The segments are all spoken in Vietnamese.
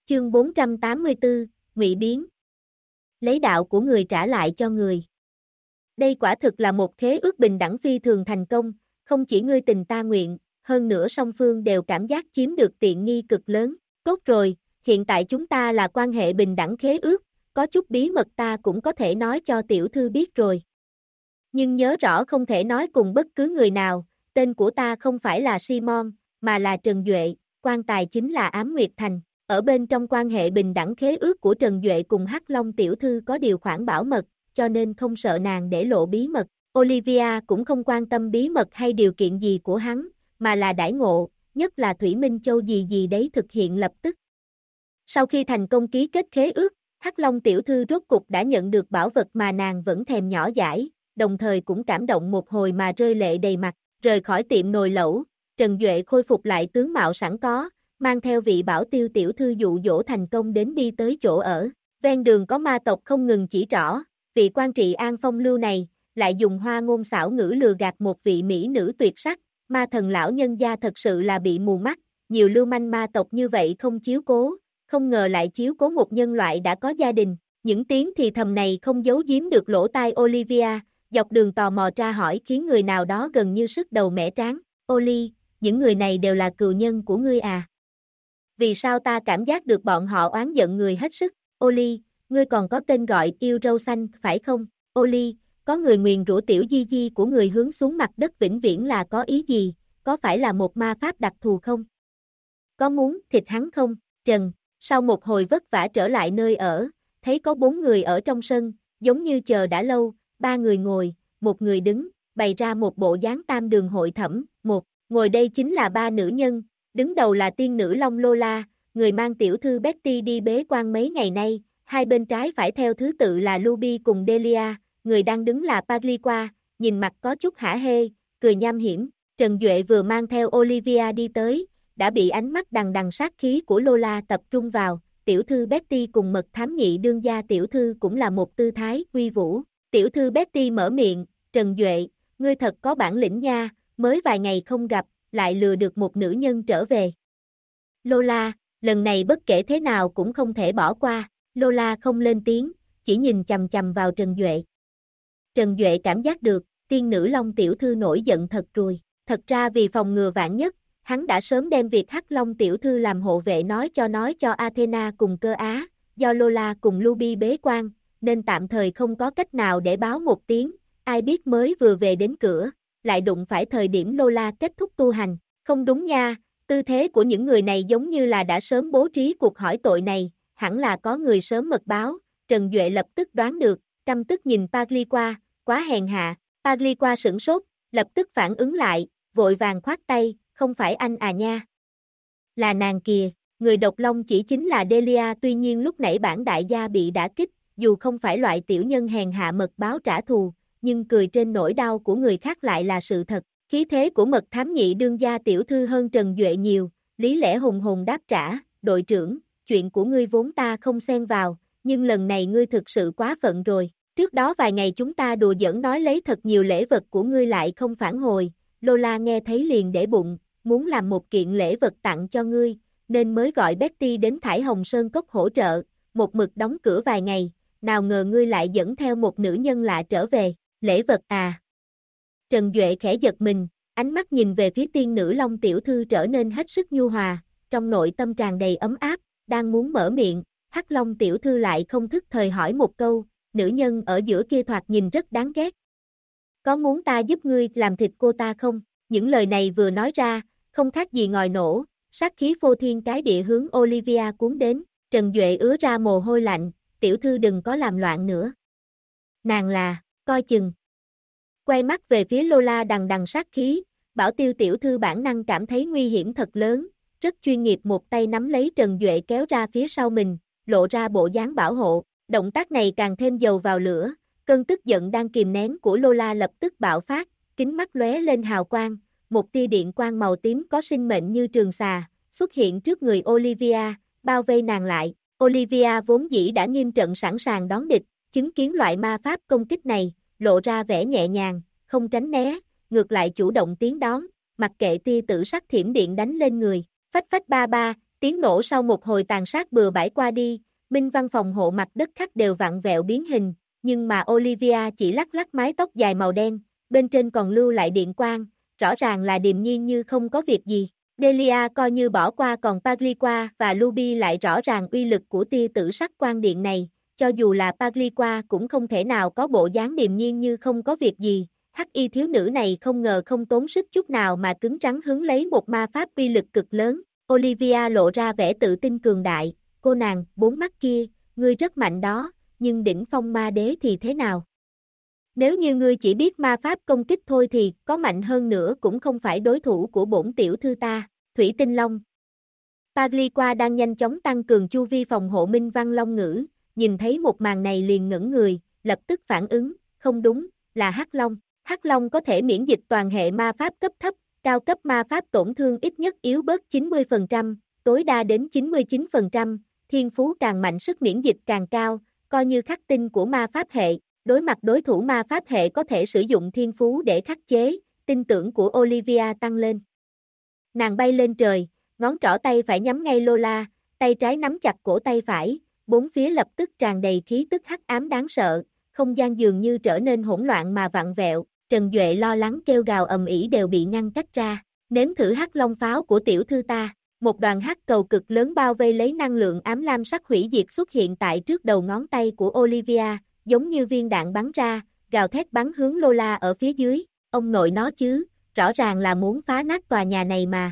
Chương 484, Ngụy biến. Lấy đạo của người trả lại cho người. Đây quả thực là một khế ước bình đẳng phi thường thành công, không chỉ ngươi tình ta nguyện, hơn nữa song phương đều cảm giác chiếm được tiện nghi cực lớn. Tốt rồi, hiện tại chúng ta là quan hệ bình đẳng khế ước, có chút bí mật ta cũng có thể nói cho tiểu thư biết rồi. Nhưng nhớ rõ không thể nói cùng bất cứ người nào, tên của ta không phải là Simon, mà là Trần Duệ, quan tài chính là Ám Nguyệt Thành. Ở bên trong quan hệ bình đẳng khế ước của Trần Duệ cùng Hắc Long tiểu thư có điều khoản bảo mật, cho nên không sợ nàng để lộ bí mật. Olivia cũng không quan tâm bí mật hay điều kiện gì của hắn, mà là đãi ngộ, nhất là Thủy Minh Châu gì đấy thực hiện lập tức. Sau khi thành công ký kết khế ước, Hắc Long tiểu thư rốt cục đã nhận được bảo vật mà nàng vẫn thèm nhỏ dãi, đồng thời cũng cảm động một hồi mà rơi lệ đầy mặt. Rời khỏi tiệm nồi lẩu, Trần Duệ khôi phục lại tướng mạo sẵn có, mang theo vị bảo tiêu tiểu thư dụ dỗ thành công đến đi tới chỗ ở. Ven đường có ma tộc không ngừng chỉ trỏ, vị quan trị an phong lưu này, lại dùng hoa ngôn xảo ngữ lừa gạt một vị mỹ nữ tuyệt sắc, ma thần lão nhân gia thật sự là bị mù mắt, nhiều lưu manh ma tộc như vậy không chiếu cố, không ngờ lại chiếu cố một nhân loại đã có gia đình. Những tiếng thì thầm này không giấu giếm được lỗ tai Olivia, dọc đường tò mò tra hỏi khiến người nào đó gần như sứt đầu mẻ trán. Oli, những người này đều là cừu nhân của ngươi à? Vì sao ta cảm giác được bọn họ oán giận người hết sức? Oli, ngươi còn có tên gọi yêu râu xanh, phải không? Oli, có người nguyền rủa tiểu di di của người hướng xuống mặt đất vĩnh viễn là có ý gì? Có phải là một ma pháp đặc thù không? Có muốn thịt hắn không? Trần, sau một hồi vất vả trở lại nơi ở, thấy có 4 người ở trong sân, giống như chờ đã lâu, 3 người ngồi, 1 người đứng, bày ra một bộ dáng tam đường hội thẩm. Ngồi đây chính là 3 nữ nhân, đứng đầu là tiên nữ Long Lola, người mang tiểu thư Betty đi bế quan mấy ngày nay, hai bên trái phải theo thứ tự là Ruby cùng Delia, người đang đứng là Pagliqua, nhìn mặt có chút hả hê, cười nham hiểm. Trần Duệ vừa mang theo Olivia đi tới, đã bị ánh mắt đằng đằng sát khí của Lola tập trung vào, tiểu thư Betty cùng mật thám nhị đương gia tiểu thư cũng là một tư thái uy vũ. Tiểu thư Betty mở miệng, Trần Duệ, ngươi thật có bản lĩnh nha, mới vài ngày không gặp, lại lừa được một nữ nhân trở về. Lola, lần này bất kể thế nào cũng không thể bỏ qua. Lola không lên tiếng, chỉ nhìn chằm chằm vào Trần Duệ. Trần Duệ cảm giác được, tiên nữ Long tiểu thư nổi giận thật rồi. Thật ra vì phòng ngừa vạn nhất, hắn đã sớm đem việc Hắc Long tiểu thư làm hộ vệ nói cho Athena cùng Cơ Á, do Lola cùng Ruby bế quan, nên tạm thời không có cách nào để báo một tiếng, ai biết mới vừa về đến cửa, lại đụng phải thời điểm Lola kết thúc tu hành. Không đúng nha, tư thế của những người này giống như là đã sớm bố trí cuộc hỏi tội này, hẳn là có người sớm mật báo. Trần Duệ lập tức đoán được, căm tức nhìn Pagliqua, quá hèn hạ. Pagliqua sửng sốt, lập tức phản ứng lại, vội vàng khoát tay, không phải anh à nha. Là nàng kìa, người độc long chỉ chính là Delia, tuy nhiên lúc nãy bản đại gia bị đả kích, dù không phải loại tiểu nhân hèn hạ mật báo trả thù, nhưng cười trên nỗi đau của người khác lại là sự thật. Khí thế của mật thám nhị đương gia tiểu thư hơn Trần Duệ nhiều, lý lẽ hùng hùng đáp trả, đội trưởng, chuyện của ngươi vốn ta không xen vào, nhưng lần này ngươi thực sự quá phận rồi. Trước đó vài ngày chúng ta đùa giỡn nói lấy thật nhiều lễ vật của ngươi lại không phản hồi, Lola nghe thấy liền để bụng, muốn làm một kiện lễ vật tặng cho ngươi, nên mới gọi Betty đến Thải Hồng Sơn Cốc hỗ trợ, một mực đóng cửa vài ngày, nào ngờ ngươi lại dẫn theo một nữ nhân lạ trở về, lễ vật à? Trần Duệ khẽ giật mình, ánh mắt nhìn về phía tiên nữ Long tiểu thư trở nên hết sức nhu hòa, trong nội tâm tràn đầy ấm áp, đang muốn mở miệng, Hắc Long tiểu thư lại không thức thời hỏi một câu, nữ nhân ở giữa kia thoạt nhìn rất đáng ghét. Có muốn ta giúp ngươi làm thịt cô ta không? Những lời này vừa nói ra, không khác gì ngòi nổ, sát khí phô thiên cái địa hướng Olivia cuốn đến, Trần Duệ ứa ra mồ hôi lạnh, tiểu thư đừng có làm loạn nữa. Nàng là, coi chừng. Quay mắt về phía Lola đằng đằng sát khí, bảo tiêu tiểu thư bản năng cảm thấy nguy hiểm thật lớn, rất chuyên nghiệp một tay nắm lấy Trần Duệ kéo ra phía sau mình, lộ ra bộ dáng bảo hộ, động tác này càng thêm dầu vào lửa, cơn tức giận đang kìm nén của Lola lập tức bạo phát, kính mắt lóe lên hào quang, một tia điện quang màu tím có sinh mệnh như trường xà, xuất hiện trước người Olivia, bao vây nàng lại. Olivia vốn dĩ đã nghiêm trận sẵn sàng đón địch, chứng kiến loại ma pháp công kích này, lộ ra vẻ nhẹ nhàng, không tránh né, ngược lại chủ động tiến đón, mặc kệ tia tử sắc thiểm điện đánh lên người. Phách phách ba ba, Tiếng nổ sau một hồi tàn sát bừa bãi qua đi, minh văn phòng hộ mặt đất khắc đều vặn vẹo biến hình, nhưng mà Olivia chỉ lắc lắc mái tóc dài màu đen, bên trên còn lưu lại điện quang, rõ ràng là điềm nhiên như không có việc gì. Delia coi như bỏ qua, còn Pagliqua và Ruby lại rõ ràng uy lực của tia tử sắc quang điện này, cho dù là Pagliqua cũng không thể nào có bộ dáng điềm nhiên như không có việc gì. Hắc y thiếu nữ này không ngờ không tốn sức chút nào mà cứng rắn hứng lấy một ma pháp uy lực cực lớn. Olivia lộ ra vẻ tự tin cường đại, cô nàng, bốn mắt kia, ngươi rất mạnh đó, nhưng đỉnh phong ma đế thì thế nào? Nếu như ngươi chỉ biết ma pháp công kích thôi thì có mạnh hơn nữa cũng không phải đối thủ của bổn tiểu thư ta. Thủy Tinh Long. Pagliqua đang nhanh chóng tăng cường chu vi phòng hộ minh văn long ngữ, nhìn thấy một màn này liền ngẩn người, lập tức phản ứng, không đúng, là Hắc Long. Hắc Long có thể miễn dịch toàn hệ ma pháp cấp thấp, cao cấp ma pháp tổn thương ít nhất yếu bớt 90%, tối đa đến 99%, thiên phú càng mạnh sức miễn dịch càng cao, coi như khắc tinh của ma pháp hệ. Đối mặt đối thủ ma pháp hệ có thể sử dụng thiên phú để khắc chế, tin tưởng của Olivia tăng lên. Nàng bay lên trời, ngón trỏ tay phải nhắm ngay Lola, tay trái nắm chặt cổ tay phải, bốn phía lập tức tràn đầy khí tức hắc ám đáng sợ, không gian dường như trở nên hỗn loạn mà vặn vẹo. Trần Duệ lo lắng kêu gào ầm ĩ đều bị ngăn cách ra. Nếm thử hắc long pháo của tiểu thư ta. Một đoàn hắc cầu cực lớn bao vây lấy năng lượng ám lam sắc hủy diệt xuất hiện tại trước đầu ngón tay của Olivia, giống như viên đạn bắn ra, gào thét bắn hướng Lola ở phía dưới. Ông nội nó chứ, rõ ràng là muốn phá nát tòa nhà này mà.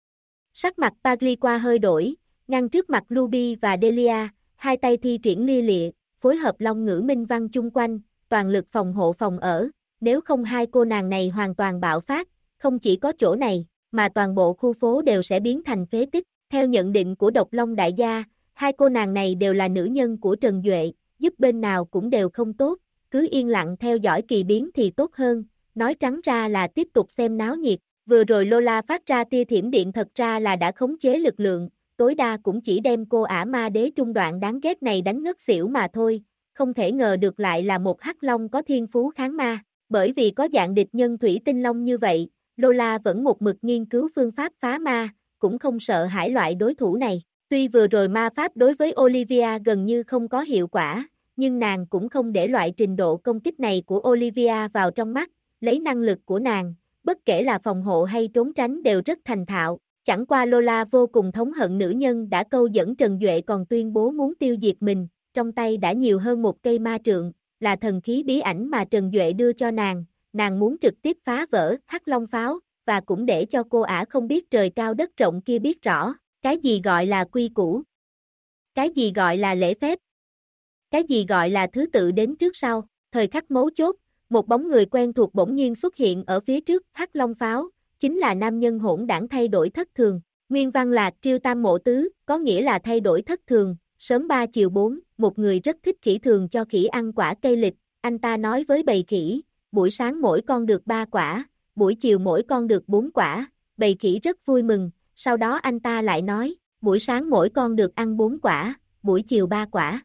Sắc mặt Pagliqua hơi đổi, ngăn trước mặt Ruby và Delia, hai tay thi triển lia lịa, phối hợp long ngữ minh văn chung quanh, toàn lực phòng hộ phòng ở. Nếu không hai cô nàng này hoàn toàn bạo phát, không chỉ có chỗ này, mà toàn bộ khu phố đều sẽ biến thành phế tích. Theo nhận định của Độc Long đại gia, hai cô nàng này đều là nữ nhân của Trần Duệ, giúp bên nào cũng đều không tốt, cứ yên lặng theo dõi kỳ biến thì tốt hơn, nói trắng ra là tiếp tục xem náo nhiệt. Vừa rồi Lola phát ra tia thiểm điện thật ra là đã khống chế lực lượng, tối đa cũng chỉ đem cô ả ma đế trung đoạn đáng ghét này đánh ngất xỉu mà thôi, không thể ngờ được lại là một hắc long có thiên phú kháng ma. Bởi vì có dạng địch nhân Thủy Tinh Long như vậy, Lola vẫn một mực nghiên cứu phương pháp phá ma, cũng không sợ hãi loại đối thủ này. Tuy vừa rồi ma pháp đối với Olivia gần như không có hiệu quả, nhưng nàng cũng không để loại trình độ công kích này của Olivia vào trong mắt, lấy năng lực của nàng, bất kể là phòng hộ hay trốn tránh đều rất thành thạo. Chẳng qua Lola vô cùng thống hận nữ nhân đã câu dẫn Trần Duệ còn tuyên bố muốn tiêu diệt mình, trong tay đã nhiều hơn một cây ma trượng, là thần khí bí ảnh mà Trần Duệ đưa cho nàng muốn trực tiếp phá vỡ hắc long pháo, và cũng để cho cô ả không biết trời cao đất rộng kia biết rõ, cái gì gọi là quy củ, cái gì gọi là lễ phép, cái gì gọi là thứ tự đến trước sau. Thời khắc mấu chốt, một bóng người quen thuộc bỗng nhiên xuất hiện ở phía trước hắc long pháo, chính là nam nhân hỗn đảng thay đổi thất thường. Nguyên văn là triêu tam mộ tứ, có nghĩa là thay đổi thất thường, sớm 3 chiều 4, một người rất thích khỉ thường cho khỉ ăn quả cây lịch, anh ta nói với bầy khỉ, buổi sáng mỗi con được 3 quả, buổi chiều mỗi con được 4 quả, bầy khỉ rất vui mừng, sau đó anh ta lại nói, buổi sáng mỗi con được ăn 4 quả, buổi chiều 3 quả.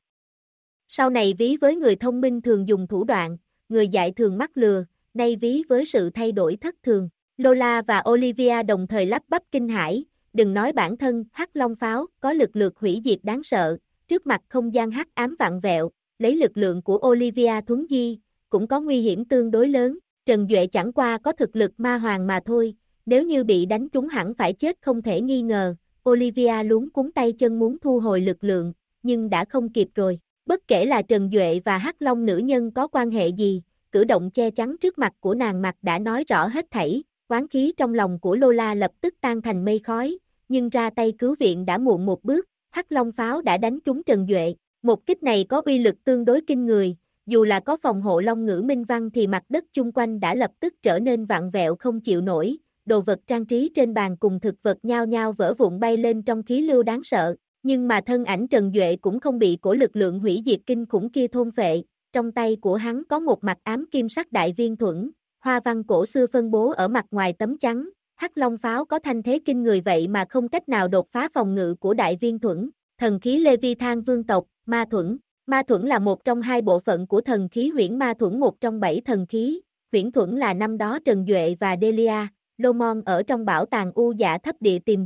Sau này ví với người thông minh thường dùng thủ đoạn, người dại thường mắc lừa, nay ví với sự thay đổi thất thường. Lola và Olivia đồng thời lắp bắp kinh hãi, đừng nói bản thân hắc long pháo có lực lượng hủy diệt đáng sợ, trước mặt không gian hắc ám vặn vẹo, lấy lực lượng của Olivia thuấn di, cũng có nguy hiểm tương đối lớn. Trần Duệ chẳng qua có thực lực ma hoàng mà thôi, nếu như bị đánh trúng hẳn phải chết không thể nghi ngờ. Olivia luống cuống tay chân muốn thu hồi lực lượng, nhưng đã không kịp rồi. Bất kể là Trần Duệ và Hắc Long nữ nhân có quan hệ gì, cử động che chắn trước mặt của nàng mặt đã nói rõ hết thảy. Oán khí trong lòng của Lola lập tức tan thành mây khói, nhưng ra tay cứu viện đã muộn một bước. Hắc Long pháo đã đánh trúng Trần Duệ. Một kích này có uy lực tương đối kinh người, dù là có phòng hộ long ngữ minh văn thì mặt đất chung quanh đã lập tức trở nên vặn vẹo không chịu nổi, đồ vật trang trí trên bàn cùng thực vật nhao nhao vỡ vụn bay lên trong khí lưu đáng sợ, nhưng mà thân ảnh Trần Duệ cũng không bị của lực lượng hủy diệt kinh khủng kia thôn phệ, trong tay của hắn có một mặt ám kim sắc đại viên thuẫn, hoa văn cổ xưa phân bố ở mặt ngoài tấm chắn. Hắc Long pháo có thanh thế kinh người vậy mà không cách nào đột phá phòng ngự của đại viên thuẫn. Thần khí Leviathan vương tộc, ma thuẫn. Ma thuẫn là một trong hai bộ phận của thần khí huyễn ma thuẫn, một trong 7 thần khí. Huyễn thuẫn là năm đó Trần Duệ và Delia, Lomon ở trong bảo tàng U Dạ thấp địa tìm được,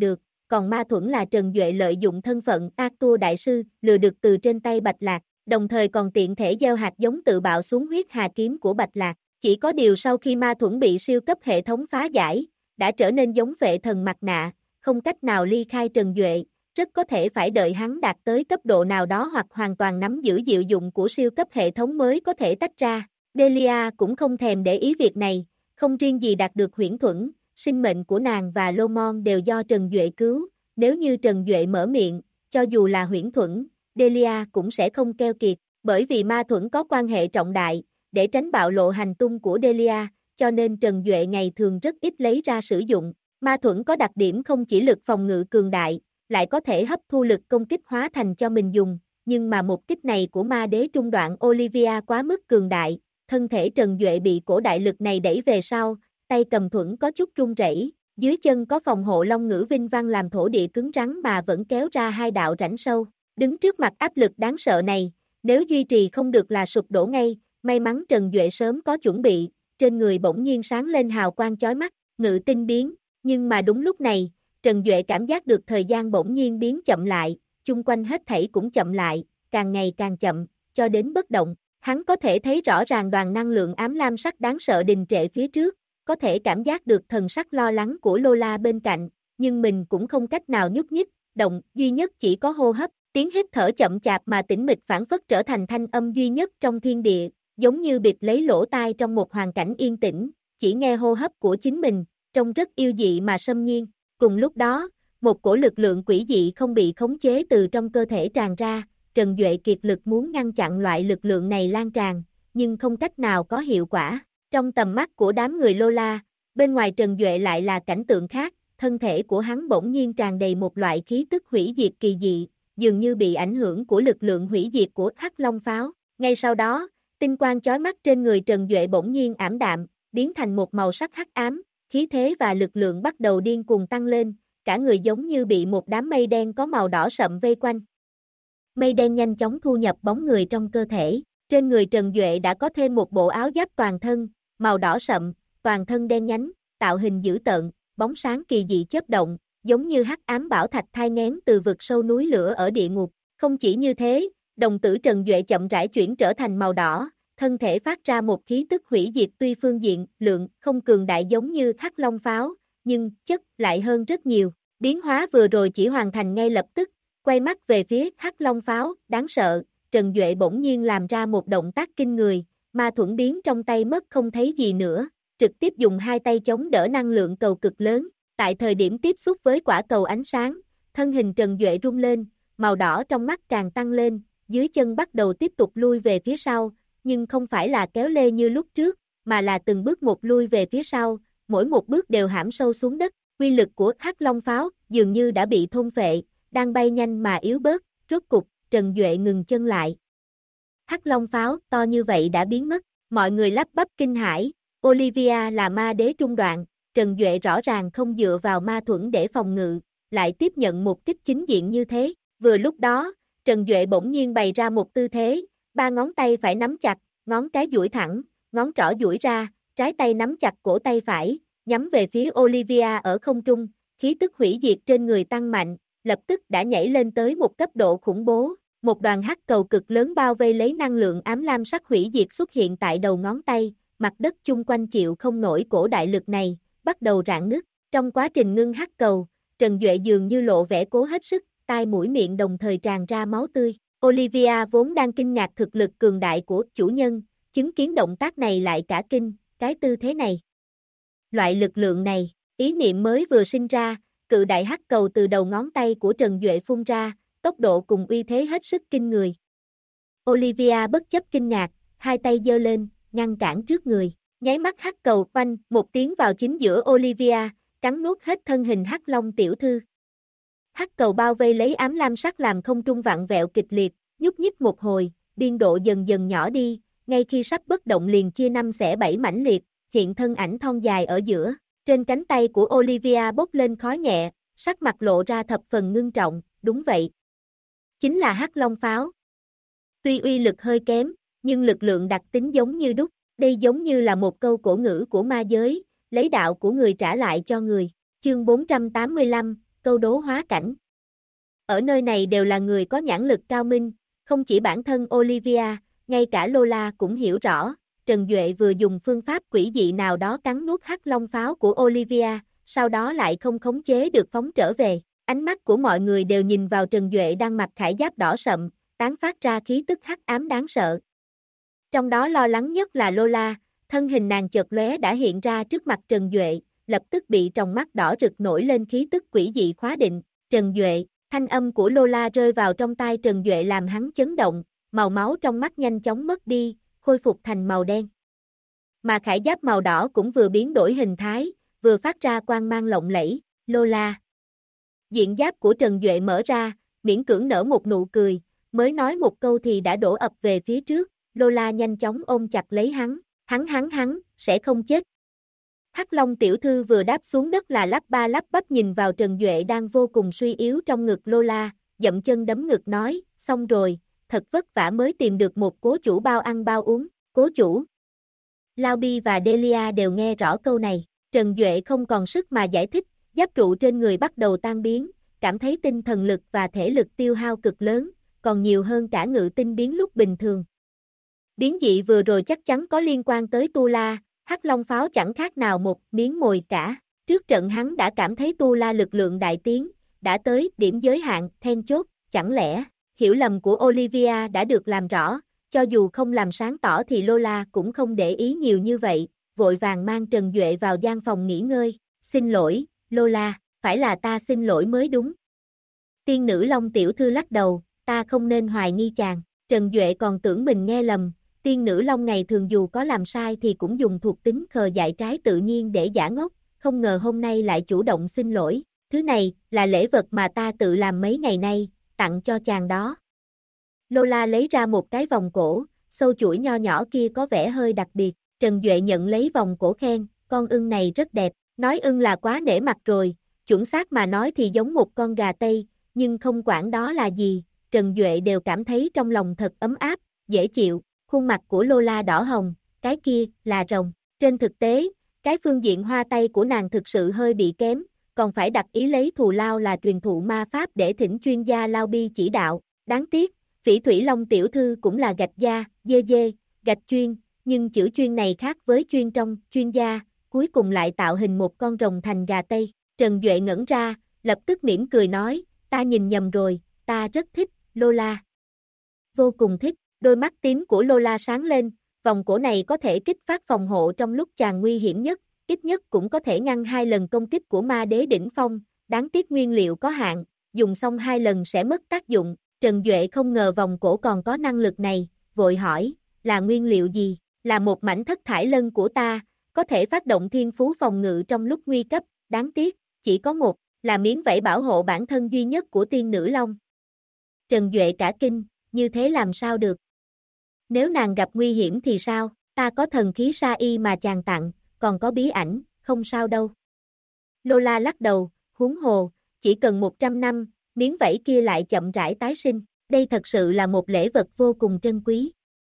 còn ma thuẫn là Trần Duệ lợi dụng thân phận Arthur Đại Sư, lừa được từ trên tay Bạch Lạc, đồng thời còn tiện thể gieo hạt giống tự bạo xuống huyết hà kiếm của Bạch Lạc. Chỉ có điều sau khi ma thuẫn bị siêu cấp hệ thống phá giải, đã trở nên giống vệ thần mặt nạ, không cách nào ly khai Trần Duệ, rất có thể phải đợi hắn đạt tới cấp độ nào đó hoặc hoàn toàn nắm giữ diệu dụng của siêu cấp hệ thống mới có thể tách ra. Delia cũng không thèm để ý việc này, không riêng gì đạt được huyễn thuẫn, sinh mệnh của nàng và Lomon đều do Trần Duệ cứu, nếu như Trần Duệ mở miệng, cho dù là huyễn thuẫn, Delia cũng sẽ không keo kiệt, bởi vì ma thuẫn có quan hệ trọng đại, để tránh bạo lộ hành tung của Delia, cho nên Trần Duệ ngày thường rất ít lấy ra sử dụng. Ma thuẫn có đặc điểm không chỉ lực phòng ngự cường đại, lại có thể hấp thu lực công kích hóa thành cho mình dùng, nhưng mà một kích này của ma đế trung đoạn Olivia quá mức cường đại, thân thể Trần Duệ bị cổ đại lực này đẩy về sau, tay cầm thuẫn có chút run rẩy, dưới chân có phòng hộ long ngữ vinh vang làm thổ địa cứng rắn mà vẫn kéo ra hai đạo rãnh sâu, đứng trước mặt áp lực đáng sợ này, nếu duy trì không được là sụp đổ ngay, may mắn Trần Duệ sớm có chuẩn bị, trên người bỗng nhiên sáng lên hào quang chói mắt, ngự tinh biến, nhưng mà đúng lúc này, Trần Duệ cảm giác được thời gian bỗng nhiên biến chậm lại, chung quanh hết thảy cũng chậm lại, càng ngày càng chậm, cho đến bất động, hắn có thể thấy rõ ràng đoàn năng lượng ám lam sắc đáng sợ đình trệ phía trước, có thể cảm giác được thần sắc lo lắng của Lola bên cạnh, nhưng mình cũng không cách nào nhúc nhích, động duy nhất chỉ có hô hấp, tiếng hít thở chậm chạp mà tĩnh mịch phản phất trở thành thanh âm duy nhất trong thiên địa, giống như bịt lấy lỗ tai trong một hoàn cảnh yên tĩnh, chỉ nghe hô hấp của chính mình, trông rất yêu dị mà xâm nhiên. Cùng lúc đó, một cổ lực lượng quỷ dị không bị khống chế từ trong cơ thể tràn ra, Trần Duệ kiệt lực muốn ngăn chặn loại lực lượng này lan tràn, nhưng không cách nào có hiệu quả. Trong tầm mắt của đám người Lola, bên ngoài Trần Duệ lại là cảnh tượng khác, thân thể của hắn bỗng nhiên tràn đầy một loại khí tức hủy diệt kỳ dị, dường như bị ảnh hưởng của lực lượng hủy diệt của Hắc Long pháo. Ngay sau đó, tinh quang chói mắt trên người Trần Duệ bỗng nhiên ảm đạm, biến thành một màu sắc hắc ám, khí thế và lực lượng bắt đầu điên cuồng tăng lên, cả người giống như bị một đám mây đen có màu đỏ sậm vây quanh. Mây đen nhanh chóng thu nhập bóng người trong cơ thể, trên người Trần Duệ đã có thêm một bộ áo giáp toàn thân, màu đỏ sậm, toàn thân đen nhánh, tạo hình dữ tợn, bóng sáng kỳ dị chớp động, giống như hắc ám bảo thạch thai nghén từ vực sâu núi lửa ở địa ngục. Không chỉ như thế, đồng tử Trần Duệ chậm rãi chuyển trở thành màu đỏ, thân thể phát ra một khí tức hủy diệt tuy phương diện, lượng không cường đại giống như Hắc Long pháo, nhưng chất lại hơn rất nhiều. Biến hóa vừa rồi chỉ hoàn thành ngay lập tức, quay mắt về phía Hắc Long pháo, đáng sợ, Trần Duệ bỗng nhiên làm ra một động tác kinh người, ma thuẫn biến trong tay mất không thấy gì nữa, trực tiếp dùng hai tay chống đỡ năng lượng cầu cực lớn. Tại thời điểm tiếp xúc với quả cầu ánh sáng, thân hình Trần Duệ rung lên, màu đỏ trong mắt càng tăng lên, dưới chân bắt đầu tiếp tục lui về phía sau, nhưng không phải là kéo lê như lúc trước, mà là từng bước một lui về phía sau, mỗi một bước đều hãm sâu xuống đất. Quy lực của Hắc Long pháo dường như đã bị thôn phệ, đang bay nhanh mà yếu bớt, rốt cục, Trần Duệ ngừng chân lại. Hắc Long pháo to như vậy đã biến mất, mọi người lắp bắp kinh hãi, Olivia là ma đế trung đoạn, Trần Duệ rõ ràng không dựa vào ma thuẫn để phòng ngự, lại tiếp nhận một kích chính diện như thế. Vừa lúc đó, Trần Duệ bỗng nhiên bày ra một tư thế, ba ngón tay phải nắm chặt, ngón cái duỗi thẳng, ngón trỏ duỗi ra, trái tay nắm chặt cổ tay phải, nhắm về phía Olivia ở không trung, khí tức hủy diệt trên người tăng mạnh, lập tức đã nhảy lên tới một cấp độ khủng bố. Một đoàn hắc cầu cực lớn bao vây lấy năng lượng ám lam sắc hủy diệt xuất hiện tại đầu ngón tay, mặt đất chung quanh chịu không nổi cổ đại lực này, bắt đầu rạn nứt. Trong quá trình ngưng hắc cầu, Trần Duệ dường như lộ vẻ cố hết sức, tai mũi miệng đồng thời tràn ra máu tươi. Olivia vốn đang kinh ngạc thực lực cường đại của chủ nhân, chứng kiến động tác này lại cả kinh, cái tư thế này. Loại lực lượng này, ý niệm mới vừa sinh ra, cự đại hắc cầu từ đầu ngón tay của Trần Duệ phun ra, tốc độ cùng uy thế hết sức kinh người. Olivia bất chấp kinh ngạc, hai tay giơ lên, ngăn cản trước người, nháy mắt hắc cầu quanh một tiếng vào chính giữa Olivia, cắn nuốt hết thân hình hắc long tiểu thư. Hắc cầu bao vây lấy ám lam sắc làm không trung vặn vẹo kịch liệt, nhúc nhích một hồi, biên độ dần dần nhỏ đi, ngay khi sắp bất động liền chia năm xẻ bảy mãnh liệt, hiện thân ảnh thon dài ở giữa, trên cánh tay của Olivia bốc lên khói nhẹ, sắc mặt lộ ra thập phần ngưng trọng, đúng vậy. Chính là Hắc Long pháo. Tuy uy lực hơi kém, nhưng lực lượng đặc tính giống như đúc, đây giống như là một câu cổ ngữ của ma giới, lấy đạo của người trả lại cho người. Chương 485, câu đố hóa cảnh. Ở nơi này đều là người có nhãn lực cao minh, không chỉ bản thân Olivia, ngay cả Lola cũng hiểu rõ, Trần Duệ vừa dùng phương pháp quỷ dị nào đó cắn nuốt hắc long pháo của Olivia, sau đó lại không khống chế được phóng trở về. Ánh mắt của mọi người đều nhìn vào Trần Duệ đang mặc khải giáp đỏ sậm, tán phát ra khí tức hắc ám đáng sợ. Trong đó lo lắng nhất là Lola, thân hình nàng chợt lóe đã hiện ra trước mặt Trần Duệ, lập tức bị tròng mắt đỏ rực nổi lên khí tức quỷ dị khóa định. Trần Duệ, thanh âm của Lola rơi vào trong tai Trần Duệ làm hắn chấn động, màu máu trong mắt nhanh chóng mất đi, khôi phục thành màu đen. Mà khải giáp màu đỏ cũng vừa biến đổi hình thái, vừa phát ra quang mang lộng lẫy. Lola. Diện giáp của Trần Duệ mở ra, miễn cưỡng nở một nụ cười, mới nói một câu thì đã đổ ập về phía trước. Lola nhanh chóng ôm chặt lấy hắn, hắn, sẽ không chết. Hắc Long tiểu thư vừa đáp xuống đất là lắp ba lắp bắp nhìn vào Trần Duệ đang vô cùng suy yếu trong ngực Lola, dậm chân đấm ngực nói, xong rồi, thật vất vả mới tìm được một cố chủ bao ăn bao uống, cố chủ. Lao Bi và Delia đều nghe rõ câu này, Trần Duệ không còn sức mà giải thích, giáp trụ trên người bắt đầu tan biến, cảm thấy tinh thần lực và thể lực tiêu hao cực lớn, còn nhiều hơn cả ngự tinh biến lúc bình thường. Biến dị vừa rồi chắc chắn có liên quan tới Tu La, Hắc Long pháo chẳng khác nào một miếng mồi cả. Trước trận hắn đã cảm thấy Tu La lực lượng đại tiến, đã tới điểm giới hạn then chốt, chẳng lẽ hiểu lầm của Olivia đã được làm rõ, cho dù không làm sáng tỏ thì Lola cũng không để ý nhiều như vậy, vội vàng mang Trần Duệ vào gian phòng nghỉ ngơi. Xin lỗi, Lola, phải là ta xin lỗi mới đúng. Tiên nữ Long tiểu thư lắc đầu, ta không nên hoài nghi chàng. Trần Duệ còn tưởng mình nghe lầm, tiên nữ Long ngày thường dù có làm sai thì cũng dùng thuộc tính khờ dại trái tự nhiên để giả ngốc, không ngờ hôm nay lại chủ động xin lỗi, thứ này là lễ vật mà ta tự làm mấy ngày nay, tặng cho chàng đó. Lola lấy ra một cái vòng cổ, sâu chuỗi nho nhỏ kia có vẻ hơi đặc biệt, Trần Duệ nhận lấy vòng cổ khen, con ưng này rất đẹp, nói ưng là quá nể mặt rồi, chuẩn xác mà nói thì giống một con gà Tây, nhưng không quản đó là gì, Trần Duệ đều cảm thấy trong lòng thật ấm áp, dễ chịu. Khuôn mặt của Lola đỏ hồng, cái kia là rồng. Trên thực tế, cái phương diện hoa tay của nàng thực sự hơi bị kém, còn phải đặt ý lấy thù lao là truyền thụ ma pháp để thỉnh chuyên gia Lao Bi chỉ đạo. Đáng tiếc, Phỉ Thủy Long tiểu thư cũng là gạch da, dê, gạch chuyên, nhưng chữ chuyên này khác với chuyên trong, chuyên gia, cuối cùng lại tạo hình một con rồng thành gà Tây. Trần Duệ ngẩn ra, lập tức mỉm cười nói, ta nhìn nhầm rồi, ta rất thích, Lola. Vô cùng thích. Đôi mắt tím của Lola sáng lên, vòng cổ này có thể kích phát phòng hộ trong lúc chàng nguy hiểm nhất, ít nhất cũng có thể ngăn 2 lần công kích của ma đế đỉnh phong, đáng tiếc nguyên liệu có hạn, dùng xong 2 lần sẽ mất tác dụng. Trần Duệ không ngờ vòng cổ còn có năng lực này, vội hỏi, là nguyên liệu gì? Là một mảnh thất thải lân của ta, có thể phát động thiên phú phòng ngự trong lúc nguy cấp, đáng tiếc, chỉ có một, là miếng vảy bảo hộ bản thân duy nhất của tiên nữ Long. Trần Duệ cả kinh, như thế làm sao được? Nếu nàng gặp nguy hiểm thì sao, ta có thần khí sa y mà chàng tặng, còn có bí ảnh, không sao đâu. Lola lắc đầu, huống hồ, chỉ cần 100 năm, miếng vảy kia lại chậm rãi tái sinh, đây thật sự là một lễ vật vô cùng trân quý.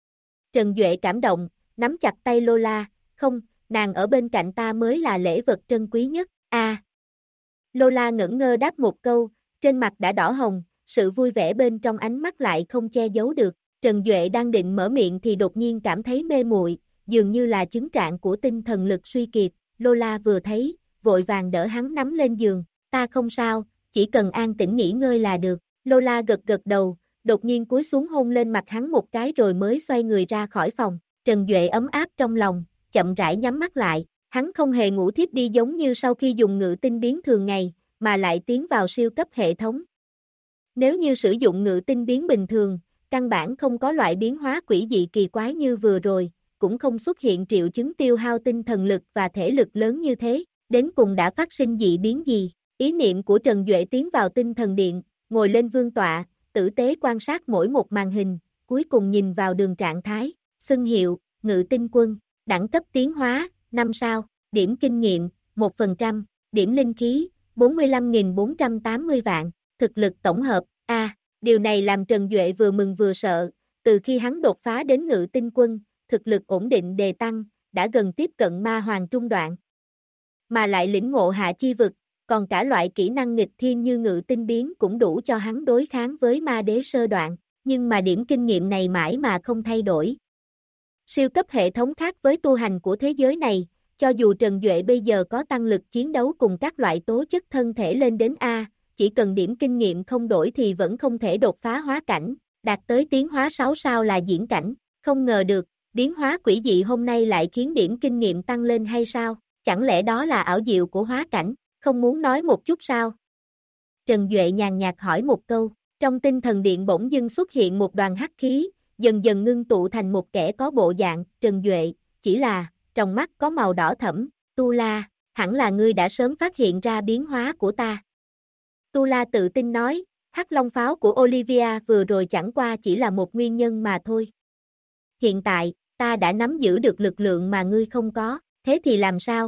Trần Duệ cảm động, nắm chặt tay Lola, không, nàng ở bên cạnh ta mới là lễ vật trân quý nhất, Lola ngẩn ngơ đáp một câu, trên mặt đã đỏ hồng, sự vui vẻ bên trong ánh mắt lại không che giấu được. Trần Duệ đang định mở miệng thì đột nhiên cảm thấy mê muội, dường như là chứng trạng của tinh thần lực suy kiệt. Lola vừa thấy, vội vàng đỡ hắn nắm lên giường, ta không sao, chỉ cần an tĩnh nghỉ ngơi là được. Lola gật đầu, đột nhiên cúi xuống hôn lên mặt hắn một cái rồi mới xoay người ra khỏi phòng. Trần Duệ ấm áp trong lòng, chậm rãi nhắm mắt lại, hắn không hề ngủ thiếp đi giống như sau khi dùng ngự tinh biến thường ngày, mà lại tiến vào siêu cấp hệ thống. Nếu như sử dụng ngự tinh biến bình thường, căn bản không có loại biến hóa quỷ dị kỳ quái như vừa rồi, cũng không xuất hiện triệu chứng tiêu hao tinh thần lực và thể lực lớn như thế, đến cùng đã phát sinh dị biến gì. Ý niệm của Trần Duệ tiến vào tinh thần điện, ngồi lên vương tọa, tử tế quan sát mỗi một màn hình, cuối cùng nhìn vào đường trạng thái, xưng hiệu, ngự tinh quân, đẳng cấp tiến hóa, 5 sao, điểm kinh nghiệm, 1%, điểm linh khí, 45.480 vạn, thực lực tổng hợp, điều này làm Trần Duệ vừa mừng vừa sợ, từ khi hắn đột phá đến ngự tinh quân, thực lực ổn định đề tăng, đã gần tiếp cận ma hoàng trung đoạn. Mà lại lĩnh ngộ hạ chi vực, còn cả loại kỹ năng nghịch thiên như ngự tinh biến cũng đủ cho hắn đối kháng với ma đế sơ đoạn, nhưng mà điểm kinh nghiệm này mãi mà không thay đổi. Siêu cấp hệ thống khác với tu hành của thế giới này, cho dù Trần Duệ bây giờ có tăng lực chiến đấu cùng các loại tố chất thân thể lên đến A, chỉ cần điểm kinh nghiệm không đổi thì vẫn không thể đột phá hóa cảnh, đạt tới tiến hóa 6 sao là diễn cảnh, không ngờ được, biến hóa quỷ dị hôm nay lại khiến điểm kinh nghiệm tăng lên hay sao, chẳng lẽ đó là ảo diệu của hóa cảnh, không muốn nói một chút sao? Trần Duệ nhàn nhạt hỏi một câu, trong tinh thần điện bỗng dưng xuất hiện một đoàn hắc khí, dần dần ngưng tụ thành một kẻ có bộ dạng, Trần Duệ, chỉ là, trong mắt có màu đỏ thẫm, Tu La, hẳn là ngươi đã sớm phát hiện ra biến hóa của ta. Tu La tự tin nói, hắc long pháo của Olivia vừa rồi chẳng qua chỉ là một nguyên nhân mà thôi. Hiện tại, ta đã nắm giữ được lực lượng mà ngươi không có, thế thì làm sao?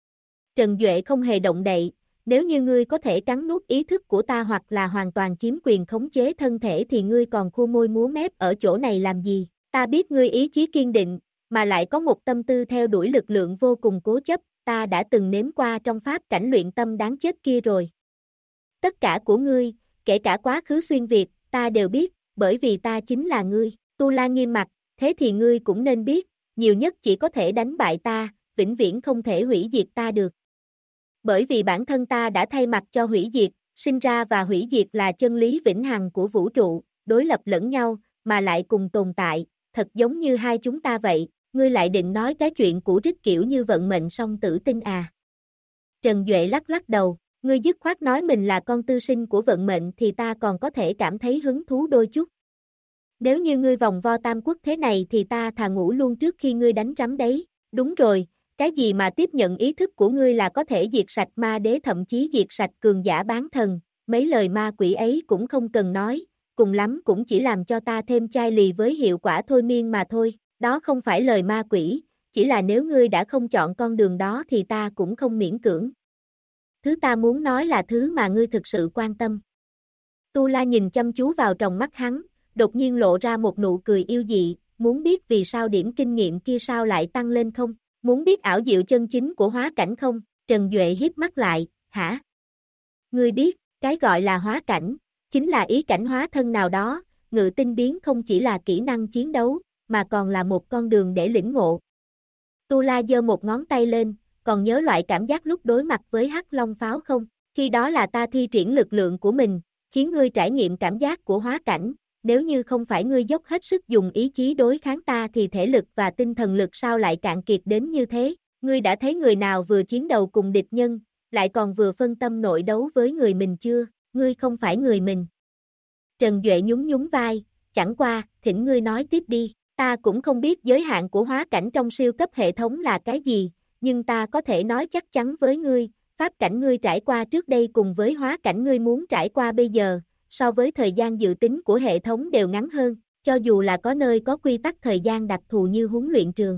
Trần Duệ không hề động đậy, nếu như ngươi có thể cắn nuốt ý thức của ta hoặc là hoàn toàn chiếm quyền khống chế thân thể thì ngươi còn khua môi múa mép ở chỗ này làm gì? Ta biết ngươi ý chí kiên định, mà lại có một tâm tư theo đuổi lực lượng vô cùng cố chấp, ta đã từng nếm qua trong pháp cảnh luyện tâm đáng chết kia rồi. Tất cả của ngươi, kể cả quá khứ xuyên Việt, ta đều biết, bởi vì ta chính là ngươi. Tu La nghiêm mặt, thế thì ngươi cũng nên biết, nhiều nhất chỉ có thể đánh bại ta, vĩnh viễn không thể hủy diệt ta được. Bởi vì bản thân ta đã thay mặt cho hủy diệt, sinh ra và hủy diệt là chân lý vĩnh hằng của vũ trụ, đối lập lẫn nhau, mà lại cùng tồn tại, thật giống như hai chúng ta vậy, ngươi lại định nói cái chuyện cũ rích kiểu như vận mệnh song tử tinh à. Trần Duệ lắc lắc đầu, ngươi dứt khoát nói mình là con tư sinh của vận mệnh thì ta còn có thể cảm thấy hứng thú đôi chút. Nếu như ngươi vòng vo tam quốc thế này thì ta thà ngủ luôn trước khi ngươi đánh rắm đấy, đúng rồi. Cái gì mà tiếp nhận ý thức của ngươi là có thể diệt sạch ma đế thậm chí diệt sạch cường giả bán thần, mấy lời ma quỷ ấy cũng không cần nói, cùng lắm cũng chỉ làm cho ta thêm chai lì với hiệu quả thôi miên mà thôi, đó không phải lời ma quỷ, chỉ là nếu ngươi đã không chọn con đường đó thì ta cũng không miễn cưỡng. Thứ ta muốn nói là thứ mà ngươi thực sự quan tâm. Tu La nhìn chăm chú vào trong mắt hắn, đột nhiên lộ ra một nụ cười yêu dị, muốn biết vì sao điểm kinh nghiệm kia sao lại tăng lên không? Muốn biết ảo diệu chân chính của hóa cảnh không? Trần Duệ híp mắt lại, hả? Ngươi biết, cái gọi là hóa cảnh, chính là ý cảnh hóa thân nào đó, ngự tinh biến không chỉ là kỹ năng chiến đấu, mà còn là một con đường để lĩnh ngộ. Tu La giơ một ngón tay lên, còn nhớ loại cảm giác lúc đối mặt với hắc long pháo không? Khi đó là ta thi triển lực lượng của mình, khiến ngươi trải nghiệm cảm giác của hóa cảnh. Nếu như không phải ngươi dốc hết sức dùng ý chí đối kháng ta thì thể lực và tinh thần lực sao lại cạn kiệt đến như thế, ngươi đã thấy người nào vừa chiến đầu cùng địch nhân, lại còn vừa phân tâm nội đấu với người mình chưa, ngươi không phải người mình. Trần Duệ nhún nhún vai, chẳng qua, thỉnh ngươi nói tiếp đi, ta cũng không biết giới hạn của hóa cảnh trong siêu cấp hệ thống là cái gì, nhưng ta có thể nói chắc chắn với ngươi, pháp cảnh ngươi trải qua trước đây cùng với hóa cảnh ngươi muốn trải qua bây giờ, so với thời gian dự tính của hệ thống đều ngắn hơn, cho dù là có nơi có quy tắc thời gian đặc thù như huấn luyện trường.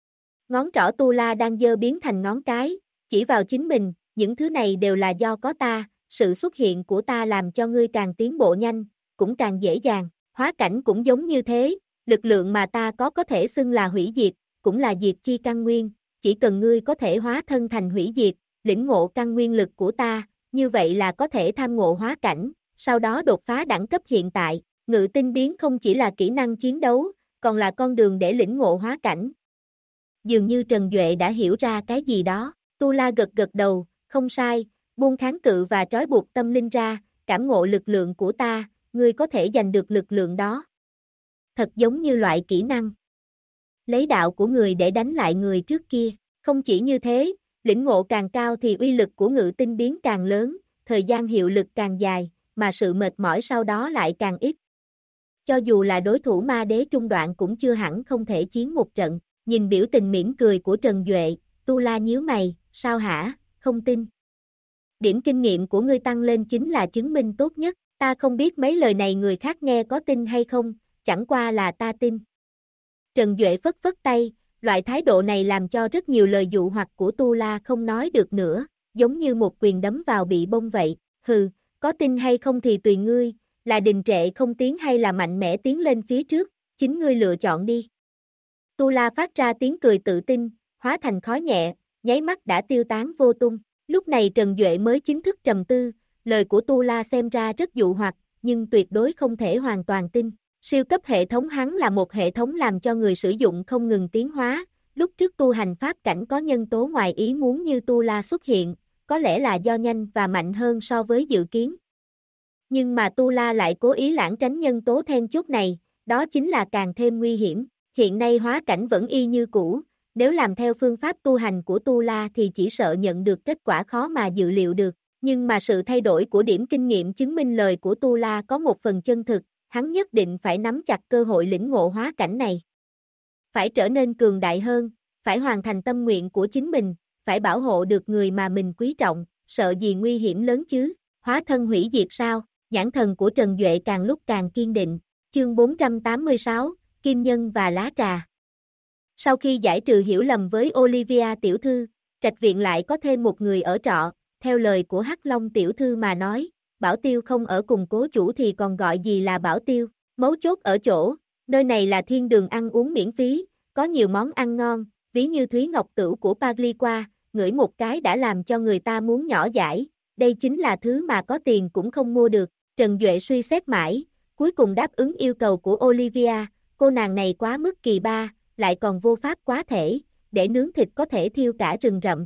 Ngón trỏ Tu La đang giơ biến thành ngón cái, chỉ vào chính mình, những thứ này đều là do có ta, sự xuất hiện của ta làm cho ngươi càng tiến bộ nhanh, cũng càng dễ dàng, hóa cảnh cũng giống như thế, lực lượng mà ta có thể xưng là hủy diệt, cũng là diệt chi căn nguyên, chỉ cần ngươi có thể hóa thân thành hủy diệt, lĩnh ngộ căn nguyên lực của ta, như vậy là có thể tham ngộ hóa cảnh. Sau đó đột phá đẳng cấp hiện tại, ngự tinh biến không chỉ là kỹ năng chiến đấu, còn là con đường để lĩnh ngộ hóa cảnh. Dường như Trần Duệ đã hiểu ra cái gì đó, Tu La gật gật đầu, không sai, buông kháng cự và trói buộc tâm linh ra, cảm ngộ lực lượng của ta, ngươi có thể giành được lực lượng đó. Thật giống như loại kỹ năng. Lấy đạo của người để đánh lại người trước kia, không chỉ như thế, lĩnh ngộ càng cao thì uy lực của ngự tinh biến càng lớn, thời gian hiệu lực càng dài, mà sự mệt mỏi sau đó lại càng ít. Cho dù là đối thủ ma đế trung đoạn cũng chưa hẳn không thể chiến một trận, nhìn biểu tình mỉm cười của Trần Duệ, Tu La nhíu mày, sao hả, không tin. Điểm kinh nghiệm của ngươi tăng lên chính là chứng minh tốt nhất, ta không biết mấy lời này người khác nghe có tin hay không, chẳng qua là ta tin. Trần Duệ phất phất tay, loại thái độ này làm cho rất nhiều lời dụ hoặc của Tu La không nói được nữa, giống như một quyền đấm vào bị bông vậy, hừ. Có tin hay không thì tùy ngươi, là đình trệ không tiến hay là mạnh mẽ tiến lên phía trước, chính ngươi lựa chọn đi. Tu La phát ra tiếng cười tự tin, hóa thành khói nhẹ, nháy mắt đã tiêu tán vô tung. Lúc này Trần Duệ mới chính thức trầm tư, lời của Tu La xem ra rất dụ hoặc, nhưng tuyệt đối không thể hoàn toàn tin. Siêu cấp hệ thống hắn là một hệ thống làm cho người sử dụng không ngừng tiến hóa, lúc trước tu hành pháp cảnh có nhân tố ngoài ý muốn như Tu La xuất hiện, có lẽ là do nhanh và mạnh hơn so với dự kiến. Nhưng mà Tu La lại cố ý lảng tránh nhân tố then chốt này, đó chính là càng thêm nguy hiểm. Hiện nay hóa cảnh vẫn y như cũ, nếu làm theo phương pháp tu hành của Tu La thì chỉ sợ nhận được kết quả khó mà dự liệu được. Nhưng mà sự thay đổi của điểm kinh nghiệm chứng minh lời của Tu La có một phần chân thực, hắn nhất định phải nắm chặt cơ hội lĩnh ngộ hóa cảnh này. Phải trở nên cường đại hơn, phải hoàn thành tâm nguyện của chính mình, phải bảo hộ được người mà mình quý trọng, sợ gì nguy hiểm lớn chứ, hóa thân hủy diệt sao, nhãn thần của Trần Duệ càng lúc càng kiên định. Chương 486, Kim Nhân và Lá Trà. Sau khi giải trừ hiểu lầm với Olivia tiểu thư, trạch viện lại có thêm một người ở trọ, theo lời của Hắc Long tiểu thư mà nói, Bảo Tiêu không ở cùng cố chủ thì còn gọi gì là Bảo Tiêu, mấu chốt ở chỗ, nơi này là thiên đường ăn uống miễn phí, có nhiều món ăn ngon, ví như Thúy Ngọc Tửu của Pagliqua, ngửi một cái đã làm cho người ta muốn nhỏ dãi, đây chính là thứ mà có tiền cũng không mua được. Trần Duệ suy xét mãi, cuối cùng đáp ứng yêu cầu của Olivia, cô nàng này quá mức kỳ ba, lại còn vô pháp quá thể, để nướng thịt có thể thiêu cả rừng rậm.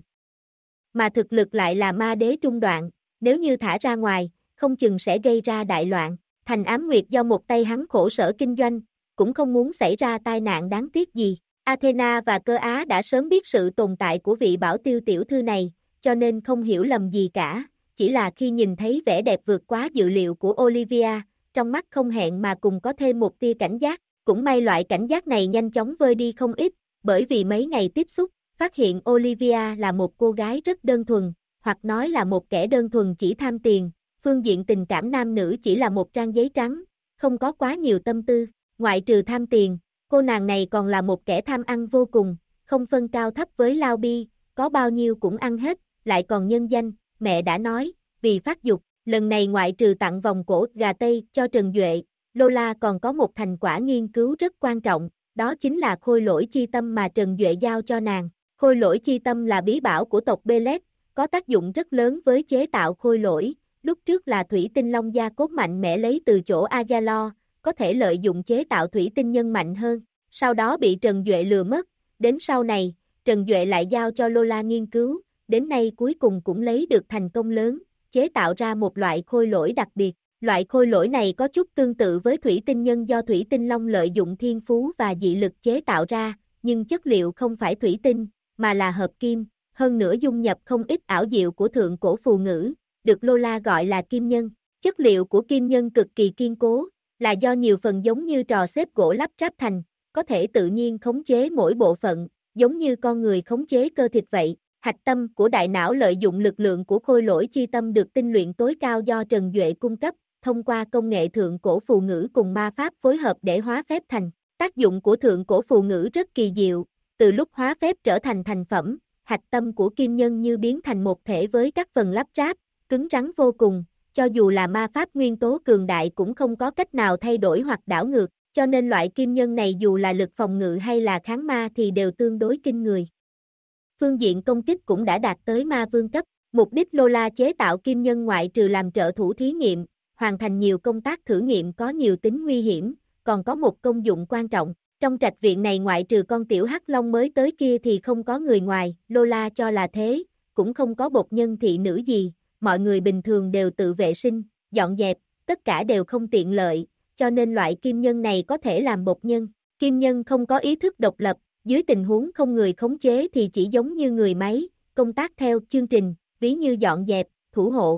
Mà thực lực lại là ma đế trung đoạn, nếu như thả ra ngoài, không chừng sẽ gây ra đại loạn. Thành Ám Nguyệt do một tay hắn khổ sở kinh doanh, cũng không muốn xảy ra tai nạn đáng tiếc gì. Athena và Cơ Á đã sớm biết sự tồn tại của vị Bảo Tiêu tiểu thư này, cho nên không hiểu lầm gì cả, chỉ là khi nhìn thấy vẻ đẹp vượt quá dự liệu của Olivia, trong mắt không hẹn mà cùng có thêm một tia cảnh giác, cũng may loại cảnh giác này nhanh chóng vơi đi không ít, bởi vì mấy ngày tiếp xúc, phát hiện Olivia là một cô gái rất đơn thuần, hoặc nói là một kẻ đơn thuần chỉ tham tiền, phương diện tình cảm nam nữ chỉ là một trang giấy trắng, không có quá nhiều tâm tư, ngoại trừ tham tiền, cô nàng này còn là một kẻ tham ăn vô cùng, không phân cao thấp với Lao Bi, có bao nhiêu cũng ăn hết, lại còn nhân danh, mẹ đã nói, vì phát dục, lần này ngoại trừ tặng vòng cổ gà Tây cho Trần Duệ, Lola còn có một thành quả nghiên cứu rất quan trọng, đó chính là khôi lỗi chi tâm mà Trần Duệ giao cho nàng. Khôi lỗi chi tâm là bí bảo của tộc Belet, có tác dụng rất lớn với chế tạo khôi lỗi, lúc trước là thủy tinh long gia cốt mạnh mẽ lấy từ chỗ Azalo, có thể lợi dụng chế tạo thủy tinh nhân mạnh hơn, sau đó bị Trần Duệ lừa mất, đến sau này, Trần Duệ lại giao cho Lola nghiên cứu, đến nay cuối cùng cũng lấy được thành công lớn, chế tạo ra một loại khôi lỗi đặc biệt. Loại khôi lỗi này có chút tương tự với thủy tinh nhân do thủy tinh long lợi dụng thiên phú và dị lực chế tạo ra, nhưng chất liệu không phải thủy tinh, mà là hợp kim, hơn nữa dung nhập không ít ảo diệu của thượng cổ phù ngữ, được Lola gọi là kim nhân. Chất liệu của kim nhân cực kỳ kiên cố, là do nhiều phần giống như trò xếp gỗ lắp ráp thành, có thể tự nhiên khống chế mỗi bộ phận, giống như con người khống chế cơ thịt vậy. Hạch tâm của đại não lợi dụng lực lượng của khôi lỗi chi tâm được tinh luyện tối cao do Trần Duệ cung cấp, thông qua công nghệ thượng cổ phù ngữ cùng ma pháp phối hợp để hóa phép thành. Tác dụng của thượng cổ phù ngữ rất kỳ diệu, từ lúc hóa phép trở thành thành phẩm, hạch tâm của kim nhân như biến thành một thể với các phần lắp ráp, cứng rắn vô cùng, cho dù là ma pháp nguyên tố cường đại cũng không có cách nào thay đổi hoặc đảo ngược, cho nên loại kim nhân này dù là lực phòng ngự hay là kháng ma thì đều tương đối kinh người. Phương diện công kích cũng đã đạt tới ma vương cấp, mục đích Lola chế tạo kim nhân ngoại trừ làm trợ thủ thí nghiệm, hoàn thành nhiều công tác thử nghiệm có nhiều tính nguy hiểm, còn có một công dụng quan trọng. Trong trạch viện này ngoại trừ con tiểu hắc long mới tới kia thì không có người ngoài, Lola cho là thế, cũng không có bột nhân thị nữ gì, mọi người bình thường đều tự vệ sinh, dọn dẹp, tất cả đều không tiện lợi, cho nên loại kim nhân này có thể làm bột nhân. Kim nhân không có ý thức độc lập, dưới tình huống không người khống chế thì chỉ giống như người máy, công tác theo chương trình, ví như dọn dẹp, thủ hộ.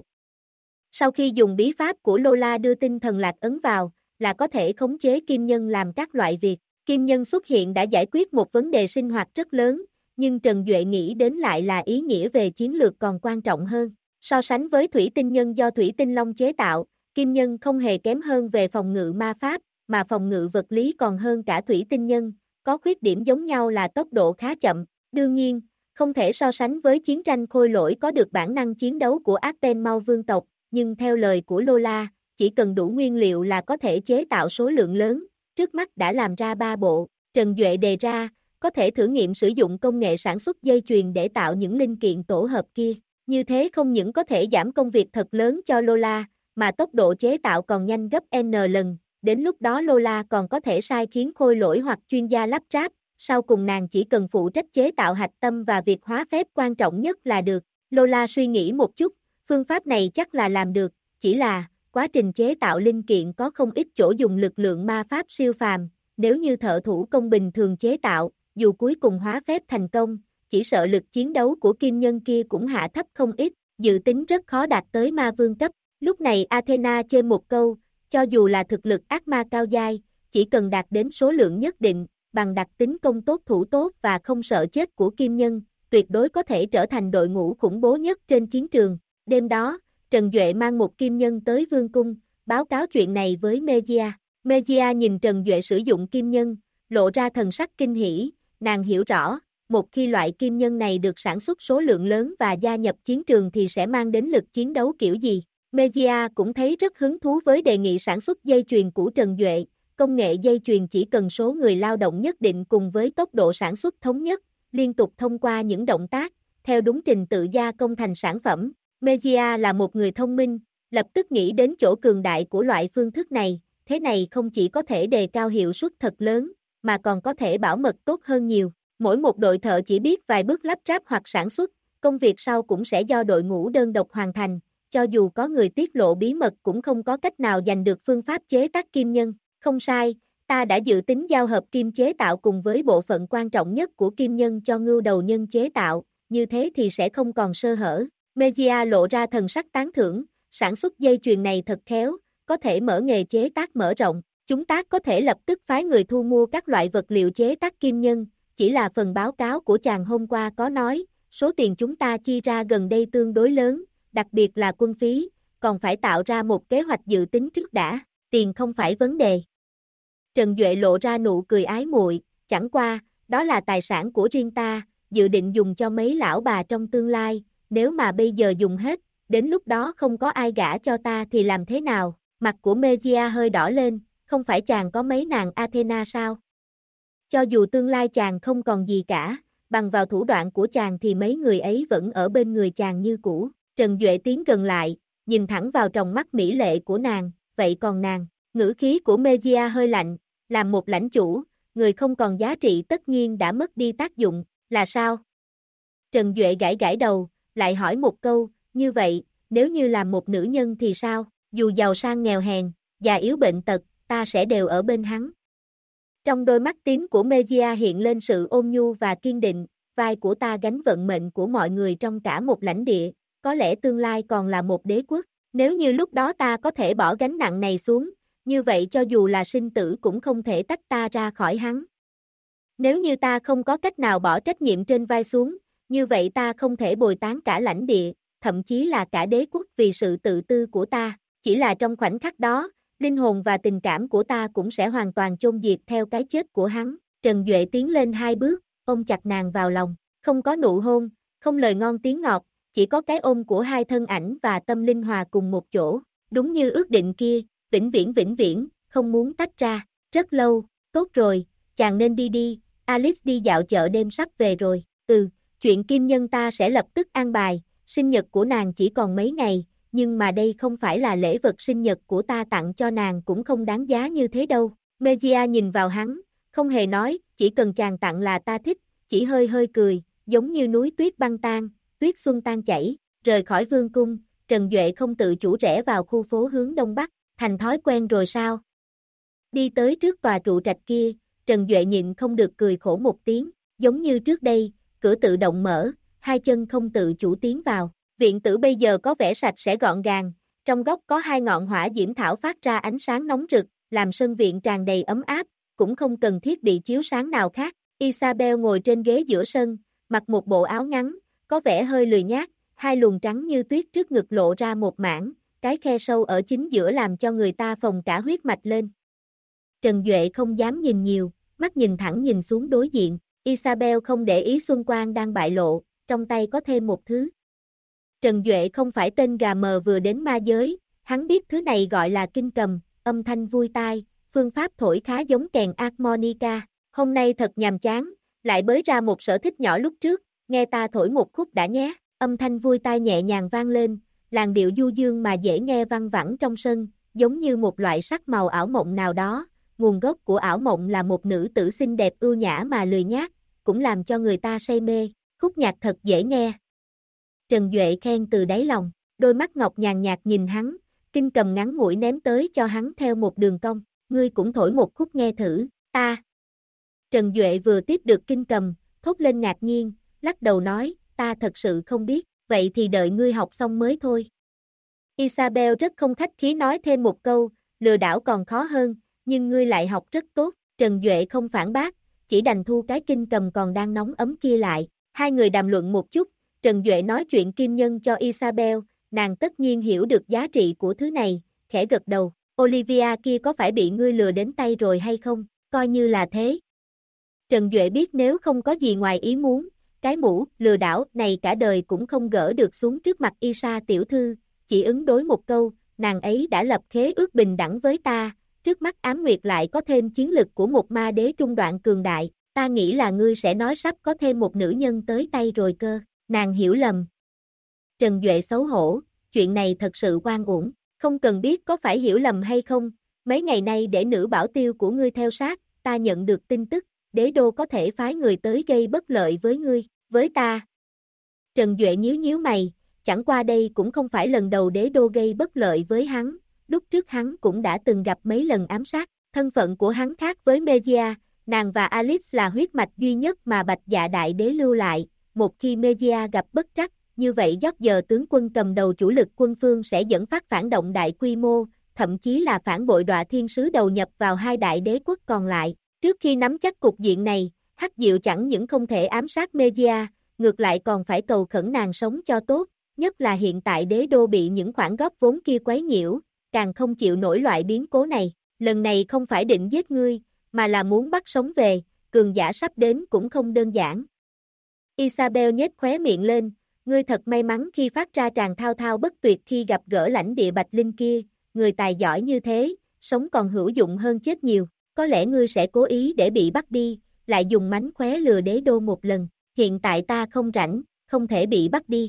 Sau khi dùng bí pháp của Lola đưa tinh thần lạc ấn vào, là có thể khống chế kim nhân làm các loại việc. Kim nhân xuất hiện đã giải quyết một vấn đề sinh hoạt rất lớn, nhưng Trần Duệ nghĩ đến lại là ý nghĩa về chiến lược còn quan trọng hơn. So sánh với thủy tinh nhân do thủy tinh long chế tạo, kim nhân không hề kém hơn về phòng ngự ma pháp, mà phòng ngự vật lý còn hơn cả thủy tinh nhân, có khuyết điểm giống nhau là tốc độ khá chậm. Đương nhiên, không thể so sánh với chiến tranh khôi lỗi có được bản năng chiến đấu của Arpen Mau vương tộc, nhưng theo lời của Lola, chỉ cần đủ nguyên liệu là có thể chế tạo số lượng lớn, trước mắt đã làm ra 3 bộ. Trần Duệ đề ra, có thể thử nghiệm sử dụng công nghệ sản xuất dây chuyền để tạo những linh kiện tổ hợp kia. Như thế không những có thể giảm công việc thật lớn cho Lola, mà tốc độ chế tạo còn nhanh gấp N lần, đến lúc đó Lola còn có thể sai khiến khôi lỗi hoặc chuyên gia lắp ráp, sau cùng nàng chỉ cần phụ trách chế tạo hạch tâm và việc hóa phép quan trọng nhất là được. Lola suy nghĩ một chút, phương pháp này chắc là làm được, chỉ là, quá trình chế tạo linh kiện có không ít chỗ dùng lực lượng ma pháp siêu phàm, nếu như thợ thủ công bình thường chế tạo, dù cuối cùng hóa phép thành công, chỉ sợ lực chiến đấu của kim nhân kia cũng hạ thấp không ít, dự tính rất khó đạt tới ma vương cấp. Lúc này Athena chêm một câu, cho dù là thực lực ác ma cao giai, chỉ cần đạt đến số lượng nhất định, bằng đặc tính công tốt thủ tốt và không sợ chết của kim nhân, tuyệt đối có thể trở thành đội ngũ khủng bố nhất trên chiến trường. Đêm đó, Trần Duệ mang một kim nhân tới vương cung, báo cáo chuyện này với Megia. Megia nhìn Trần Duệ sử dụng kim nhân, lộ ra thần sắc kinh hỉ, nàng hiểu rõ, một khi loại kim nhân này được sản xuất số lượng lớn và gia nhập chiến trường thì sẽ mang đến lực chiến đấu kiểu gì. Megia cũng thấy rất hứng thú với đề nghị sản xuất dây chuyền của Trần Duệ, công nghệ dây chuyền chỉ cần số người lao động nhất định cùng với tốc độ sản xuất thống nhất, liên tục thông qua những động tác, theo đúng trình tự gia công thành sản phẩm. Megia là một người thông minh, lập tức nghĩ đến chỗ cường đại của loại phương thức này, thế này không chỉ có thể đề cao hiệu suất thật lớn, mà còn có thể bảo mật tốt hơn nhiều. Mỗi một đội thợ chỉ biết vài bước lắp ráp hoặc sản xuất, công việc sau cũng sẽ do đội ngũ đơn độc hoàn thành, cho dù có người tiết lộ bí mật cũng không có cách nào giành được phương pháp chế tác kim nhân. Không sai, ta đã dự tính giao hợp kim chế tạo cùng với bộ phận quan trọng nhất của kim nhân cho ngưu đầu nhân chế tạo, như thế thì sẽ không còn sơ hở. Megia lộ ra thần sắc tán thưởng, sản xuất dây chuyền này thật khéo, có thể mở nghề chế tác mở rộng, chúng ta có thể lập tức phái người thu mua các loại vật liệu chế tác kim nhân, chỉ là phần báo cáo của chàng hôm qua có nói, số tiền chúng ta chi ra gần đây tương đối lớn, đặc biệt là quân phí, còn phải tạo ra một kế hoạch dự tính trước đã, tiền không phải vấn đề. Trần Duệ lộ ra nụ cười ái muội, chẳng qua, đó là tài sản của riêng ta, dự định dùng cho mấy lão bà trong tương lai, nếu mà bây giờ dùng hết, đến lúc đó không có ai gả cho ta thì làm thế nào? Mặt của Megia hơi đỏ lên, không phải chàng có mấy nàng Athena sao? Cho dù tương lai chàng không còn gì cả, bằng vào thủ đoạn của chàng thì mấy người ấy vẫn ở bên người chàng như cũ. Trần Duệ tiến gần lại, nhìn thẳng vào tròng mắt mỹ lệ của nàng, vậy còn nàng? Ngữ khí của Megia hơi lạnh, làm một lãnh chủ, người không còn giá trị tất nhiên đã mất đi tác dụng, là sao? Trần Duệ gãi gãi đầu, lại hỏi một câu, như vậy, nếu như làm một nữ nhân thì sao? Dù giàu sang nghèo hèn, già yếu bệnh tật, ta sẽ đều ở bên hắn. Trong đôi mắt tím của Megia hiện lên sự ôn nhu và kiên định, vai của ta gánh vận mệnh của mọi người trong cả một lãnh địa, có lẽ tương lai còn là một đế quốc, nếu như lúc đó ta có thể bỏ gánh nặng này xuống, như vậy cho dù là sinh tử cũng không thể tách ta ra khỏi hắn. Nếu như ta không có cách nào bỏ trách nhiệm trên vai xuống, như vậy ta không thể bồi tán cả lãnh địa, thậm chí là cả đế quốc vì sự tự tư của ta, chỉ là trong khoảnh khắc đó, linh hồn và tình cảm của ta cũng sẽ hoàn toàn chôn diệt theo cái chết của hắn. Trần Duệ tiến lên 2 bước, ôm chặt nàng vào lòng, không có nụ hôn, không lời ngon tiếng ngọt, chỉ có cái ôm của hai thân ảnh và tâm linh hòa cùng một chỗ, đúng như ước định kia, vĩnh viễn, không muốn tách ra, rất lâu, tốt rồi, chàng nên đi đi, Alice đi dạo chợ đêm sắp về rồi, chuyện kim nhân ta sẽ lập tức an bài, sinh nhật của nàng chỉ còn mấy ngày, nhưng mà đây không phải là lễ vật sinh nhật của ta tặng cho nàng cũng không đáng giá như thế đâu. Megia nhìn vào hắn, không hề nói, chỉ cần chàng tặng là ta thích, chỉ hơi hơi cười, giống như núi tuyết băng tan, tuyết xuân tan chảy, rời khỏi vương cung, Trần Duệ không tự chủ rẽ vào khu phố hướng đông bắc, thành thói quen rồi sao? Đi tới trước tòa trụ trạch kia, Trần Duệ nhịn không được cười khổ một tiếng, giống như trước đây, cửa tự động mở, hai chân không tự chủ tiến vào. Viện tử bây giờ có vẻ sạch sẽ gọn gàng, trong góc có 2 ngọn hỏa diễm thảo phát ra ánh sáng nóng rực, làm sân viện tràn đầy ấm áp, cũng không cần thiết bị chiếu sáng nào khác. Isabel ngồi trên ghế giữa sân, mặc một bộ áo ngắn, có vẻ hơi lười nhác, 2 luồng trắng như tuyết trước ngực lộ ra một mảng, cái khe sâu ở chính giữa làm cho người ta phồng cả huyết mạch lên. Trần Duệ không dám nhìn nhiều, mắt nhìn thẳng nhìn xuống đối diện, Isabel không để ý xung quanh đang bại lộ, trong tay có thêm một thứ. Trần Duệ không phải tên gà mờ vừa đến ma giới, hắn biết thứ này gọi là kinh cầm, âm thanh vui tai, phương pháp thổi khá giống kèn harmonica. Hôm nay thật nhàm chán, lại bới ra một sở thích nhỏ lúc trước, nghe ta thổi một khúc đã nhé. Âm thanh vui tai nhẹ nhàng vang lên, làn điệu du dương mà dễ nghe văng vẳng trong sân, giống như một loại sắc màu ảo mộng nào đó. Nguồn gốc của ảo mộng là một nữ tử xinh đẹp ưu nhã mà lười nhác, cũng làm cho người ta say mê. Khúc nhạc thật dễ nghe. Trần Duệ khen từ đáy lòng, đôi mắt ngọc nhàn nhạt nhìn hắn, kinh cầm ngắn ngủi ném tới cho hắn theo một đường cong. Ngươi cũng thổi một khúc nghe thử, ta. Trần Duệ vừa tiếp được kinh cầm, thốt lên ngạc nhiên, lắc đầu nói, ta thật sự không biết, vậy thì đợi ngươi học xong mới thôi. Isabel rất không khách khí nói thêm một câu, lừa đảo còn khó hơn, nhưng ngươi lại học rất tốt. Trần Duệ không phản bác, chỉ đành thu cái kinh cầm còn đang nóng ấm kia lại. Hai người đàm luận một chút, Trần Duệ nói chuyện kim nhân cho Isabel, nàng tất nhiên hiểu được giá trị của thứ này, khẽ gật đầu. Olivia kia có phải bị ngươi lừa đến tay rồi hay không? Coi như là thế. Trần Duệ biết nếu không có gì ngoài ý muốn, cái mũ lừa đảo này cả đời cũng không gỡ được xuống trước mặt Isa tiểu thư, chỉ ứng đối một câu, nàng ấy đã lập khế ước bình đẳng với ta, trước mắt Ám Nguyệt lại có thêm chiến lực của một ma đế trung đoạn cường đại, ta nghĩ là ngươi sẽ nói sắp có thêm một nữ nhân tới tay rồi cơ, nàng hiểu lầm. Trần Duệ xấu hổ, chuyện này thật sự oan uổng, không cần biết có phải hiểu lầm hay không, mấy ngày nay để nữ bảo tiêu của ngươi theo sát, ta nhận được tin tức, đế đô có thể phái người tới gây bất lợi với ngươi, với ta. Trần Duệ nhíu nhíu mày, chẳng qua đây cũng không phải lần đầu đế đô gây bất lợi với hắn, lúc trước hắn cũng đã từng gặp mấy lần ám sát, thân phận của hắn khác với Mejia, nàng và Alice là huyết mạch duy nhất mà Bạch Dạ Đại Đế lưu lại, một khi Mejia gặp bất trắc, như vậy giấc giờ tướng quân cầm đầu chủ lực quân phương sẽ dẫn phát phản động đại quy mô, thậm chí là phản bội Đọa Thiên Sứ đầu nhập vào hai đại đế quốc còn lại. Trước khi nắm chắc cục diện này, Hắc Diệu chẳng những không thể ám sát Mejia, ngược lại còn phải cầu khẩn nàng sống cho tốt, nhất là hiện tại đế đô bị những khoản góp vốn kia quấy nhiễu, càng không chịu nổi loại biến cố này. Lần này không phải định giết ngươi, mà là muốn bắt sống về, cường giả sắp đến cũng không đơn giản. Isabel nhếch khóe miệng lên, ngươi thật may mắn khi phát ra tràng thao thao bất tuyệt khi gặp gỡ lãnh địa Bạch Linh kia, người tài giỏi như thế, sống còn hữu dụng hơn chết nhiều. Có lẽ ngươi sẽ cố ý để bị bắt đi, lại dùng mánh khóe lừa đế đô một lần, hiện tại ta không rảnh, không thể bị bắt đi.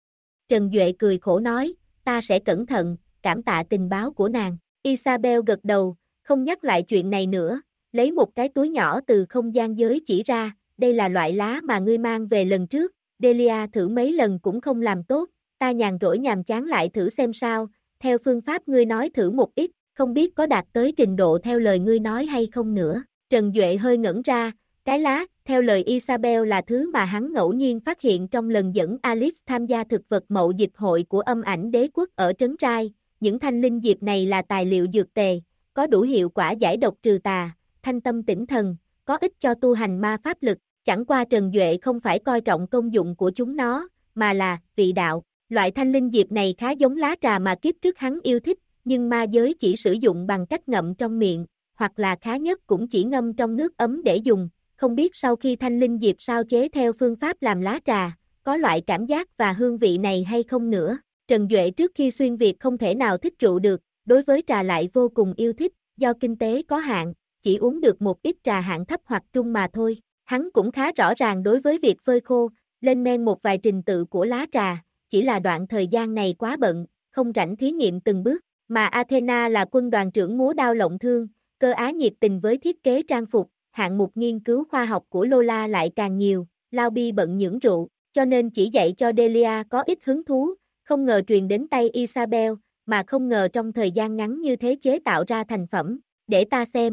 Trần Duệ cười khổ nói, ta sẽ cẩn thận, cảm tạ tình báo của nàng. Isabel gật đầu, không nhắc lại chuyện này nữa, lấy một cái túi nhỏ từ không gian giới chỉ ra, đây là loại lá mà ngươi mang về lần trước, Delia thử mấy lần cũng không làm tốt, ta nhàn rỗi nhàm chán lại thử xem sao, theo phương pháp ngươi nói thử một ít, không biết có đạt tới trình độ theo lời ngươi nói hay không nữa. Trần Duệ hơi ngẩn ra, cái lá, theo lời Isabel là thứ mà hắn ngẫu nhiên phát hiện trong lần dẫn Alice tham gia thực vật mậu dịch hội của Âm Ảnh Đế Quốc ở Trấn Trai. Những thanh linh diệp này là tài liệu dược tề, có đủ hiệu quả giải độc trừ tà, thanh tâm tĩnh thần, có ích cho tu hành ma pháp lực. Chẳng qua Trần Duệ không phải coi trọng công dụng của chúng nó, mà là vị đạo. Loại thanh linh diệp này khá giống lá trà mà kiếp trước hắn yêu thích, nhưng ma giới chỉ sử dụng bằng cách ngậm trong miệng, hoặc là khá nhất cũng chỉ ngâm trong nước ấm để dùng. Không biết sau khi thanh linh diệp sao chế theo phương pháp làm lá trà, có loại cảm giác và hương vị này hay không nữa. Trần Duệ trước khi xuyên Việt không thể nào thích rượu được, đối với trà lại vô cùng yêu thích, do kinh tế có hạn, chỉ uống được một ít trà hạng thấp hoặc trung mà thôi. Hắn cũng khá rõ ràng đối với việc phơi khô, lên men một vài trình tự của lá trà, chỉ là đoạn thời gian này quá bận, không rảnh thí nghiệm từng bước, mà Athena là quân đoàn trưởng múa đao lộng thương, Cơ Á nhiệt tình với thiết kế trang phục, hạng mục nghiên cứu khoa học của Lola lại càng nhiều, Lao Bi bận nhưỡng rượu, cho nên chỉ dạy cho Delia có ít hứng thú, không ngờ truyền đến tay Isabel, mà không ngờ trong thời gian ngắn như thế chế tạo ra thành phẩm, để ta xem.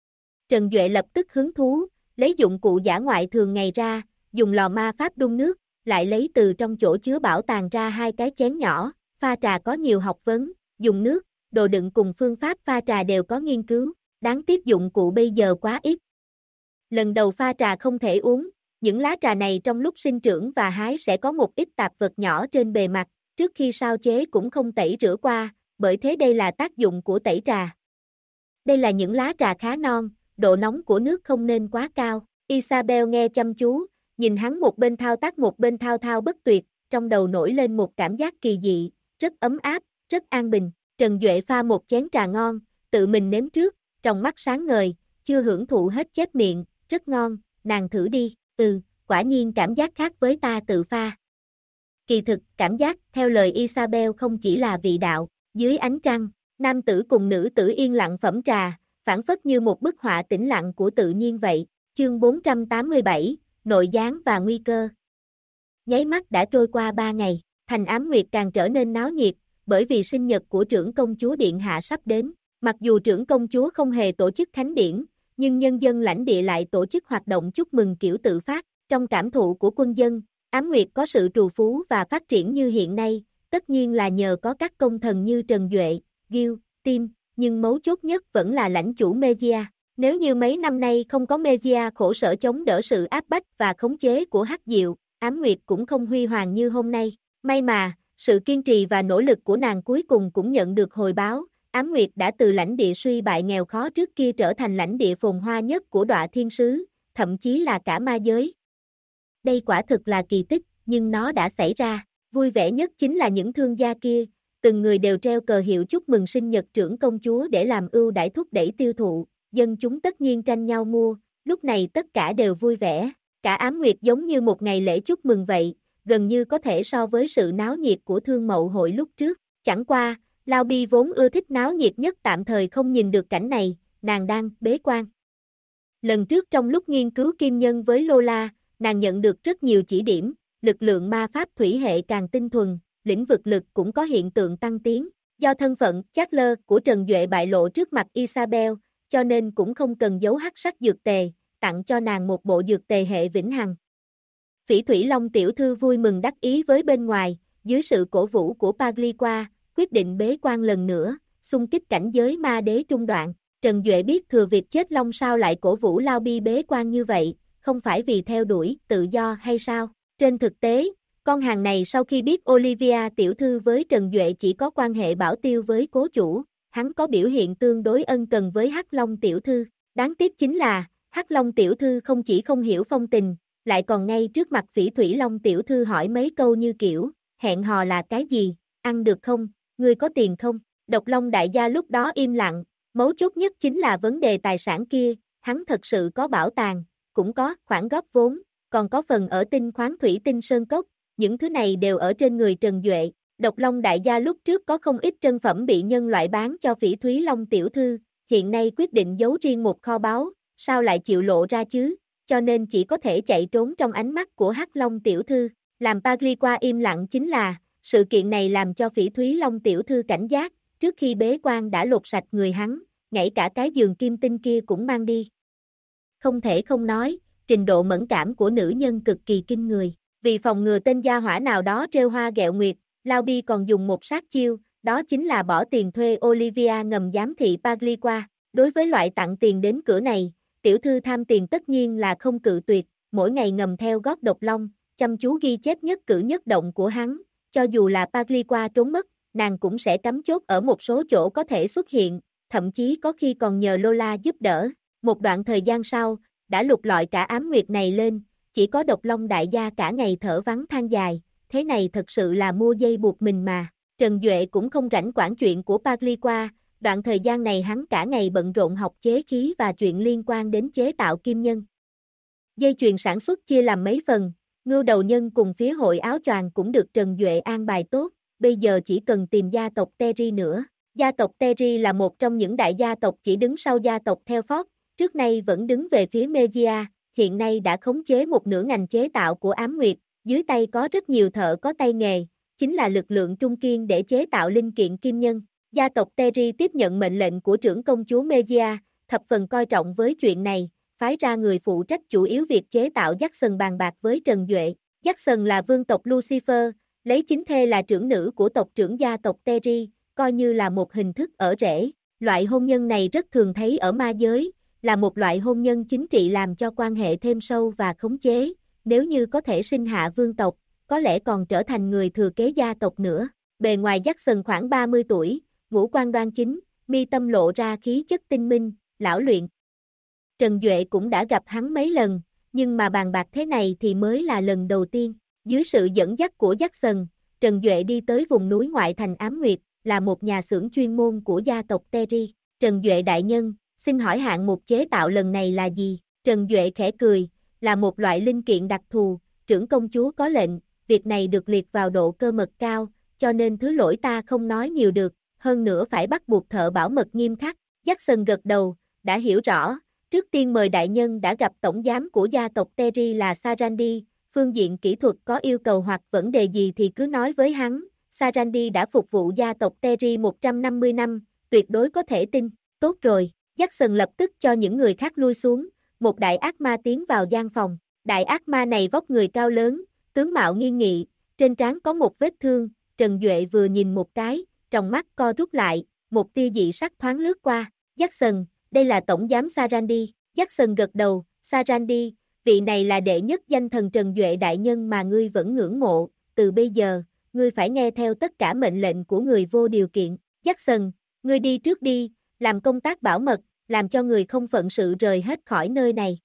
Trần Duệ lập tức hứng thú, lấy dụng cụ dã ngoại thường ngày ra, dùng lò ma pháp đun nước, lại lấy từ trong chỗ chứa bảo tàng ra hai cái chén nhỏ, pha trà có nhiều học vấn, dùng nước, đồ đựng cùng phương pháp pha trà đều có nghiên cứu, đáng tiếc dụng cụ bây giờ quá ít. Lần đầu pha trà không thể uống, những lá trà này trong lúc sinh trưởng và hái sẽ có một ít tạp vật nhỏ trên bề mặt, trước khi sao chế cũng không tẩy rửa qua, bởi thế đây là tác dụng của tẩy trà. Đây là những lá trà khá non, độ nóng của nước không nên quá cao. Isabel nghe chăm chú, nhìn hắn một bên thao tác một bên thao thao bất tuyệt, trong đầu nổi lên một cảm giác kỳ dị, rất ấm áp, rất an bình. Trần Duệ pha một chén trà ngon, tự mình nếm trước, trong mắt sáng ngời, chưa hưởng thụ hết chép miệng, rất ngon, nàng thử đi, quả nhiên cảm giác khác với ta tự pha. Kỳ thực, cảm giác, theo lời Isabel không chỉ là vị đạo, dưới ánh trăng, nam tử cùng nữ tử yên lặng phẩm trà, phảng phất như một bức họa tĩnh lặng của tự nhiên vậy. Chương 487, Nội gián và nguy cơ. Nháy mắt đã trôi qua 3 ngày, thành Ám Nguyệt càng trở nên náo nhiệt, bởi vì sinh nhật của trưởng công chúa Điện Hạ sắp đến. Mặc dù trưởng công chúa không hề tổ chức khánh điển, nhưng nhân dân lãnh địa lại tổ chức hoạt động chúc mừng kiểu tự phát. Trong cảm thụ của quân dân, Ám Nguyệt có sự trù phú và phát triển như hiện nay, tất nhiên là nhờ có các công thần như Trần Duệ, Gil, Tim, nhưng mấu chốt nhất vẫn là lãnh chủ Megia. Nếu như mấy năm nay không có Megia khổ sở chống đỡ sự áp bách và khống chế của Hắc Diệu, Ám Nguyệt cũng không huy hoàng như hôm nay. May mà, sự kiên trì và nỗ lực của nàng cuối cùng cũng nhận được hồi báo. Ám Nguyệt đã từ lãnh địa suy bại nghèo khó trước kia trở thành lãnh địa phồn hoa nhất của Đọa Thiên Sứ, thậm chí là cả ma giới. Đây quả thực là kỳ tích, nhưng nó đã xảy ra. Vui vẻ nhất chính là những thương gia kia, từng người đều treo cờ hiệu chúc mừng sinh nhật trưởng công chúa để làm ưu đãi thúc đẩy tiêu thụ, dân chúng tất nhiên tranh nhau mua, lúc này tất cả đều vui vẻ. Cả Ám Nguyệt giống như một ngày lễ chúc mừng vậy, gần như có thể so với sự náo nhiệt của Thương Mậu hội lúc trước. Chẳng qua, Lao Bi vốn ưa thích náo nhiệt nhất tạm thời không nhìn được cảnh này, nàng đang bế quan. Lần trước trong lúc nghiên cứu kim nhân với Lola, nàng nhận được rất nhiều chỉ điểm, lực lượng ma pháp thủy hệ càng tinh thuần, lĩnh vực lực cũng có hiện tượng tăng tiến. Do thân phận Chatler của Trần Duệ bại lộ trước mặt Isabel, cho nên cũng không cần giấu hắc sắc dược tề, tặng cho nàng một bộ dược tề hệ vĩnh hằng. Phỉ Thủy Long tiểu thư vui mừng đắc ý với bên ngoài, dưới sự cổ vũ của Pagliqua, quyết định bế quan lần nữa, xung kích cảnh giới ma đế trung đoạn. Trần Duệ biết thừa việc chết Long sao lại cổ vũ Lao Bi bế quan như vậy, không phải vì theo đuổi tự do hay sao? Trên thực tế, con hàng này sau khi biết Olivia tiểu thư với Trần Duệ chỉ có quan hệ bảo tiêu với cố chủ, hắn có biểu hiện tương đối ân cần với Hắc Long tiểu thư. Đáng tiếc chính là, Hắc Long tiểu thư không chỉ không hiểu phong tình, lại còn ngay trước mặt Phỉ Thủy Long tiểu thư hỏi mấy câu như kiểu, hẹn hò là cái gì, ăn được không, ngươi có tiền không? Độc Long đại gia lúc đó im lặng, mấu chốt nhất chính là vấn đề tài sản kia, hắn thật sự có bảo tàng, cũng có khoản góp vốn, còn có phần ở tinh khoáng thủy tinh sơn cốc, những thứ này đều ở trên người Trần Duệ. Độc Long đại gia lúc trước có không ít trân phẩm bị nhân loại bán cho Phỉ Thúy Long tiểu thư, hiện nay quyết định giấu riêng một kho báu, sao lại chịu lộ ra chứ, cho nên chỉ có thể chạy trốn trong ánh mắt của Hắc Long tiểu thư. Làm Pagliqua im lặng chính là, sự kiện này làm cho Phỉ Thúy Long tiểu thư cảnh giác, trước khi bế quan đã lột sạch người hắn, ngay cả cái giường kim tinh kia cũng mang đi. Không thể không nói, trình độ mẫn cảm của nữ nhân cực kỳ kinh người. Vì phòng ngừa tên gia hỏa nào đó trêu hoa ghẹo nguyệt, Lao Bi còn dùng một sát chiêu, đó chính là bỏ tiền thuê Olivia ngầm giám thị Pagliqua. Đối với loại tặng tiền đến cửa này, tiểu thư tham tiền tất nhiên là không cự tuyệt, mỗi ngày ngầm theo gót Độc Long, chăm chú ghi chép nhất cử nhất động của hắn, cho dù là Pagliqua trốn mất, nàng cũng sẽ cắm chốt ở một số chỗ có thể xuất hiện, thậm chí có khi còn nhờ Lola giúp đỡ. Một đoạn thời gian sau, đã lục lọi cả Ám Nguyệt này lên, chỉ có Độc Long đại gia cả ngày thở vắng than dài, thế này thật sự là mua dây buộc mình mà. Trần Duệ cũng không rảnh quản chuyện của Pagliqua, đoạn thời gian này hắn cả ngày bận rộn học chế khí và chuyện liên quan đến chế tạo kim nhân. Dây chuyền sản xuất chia làm mấy phần, Ngưu Đầu Nhân cùng phía hội áo choàng cũng được Trần Duệ an bài tốt, bây giờ chỉ cần tìm gia tộc Terry nữa. Gia tộc Terry là một trong những đại gia tộc chỉ đứng sau gia tộc Telford, trước nay vẫn đứng về phía Megia, hiện nay đã khống chế một nửa ngành chế tạo của Ám Nguyệt, dưới tay có rất nhiều thợ có tay nghề, chính là lực lượng trung kiên để chế tạo linh kiện kim nhân. Gia tộc Terry tiếp nhận mệnh lệnh của trưởng công chúa Megia, thập phần coi trọng với chuyện này, phái ra người phụ trách chủ yếu việc chế tạo Jackson bàn bạc với Trần Duệ. Jackson là vương tộc Lucifer, lấy chính thê là trưởng nữ của tộc trưởng gia tộc Terry, coi như là một hình thức ở rễ. Loại hôn nhân này rất thường thấy ở ma giới, là một loại hôn nhân chính trị làm cho quan hệ thêm sâu và khống chế, nếu như có thể sinh hạ vương tộc, có lẽ còn trở thành người thừa kế gia tộc nữa. Bề ngoài Jackson khoảng 30 tuổi, ngũ quan đoan chính, mi tâm lộ ra khí chất tinh minh, lão luyện. Trần Duệ cũng đã gặp hắn mấy lần, nhưng mà bàn bạc thế này thì mới là lần đầu tiên. Dưới sự dẫn dắt của Jackson, Trần Duệ đi tới vùng núi ngoại thành Ám Nguyệt, là một nhà xưởng chuyên môn của gia tộc Terry. Trần Duệ đại nhân, xin hỏi hạng mục chế tạo lần này là gì? Trần Duệ khẽ cười, là một loại linh kiện đặc thù, trưởng công chúa có lệnh, việc này được liệt vào độ cơ mật cao, cho nên thứ lỗi ta không nói nhiều được, hơn nữa phải bắt buộc thợ bảo mật nghiêm khắc. Jackson gật đầu, đã hiểu rõ, trước tiên mời đại nhân đã gặp tổng giám của gia tộc Terry là Sarandi, phương diện kỹ thuật có yêu cầu hoặc vấn đề gì thì cứ nói với hắn, Sarandi đã phục vụ gia tộc Terry 150 năm, tuyệt đối có thể tin, tốt rồi, Jackson lập tức cho những người khác lui xuống, một đại ác ma tiến vào gian phòng, đại ác ma này vóc người cao lớn, tướng mạo nghiêm nghị, trên trán có một vết thương, Trần Duệ vừa nhìn một cái, trong mắt co rút lại, một tia dị sắc thoáng lướt qua, Jackson, đây là tổng giám Sarandi, Jackson gật đầu, Sarandi, vị này là đệ nhất danh thần Trần Duệ đại nhân mà ngươi vẫn ngưỡng mộ, từ bây giờ, ngươi phải nghe theo tất cả mệnh lệnh của người vô điều kiện, Jackson, ngươi đi trước đi, làm công tác bảo mật, làm cho người không phận sự rời hết khỏi nơi này.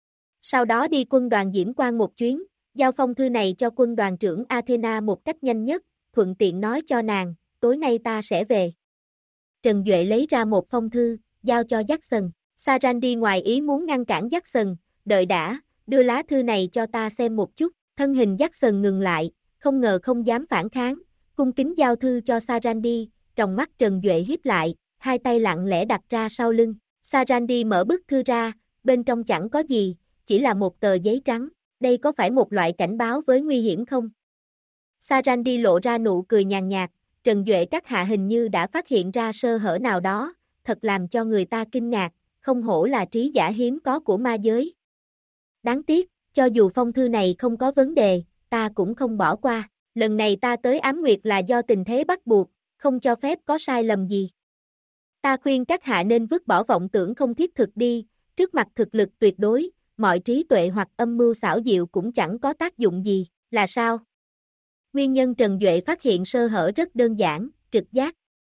Sau đó đi quân đoàn Diễm Quang một chuyến, giao phong thư này cho quân đoàn trưởng Athena một cách nhanh nhất, thuận tiện nói cho nàng, tối nay ta sẽ về. Trần Duệ lấy ra một phong thư, giao cho Jackson. Sarandi ngoài ý muốn ngăn cản Jackson, đợi đã, đưa lá thư này cho ta xem một chút, thân hình Jackson ngừng lại, không ngờ không dám phản kháng, cung kính giao thư cho Sarandi, trong mắt Trần Duệ híp lại, hai tay lặng lẽ đặt ra sau lưng. Sarandi mở bức thư ra, bên trong chẳng có gì, chỉ là một tờ giấy trắng, đây có phải một loại cảnh báo với nguy hiểm không? Sarandi lộ ra nụ cười nhàn nhạt, Trần Duệ các hạ hình như đã phát hiện ra sơ hở nào đó, thật làm cho người ta kinh ngạc, không hổ là trí giả hiếm có của ma giới. Đáng tiếc, cho dù phong thư này không có vấn đề, ta cũng không bỏ qua, lần này ta tới Ám Nguyệt là do tình thế bắt buộc, không cho phép có sai lầm gì. Ta khuyên các hạ nên vứt bỏ vọng tưởng không thiết thực đi, trước mặt thực lực tuyệt đối, mọi trí tuệ hoặc âm mưu xảo diệu cũng chẳng có tác dụng gì, là sao? Nguyên nhân Trần Duệ phát hiện sơ hở rất đơn giản, trực giác.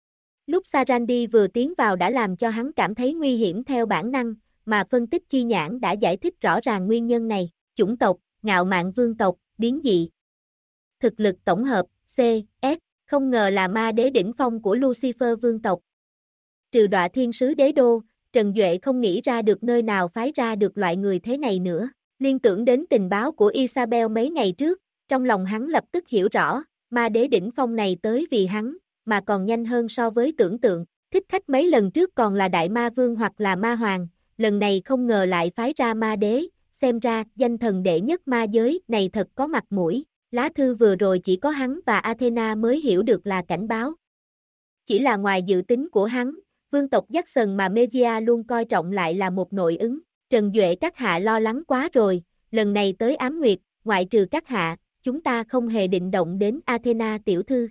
Lúc Sarandi vừa tiến vào đã làm cho hắn cảm thấy nguy hiểm theo bản năng, mà phân tích chi nhãn đã giải thích rõ ràng nguyên nhân này, chủng tộc, ngạo mạn vương tộc, biến dị. Thực lực tổng hợp, C, S, không ngờ là ma đế đỉnh phong của Lucifer vương tộc. Trừ Đọa Thiên Sứ Đế Đô, Trần Duệ không nghĩ ra được nơi nào phái ra được loại người thế này nữa, liên tưởng đến tình báo của Isabel mấy ngày trước, trong lòng hắn lập tức hiểu rõ, ma đế đỉnh phong này tới vì hắn, mà còn nhanh hơn so với tưởng tượng, thích khách mấy lần trước còn là đại ma vương hoặc là ma hoàng, lần này không ngờ lại phái ra ma đế, xem ra danh thần đệ nhất ma giới này thật có mặt mũi, lá thư vừa rồi chỉ có hắn và Athena mới hiểu được là cảnh báo. Chỉ là ngoài dự tính của hắn, vương tộc Jackson mà Megia luôn coi trọng lại là một nội ứng, Trần Duệ các hạ lo lắng quá rồi, lần này tới Ám Nguyệt, ngoại trừ các hạ, chúng ta không hề định động đến Athena tiểu thư.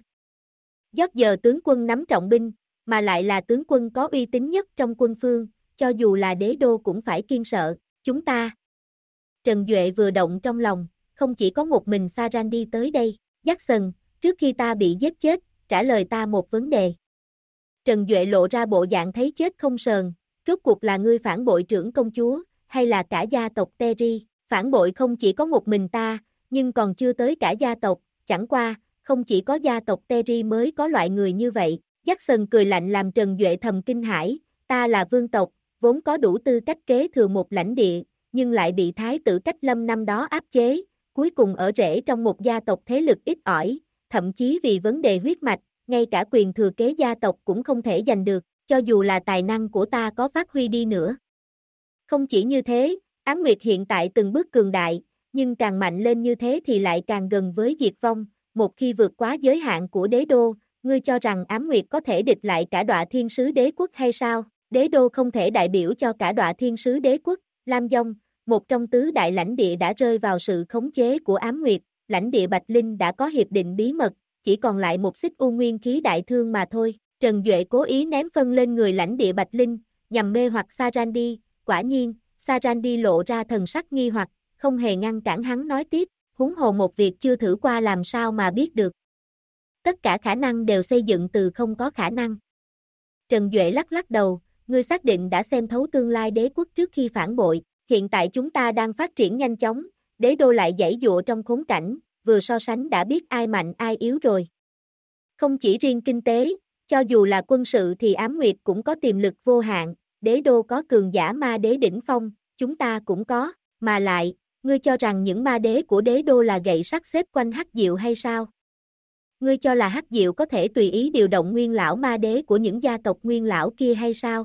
Giờ tướng quân nắm trọng binh, mà lại là tướng quân có uy tín nhất trong quân phương, cho dù là đế đô cũng phải kiêng sợ, chúng ta. Trần Duệ vừa động trong lòng, không chỉ có một mình Sarandi tới đây, Jackson, trước khi ta bị giết chết, trả lời ta một vấn đề. Trần Duệ lộ ra bộ dạng thấy chết không sờn, rốt cuộc là ngươi phản bội trưởng công chúa, hay là cả gia tộc Terry, phản bội không chỉ có một mình ta, nhưng còn chưa tới cả gia tộc, chẳng qua, không chỉ có gia tộc Terry mới có loại người như vậy, Jackson cười lạnh làm Trần Duệ thầm kinh hãi, ta là vương tộc, vốn có đủ tư cách kế thừa một lãnh địa, nhưng lại bị thái tử Cách Lâm năm đó áp chế, cuối cùng ở rễ trong một gia tộc thế lực ít ỏi, thậm chí vì vấn đề huyết mạch, ngay cả quyền thừa kế gia tộc cũng không thể giành được, cho dù là tài năng của ta có phát huy đi nữa. Không chỉ như thế, Ám Nguyệt hiện tại từng bước cường đại, nhưng càng mạnh lên như thế thì lại càng gần với diệt vong, một khi vượt quá giới hạn của đế đô, ngươi cho rằng Ám Nguyệt có thể địch lại cả Đọa Thiên Sứ Đế Quốc hay sao? Đế đô không thể đại biểu cho cả Đọa Thiên Sứ Đế Quốc, Lam Dông, một trong tứ đại lãnh địa đã rơi vào sự khống chế của Ám Nguyệt, lãnh địa Bạch Linh đã có hiệp định bí mật, chỉ còn lại một xích u nguyên khí đại thương mà thôi. Trần Duệ cố ý ném phân lên người lãnh địa Bạch Linh, nhằm mê hoặc Sarandi, quả nhiên, Sarandi lộ ra thần sắc nghi hoặc, không hề ngăn cản hắn nói tiếp, huống hồ một việc chưa thử qua làm sao mà biết được. Tất cả khả năng đều xây dựng từ không có khả năng. Trần Duệ lắc lắc đầu, ngươi xác định đã xem thấu tương lai đế quốc trước khi phản bội, hiện tại chúng ta đang phát triển nhanh chóng, đế đô lại giãy giụa trong khốn cảnh, vừa so sánh đã biết ai mạnh ai yếu rồi. Không chỉ riêng kinh tế, cho dù là quân sự thì Ám Nguyệt cũng có tiềm lực vô hạn, đế đô có cường giả ma đế đỉnh phong, chúng ta cũng có, mà lại, Ngươi cho rằng những ma đế của đế đô là gậy sắt xếp quanh Hắc Diệu hay sao? Ngươi cho là Hắc Diệu có thể tùy ý điều động nguyên lão ma đế của những gia tộc nguyên lão kia hay sao?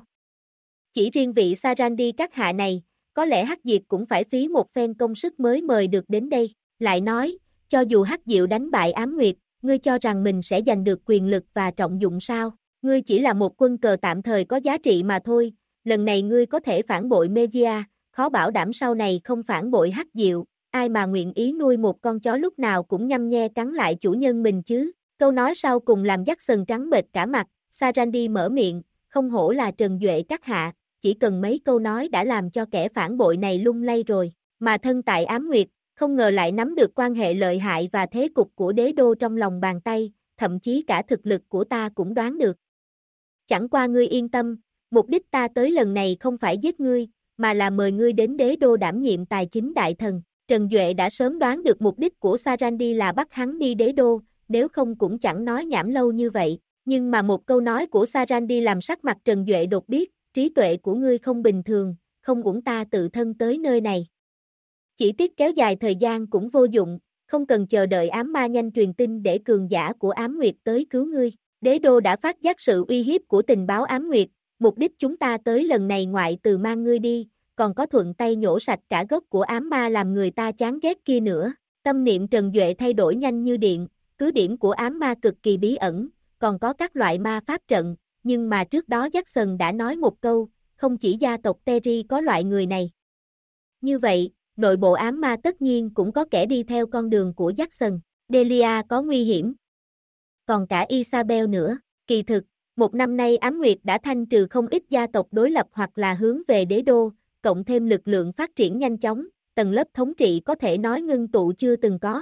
Chỉ riêng vị Sarandi các hạ này, có lẽ Hắc Diệt cũng phải phí một phen công sức mới mời được đến đây. Lại nói, cho dù Hắc Diệu đánh bại Ám Nguyệt, ngươi cho rằng mình sẽ giành được quyền lực và trọng dụng sao? Ngươi chỉ là một quân cờ tạm thời có giá trị mà thôi. Lần này ngươi có thể phản bội Megia, khó bảo đảm sau này không phản bội Hắc Diệu. Ai mà nguyện ý nuôi một con chó lúc nào cũng nhăm nhe cắn lại chủ nhân mình chứ? Câu nói sau cùng làm Jackson trắng bệch cả mặt. Sarandi mở miệng, không hổ là Trần Duệ các hạ, chỉ cần mấy câu nói đã làm cho kẻ phản bội này lung lay rồi. Mà thân tại Ám Nguyệt, không ngờ lại nắm được quan hệ lợi hại và thế cục của đế đô trong lòng bàn tay, thậm chí cả thực lực của ta cũng đoán được. Chẳng qua ngươi yên tâm, mục đích ta tới lần này không phải giết ngươi, mà là mời ngươi đến đế đô đảm nhiệm tài chính đại thần. Trần Duệ đã sớm đoán được mục đích của Sarandi là bắt hắn đi đế đô, nếu không cũng chẳng nói nhảm lâu như vậy. Nhưng mà một câu nói của Sarandi làm sắc mặt Trần Duệ đột biết, trí tuệ của ngươi không bình thường, không uổng ta tự thân tới nơi này. Chỉ tiếc kéo dài thời gian cũng vô dụng, không cần chờ đợi ám ma nhanh truyền tin để cường giả của Ám Nguyệt tới cứu ngươi. Đế đô đã phát giác sự uy hiếp của tình báo Ám Nguyệt, mục đích chúng ta tới lần này ngoại từ mang ngươi đi, còn có thuận tay nhổ sạch cả gốc của ám ma làm người ta chán ghét kia nữa. Tâm niệm Trần Duệ thay đổi nhanh như điện, cứ điểm của ám ma cực kỳ bí ẩn, còn có các loại ma pháp trận, nhưng mà trước đó Jackson đã nói một câu, không chỉ gia tộc Terry có loại người này. Như vậy, nội bộ ám ma tất nhiên cũng có kẻ đi theo con đường của Jackson. Delia có nguy hiểm. Còn cả Isabel nữa. Kỳ thực, một năm nay Ám Nguyệt đã thanh trừ không ít gia tộc đối lập hoặc là hướng về đế đô, cộng thêm lực lượng phát triển nhanh chóng, tầng lớp thống trị có thể nói ngưng tụ chưa từng có.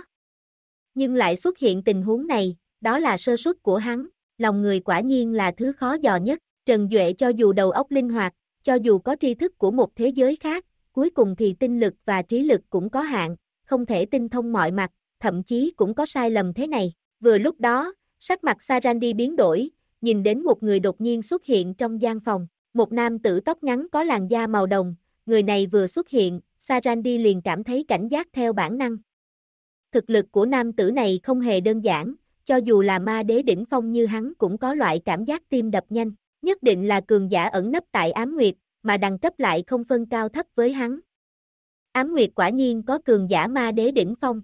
Nhưng lại xuất hiện tình huống này, đó là sơ suất của hắn, lòng người quả nhiên là thứ khó dò nhất. Trần Duệ cho dù đầu óc linh hoạt, cho dù có tri thức của một thế giới khác, cuối cùng thì tinh lực và trí lực cũng có hạn, không thể tinh thông mọi mặt, thậm chí cũng có sai lầm thế này. Vừa lúc đó, sắc mặt Sarandi biến đổi, nhìn đến một người đột nhiên xuất hiện trong gian phòng, một nam tử tóc ngắn có làn da màu đồng, người này vừa xuất hiện, Sarandi liền cảm thấy cảnh giác theo bản năng. Thực lực của nam tử này không hề đơn giản, cho dù là ma đế đỉnh phong như hắn cũng có loại cảm giác tim đập nhanh, nhất định là cường giả ẩn nấp tại Ám Nguyệt, mà đẳng cấp lại không phân cao thấp với hắn. Ám Nguyệt quả nhiên có cường giả ma đế đỉnh phong.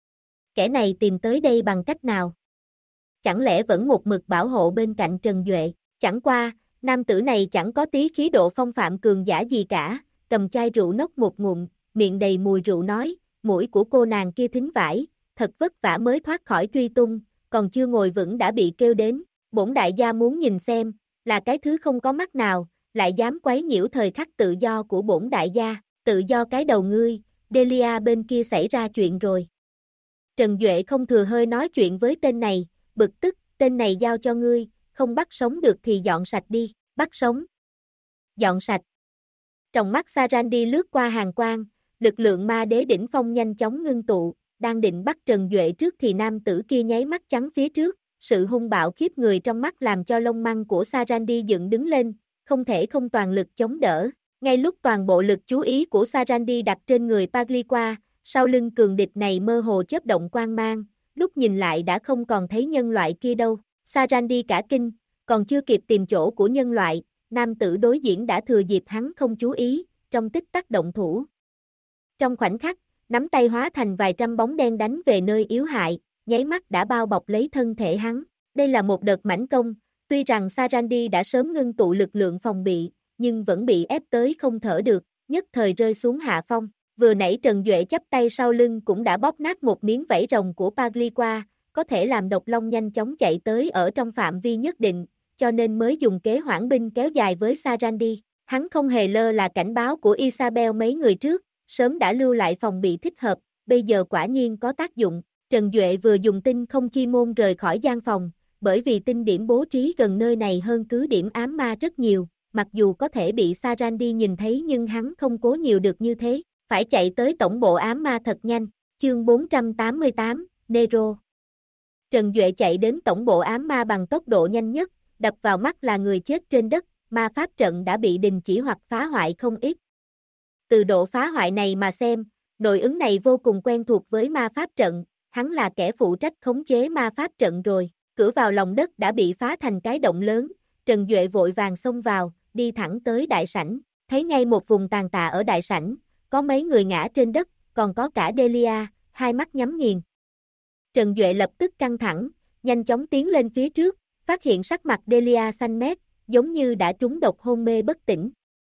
Kẻ này tìm tới đây bằng cách nào? Chẳng lẽ vẫn một mực bảo hộ bên cạnh Trần Duệ? Chẳng qua, nam tử này chẳng có tí khí độ phong phạm cường giả gì cả, cầm chai rượu nốc một ngụm, miệng đầy mùi rượu nói, mũi của cô nàng kia thính vải, thật vất vả mới thoát khỏi truy tung, còn chưa ngồi vững đã bị kêu đến, bổn đại gia muốn nhìn xem, là cái thứ không có mắt nào, lại dám quấy nhiễu thời khắc tự do của bổn đại gia, tự do cái đầu ngươi, Delia bên kia xảy ra chuyện rồi. Trần Duệ không thừa hơi nói chuyện với tên này, bực tức, tên này giao cho ngươi, không bắt sống được thì dọn sạch đi, bắt sống. Dọn sạch. Trong mắt Sarandi lướt qua hàng quang, lực lượng ma đế đỉnh phong nhanh chóng ngưng tụ, đang định bắt Trần Duệ trước thì nam tử kia nháy mắt trắng phía trước, sự hung bạo khiếp người trong mắt làm cho lông măng của Sarandi dựng đứng lên, không thể không toàn lực chống đỡ. Ngay lúc toàn bộ lực chú ý của Sarandi đặt trên người Pagliqua, sau lưng cường địch này mơ hồ chớp động quang mang, lúc nhìn lại đã không còn thấy nhân loại kia đâu. Sarandi cả kinh, còn chưa kịp tìm chỗ của nhân loại, nam tử đối diện đã thừa dịp hắn không chú ý, trong tích tắc động thủ. Trong khoảnh khắc, nắm tay hóa thành vài trăm bóng đen đánh về nơi yếu hại, nháy mắt đã bao bọc lấy thân thể hắn. Đây là một đợt mãnh công, tuy rằng Sarandi đã sớm ngưng tụ lực lượng phòng bị, nhưng vẫn bị ép tới không thở được, nhất thời rơi xuống hạ phong. Vừa nãy Trần Duệ chắp tay sau lưng cũng đã bóp nát một miếng vảy rồng của Pagliqua, có thể làm độc long nhanh chóng chạy tới ở trong phạm vi nhất định, cho nên mới dùng kế hoãn binh kéo dài với Sarandi. Hắn không hề lơ là cảnh báo của Isabel mấy người trước, sớm đã lưu lại phòng bị thích hợp, bây giờ quả nhiên có tác dụng. Trần Duệ vừa dùng tinh không chi môn rời khỏi gian phòng, bởi vì tinh điểm bố trí gần nơi này hơn cứ điểm ám ma rất nhiều, mặc dù có thể bị Sarandi nhìn thấy nhưng hắn không cố nhiều được như thế, phải chạy tới tổng bộ ám ma thật nhanh. Chương 488, Nero. Trần Duệ chạy đến tổng bộ ám ma bằng tốc độ nhanh nhất, đập vào mắt là người chết trên đất, ma pháp trận đã bị đình chỉ hoặc phá hoại không ít. Từ độ phá hoại này mà xem, nội ứng này vô cùng quen thuộc với ma pháp trận, hắn là kẻ phụ trách khống chế ma pháp trận rồi. Cửa vào lòng đất đã bị phá thành cái động lớn, Trần Duệ vội vàng xông vào, đi thẳng tới đại sảnh, thấy ngay một vùng tàn tạ ở đại sảnh, có mấy người ngã trên đất, còn có cả Delia, hai mắt nhắm nghiền. Trần Duệ lập tức căng thẳng, nhanh chóng tiến lên phía trước, phát hiện sắc mặt Delia xanh mét, giống như đã trúng độc hôn mê bất tỉnh.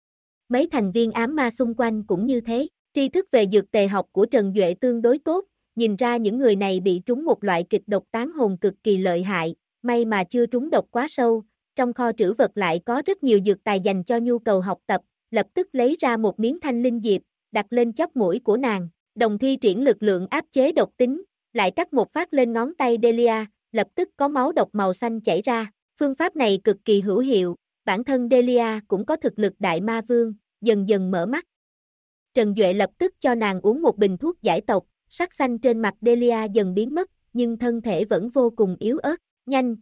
Mấy thành viên ám ma xung quanh cũng như thế, tri thức về dược tề học của Trần Duệ tương đối tốt, nhìn ra những người này bị trúng một loại kịch độc tán hồn cực kỳ lợi hại, may mà chưa trúng độc quá sâu, trong kho trữ vật lại có rất nhiều dược tài dành cho nhu cầu học tập, lập tức lấy ra một miếng thanh linh diệp, đặt lên chóp mũi của nàng, đồng thi triển lực lượng áp chế độc tính, lại cắt một phát lên ngón tay Delia, lập tức có máu độc màu xanh chảy ra, phương pháp này cực kỳ hữu hiệu, bản thân Delia cũng có thực lực đại ma vương, dần dần mở mắt. Trần Duệ lập tức cho nàng uống một bình thuốc giải độc, sắc xanh trên mặt Delia dần biến mất, nhưng thân thể vẫn vô cùng yếu ớt, nhanh.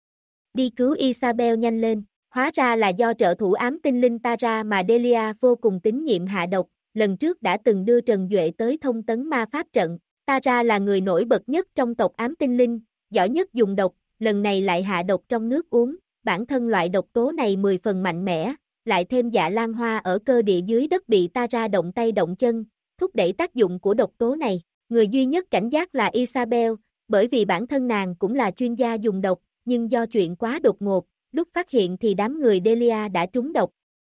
Đi cứu Isabel nhanh lên, hóa ra là do trợ thủ ám tinh linh Tara mà Delia vô cùng tín nhiệm hạ độc, lần trước đã từng đưa Trần Duệ tới thông tấn ma pháp trận, Tara là người nổi bật nhất trong tộc ám tinh linh, giỏi nhất dùng độc, lần này lại hạ độc trong nước uống, bản thân loại độc tố này 10 phần mạnh mẽ, lại thêm dạ lan hoa ở cơ địa dưới đất bị Tara động tay động chân, thúc đẩy tác dụng của độc tố này. Người duy nhất cảnh giác là Isabel, bởi vì bản thân nàng cũng là chuyên gia dùng độc, nhưng do chuyện quá đột ngột, lúc phát hiện thì đám người Delia đã trúng độc.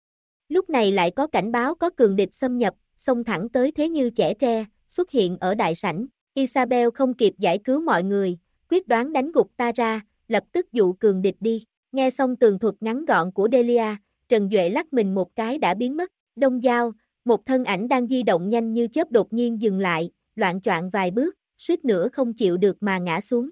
Lúc này lại có cảnh báo có cường địch xâm nhập, xông thẳng tới thế như chẻ tre, xuất hiện ở đại sảnh. Isabel không kịp giải cứu mọi người, quyết đoán đánh gục Tara, lập tức dụ cường địch đi. Nghe xong tường thuật ngắn gọn của Delia, Trần Duệ lắc mình một cái đã biến mất. Đông Giao, một thân ảnh đang di động nhanh như chớp đột nhiên dừng lại, loạng choạng vài bước, suýt nữa không chịu được mà ngã xuống.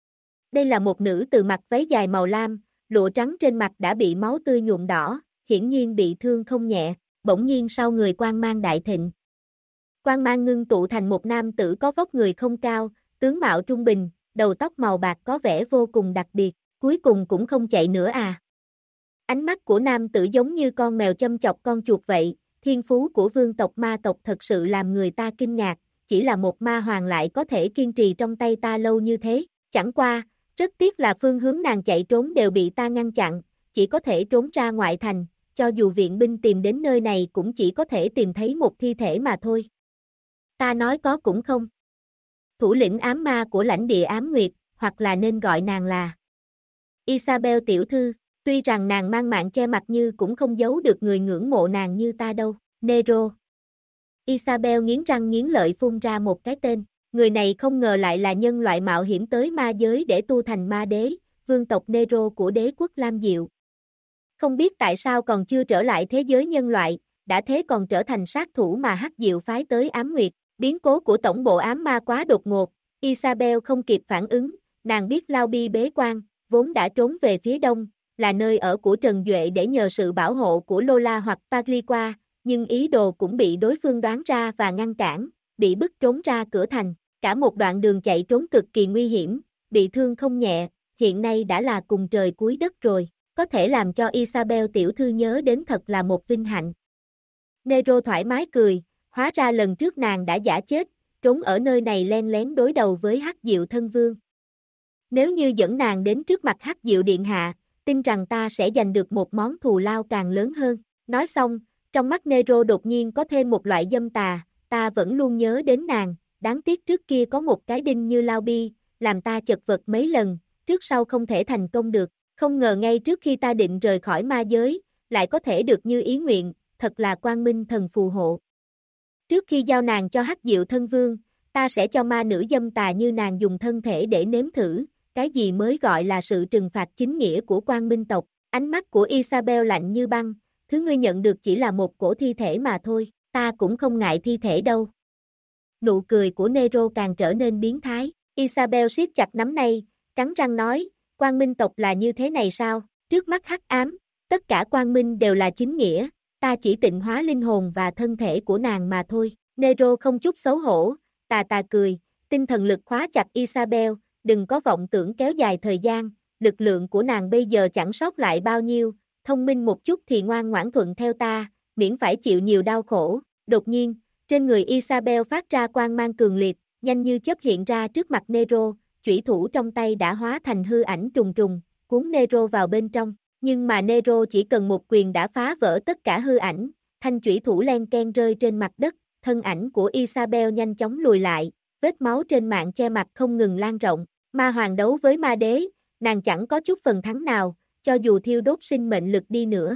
Đây là một nữ từ mặc váy dài màu lam, lụa trắng trên mặt đã bị máu tươi nhuộm đỏ, hiển nhiên bị thương không nhẹ, bỗng nhiên sau người quang mang đại thịnh. Quang mang ngưng tụ thành một nam tử có vóc người không cao, tướng mạo trung bình, đầu tóc màu bạc có vẻ vô cùng đặc biệt, cuối cùng cũng không chạy nữa à. Ánh mắt của nam tử giống như con mèo châm chọc con chuột vậy, thiên phú của vương tộc ma tộc thật sự làm người ta kinh ngạc, chỉ là một ma hoàng lại có thể kiên trì trong tay ta lâu như thế, chẳng qua, rất tiếc là phương hướng nàng chạy trốn đều bị ta ngăn chặn, chỉ có thể trốn ra ngoại thành, cho dù viện binh tìm đến nơi này cũng chỉ có thể tìm thấy một thi thể mà thôi. Ta nói có cũng không. Thủ lĩnh ám ma của lãnh địa ám nguyệt, hoặc là nên gọi nàng là Isabel tiểu thư, tuy rằng nàng mang mạng che mặt như cũng không giấu được người ngưỡng mộ nàng như ta đâu, Nero. Isabel nghiến răng nghiến lợi phun ra một cái tên, người này không ngờ lại là nhân loại mạo hiểm tới ma giới để tu thành ma đế, vương tộc Nero của đế quốc Lam Diệu. Không biết tại sao còn chưa trở lại thế giới nhân loại, đã thế còn trở thành sát thủ mà Hắc Diệu phái tới ám nguyệt, biến cố của tổng bộ ám ma quá đột ngột, Isabel không kịp phản ứng, nàng biết Lao Bi bế quan, vốn đã trốn về phía đông, là nơi ở của Trần Duệ để nhờ sự bảo hộ của Lola hoặc Pagliqua, nhưng ý đồ cũng bị đối phương đoán ra và ngăn cản, bị bức trốn ra cửa thành, cả một đoạn đường chạy trốn cực kỳ nguy hiểm, bị thương không nhẹ, hiện nay đã là cùng trời cuối đất rồi, có thể làm cho Isabel tiểu thư nhớ đến thật là một vinh hạnh. Nero thoải mái cười, hóa ra lần trước nàng đã giả chết, trốn ở nơi này len lén đối đầu với Hắc Diệu thân vương. Nếu như dẫn nàng đến trước mặt Hắc Diệu điện hạ, tin rằng ta sẽ giành được một món thù lao càng lớn hơn. Nói xong, trong mắt Nero đột nhiên có thêm một loại dâm tà, ta vẫn luôn nhớ đến nàng, đáng tiếc trước kia có một cái đinh như Lao Bi, làm ta chật vật mấy lần, trước sau không thể thành công được, không ngờ ngay trước khi ta định rời khỏi ma giới, lại có thể được như ý nguyện, thật là quang minh thần phù hộ. Trước khi giao nàng cho Hắc Diệu thân vương, ta sẽ cho ma nữ dâm tà như nàng dùng thân thể để nếm thử, cái gì mới gọi là sự trừng phạt chính nghĩa của quang minh tộc. Ánh mắt của Isabel lạnh như băng, thứ ngươi nhận được chỉ là một cổ thi thể mà thôi, ta cũng không ngại thi thể đâu. Nụ cười của Nero càng trở nên biến thái, Isabel siết chặt nắm tay, cắn răng nói, quang minh tộc là như thế này sao, trước mắt hắc ám, tất cả quang minh đều là chính nghĩa, ta chỉ tịnh hóa linh hồn và thân thể của nàng mà thôi. Nero không chút xấu hổ, tà tà cười, tinh thần lực khóa chặt Isabel, đừng có vọng tưởng kéo dài thời gian, lực lượng của nàng bây giờ chẳng sót lại bao nhiêu, thông minh một chút thì ngoan ngoãn thuận theo ta, miễn phải chịu nhiều đau khổ. Đột nhiên, Trên người Isabel phát ra quang mang cường liệt, nhanh như chớp hiện ra trước mặt Nero, chủy thủ trong tay đã hóa thành hư ảnh trùng trùng, cuốn Nero vào bên trong. Nhưng mà Nero chỉ cần một quyền đã phá vỡ tất cả hư ảnh, thanh chủy thủ len ken rơi trên mặt đất, thân ảnh của Isabel nhanh chóng lùi lại, vết máu trên mạng che mặt không ngừng lan rộng. Ma hoàng đấu với ma đế, nàng chẳng có chút phần thắng nào, cho dù thiêu đốt sinh mệnh lực đi nữa.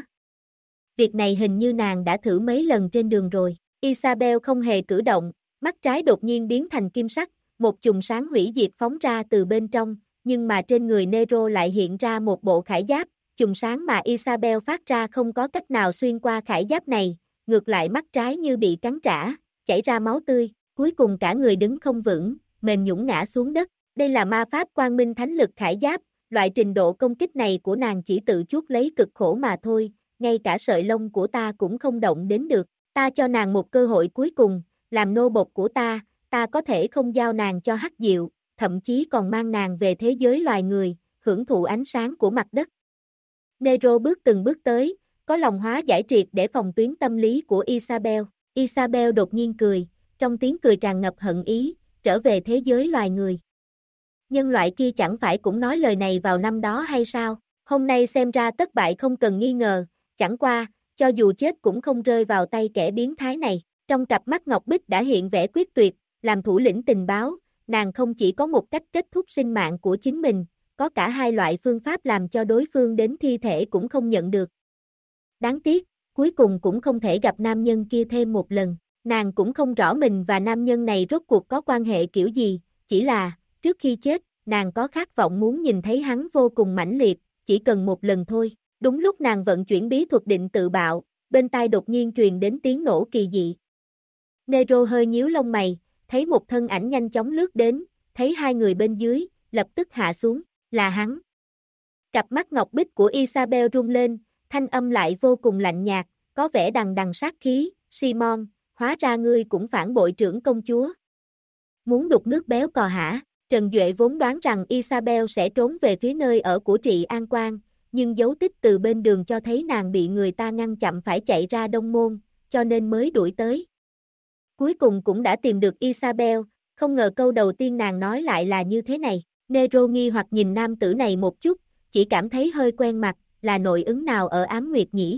Việc này hình như nàng đã thử mấy lần trên đường rồi. Isabel không hề cử động, mắt trái đột nhiên biến thành kim sắc, một chùm sáng hủy diệt phóng ra từ bên trong, nhưng mà trên người Nero lại hiện ra một bộ khải giáp, chùm sáng mà Isabel phát ra không có cách nào xuyên qua khải giáp này, ngược lại mắt trái như bị cắn trả, chảy ra máu tươi, cuối cùng cả người đứng không vững, mềm nhũn ngã xuống đất. Đây là ma pháp quang minh thánh lực khải giáp, loại trình độ công kích này của nàng chỉ tự chuốc lấy cực khổ mà thôi, ngay cả sợi lông của ta cũng không động đến được. Ta cho nàng một cơ hội cuối cùng, làm nô bộc của ta có thể không giao nàng cho Hắc Diệu, thậm chí còn mang nàng về thế giới loài người, hưởng thụ ánh sáng của mặt đất. Nero bước từng bước tới, có lòng hóa giải triệt để phòng tuyến tâm lý của Isabel. Isabel đột nhiên cười, trong tiếng cười tràn ngập hận ý, trở về thế giới loài người. Nhân loại kia chẳng phải cũng nói lời này vào năm đó hay sao? Hôm nay xem ra thất bại không cần nghi ngờ, chẳng qua, cho dù chết cũng không rơi vào tay kẻ biến thái này. Trong cặp mắt Ngọc Bích đã hiện vẻ quyết tuyệt, làm thủ lĩnh tình báo, nàng không chỉ có một cách kết thúc sinh mạng của chính mình, có cả hai loại phương pháp làm cho đối phương đến thi thể cũng không nhận được. Đáng tiếc, cuối cùng cũng không thể gặp nam nhân kia thêm một lần. Nàng cũng không rõ mình và nam nhân này rốt cuộc có quan hệ kiểu gì, chỉ là, trước khi chết, nàng có khát vọng muốn nhìn thấy hắn vô cùng mãnh liệt, chỉ cần một lần thôi. Đúng lúc nàng vận chuyển bí thuật định tự bạo, bên tai đột nhiên truyền đến tiếng nổ kỳ dị. Nero hơi nhíu lông mày, thấy một thân ảnh nhanh chóng lướt đến, thấy hai người bên dưới, lập tức hạ xuống, là hắn. Cặp mắt ngọc bích của Isabel rung lên, thanh âm lại vô cùng lạnh nhạt, có vẻ đằng đằng sát khí, Simon, hóa ra ngươi cũng phản bội trưởng công chúa. Muốn đục nước béo cò hả? Trần Duệ vốn đoán rằng Isabel sẽ trốn về phía nơi ở của Trị An Quang, nhưng dấu tích từ bên đường cho thấy nàng bị người ta ngăn chặn phải chạy ra Đông Môn, cho nên mới đuổi tới. Cuối cùng cũng đã tìm được Isabel, không ngờ câu đầu tiên nàng nói lại là như thế này. Nero nghi hoặc nhìn nam tử này một chút, chỉ cảm thấy hơi quen mặt, là nội ứng nào ở Ám Nguyệt nhỉ?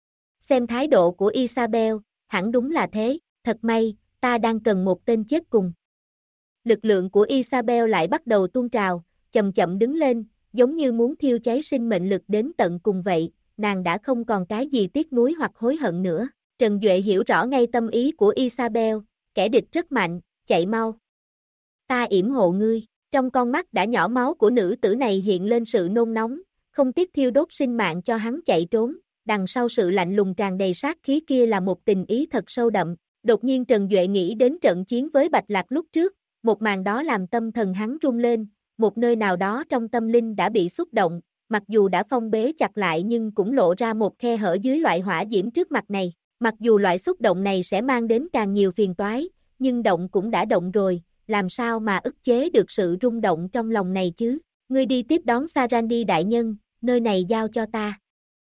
Xem thái độ của Isabel, hẳn đúng là thế, thật may, ta đang cần một tên chết cùng. Lực lượng của Isabel lại bắt đầu tuôn trào, chậm chậm đứng lên, giống như muốn thiêu cháy sinh mệnh lực đến tận cùng vậy, nàng đã không còn cái gì tiếc nuối hoặc hối hận nữa. Trần Duệ hiểu rõ ngay tâm ý của Isabel, kẻ địch rất mạnh, chạy mau. Ta yểm hộ ngươi, trong con mắt đã nhỏ máu của nữ tử này hiện lên sự nôn nóng, không tiếc thiêu đốt sinh mạng cho hắn chạy trốn, đằng sau sự lạnh lùng tràn đầy sát khí kia là một tình ý thật sâu đậm. Đột nhiên Trần Duệ nghĩ đến trận chiến với Bạch Lạc lúc trước, một màn đó làm tâm thần hắn rung lên, một nơi nào đó trong tâm linh đã bị xúc động, mặc dù đã phong bế chặt lại nhưng cũng lộ ra một khe hở dưới loại hỏa diễm trước mặt này. Mặc dù loại xúc động này sẽ mang đến càng nhiều phiền toái, nhưng động cũng đã động rồi, làm sao mà ức chế được sự rung động trong lòng này chứ? Ngươi đi tiếp đón Sarandi đại nhân, nơi này giao cho ta.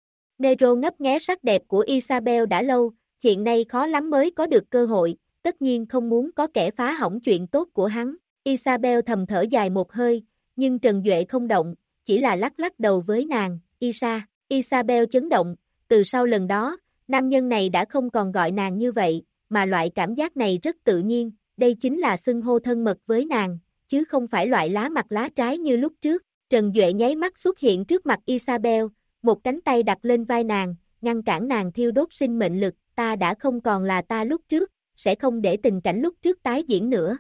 Nero ngấp nghé sắc đẹp của Isabel đã lâu, hiện nay khó lắm mới có được cơ hội, tất nhiên không muốn có kẻ phá hỏng chuyện tốt của hắn. Isabel thầm thở dài một hơi, nhưng Trần Duệ không động, chỉ là lắc lắc đầu với nàng, Isabel chấn động, từ sau lần đó, nam nhân này đã không còn gọi nàng như vậy, mà loại cảm giác này rất tự nhiên, đây chính là xưng hô thân mật với nàng, chứ không phải loại lá mặt lá trái như lúc trước. Trần Duệ nháy mắt xuất hiện trước mặt Isabel, một cánh tay đặt lên vai nàng, ngăn cản nàng thiêu đốt sinh mệnh lực, ta đã không còn là ta lúc trước, sẽ không để tình cảnh lúc trước tái diễn nữa.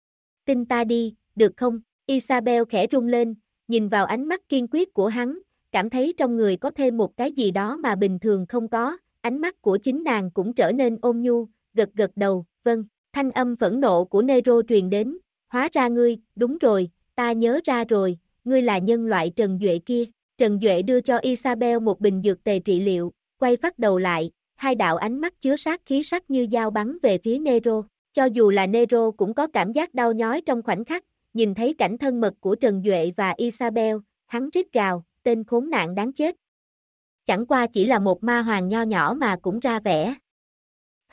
Tin ta đi, được không? Isabel khẽ rung lên, nhìn vào ánh mắt kiên quyết của hắn, cảm thấy trong người có thêm một cái gì đó mà bình thường không có, ánh mắt của chính nàng cũng trở nên ôn nhu, gật gật đầu, vâng. Thanh âm phẫn nộ của Nero truyền đến, hóa ra ngươi, đúng rồi, ta nhớ ra rồi, ngươi là nhân loại Trần Duệ kia. Trần Duệ đưa cho Isabel một bình dược tề trị liệu, quay phát đầu lại, hai đạo ánh mắt chứa sát khí sắc như dao bắn về phía Nero. Cho dù là Nero cũng có cảm giác đau nhói trong khoảnh khắc, nhìn thấy cảnh thân mật của Trần Duệ và Isabel, hắn rít gào, tên khốn nạn đáng chết. Chẳng qua chỉ là một ma hoàng nho nhỏ mà cũng ra vẻ. Hừ,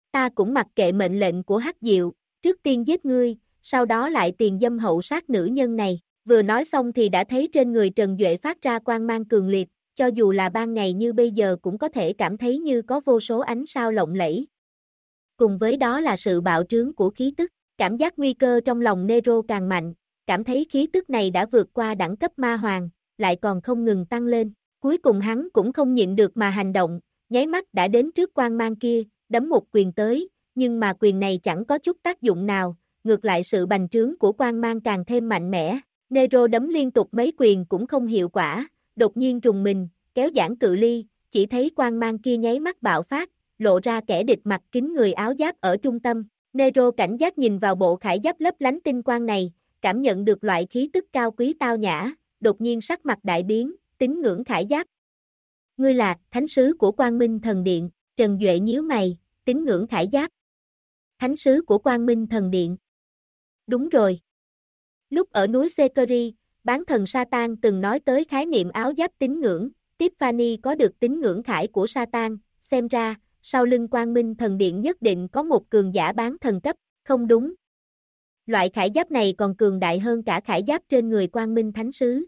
Ta cũng mặc kệ mệnh lệnh của Hắc Diệu, trước tiên giết ngươi, sau đó lại tiền dâm hậu sát nữ nhân này. Vừa nói xong thì đã thấy trên người Trần Duệ phát ra quang mang cường liệt, cho dù là ban ngày như bây giờ cũng có thể cảm thấy như có vô số ánh sao lộng lẫy. Cùng với đó là sự bạo trướng của khí tức, cảm giác nguy cơ trong lòng Nero càng mạnh, cảm thấy khí tức này đã vượt qua đẳng cấp ma hoàng, lại còn không ngừng tăng lên. Cuối cùng hắn cũng không nhịn được mà hành động, nháy mắt đã đến trước quang mang kia, đấm một quyền tới, nhưng mà quyền này chẳng có chút tác dụng nào, ngược lại sự bành trướng của quang mang càng thêm mạnh mẽ. Nero đấm liên tục mấy quyền cũng không hiệu quả, đột nhiên rùng mình, kéo giãn cự ly, chỉ thấy quang mang kia nháy mắt bạo phát, lộ ra kẻ địch mặc kính người áo giáp ở trung tâm. Nero cảnh giác nhìn vào bộ khải giáp lấp lánh tinh quang này, cảm nhận được loại khí tức cao quý tao nhã, đột nhiên sắc mặt đại biến, tín ngưỡng khải giáp. Ngươi là thánh sứ của Quang Minh Thần Điện. Trần Duệ nhíu mày, tín ngưỡng khải giáp. Thánh sứ của Quang Minh Thần Điện. Đúng rồi. Lúc ở núi Sekeri, bán thần Satan từng nói tới khái niệm áo giáp tín ngưỡng, Tiffany có được tín ngưỡng khải của Satan, xem ra, sau lưng Quang Minh Thần Điện nhất định có một cường giả bán thần cấp, không đúng. Loại khải giáp này còn cường đại hơn cả khải giáp trên người Quang Minh Thánh Sứ.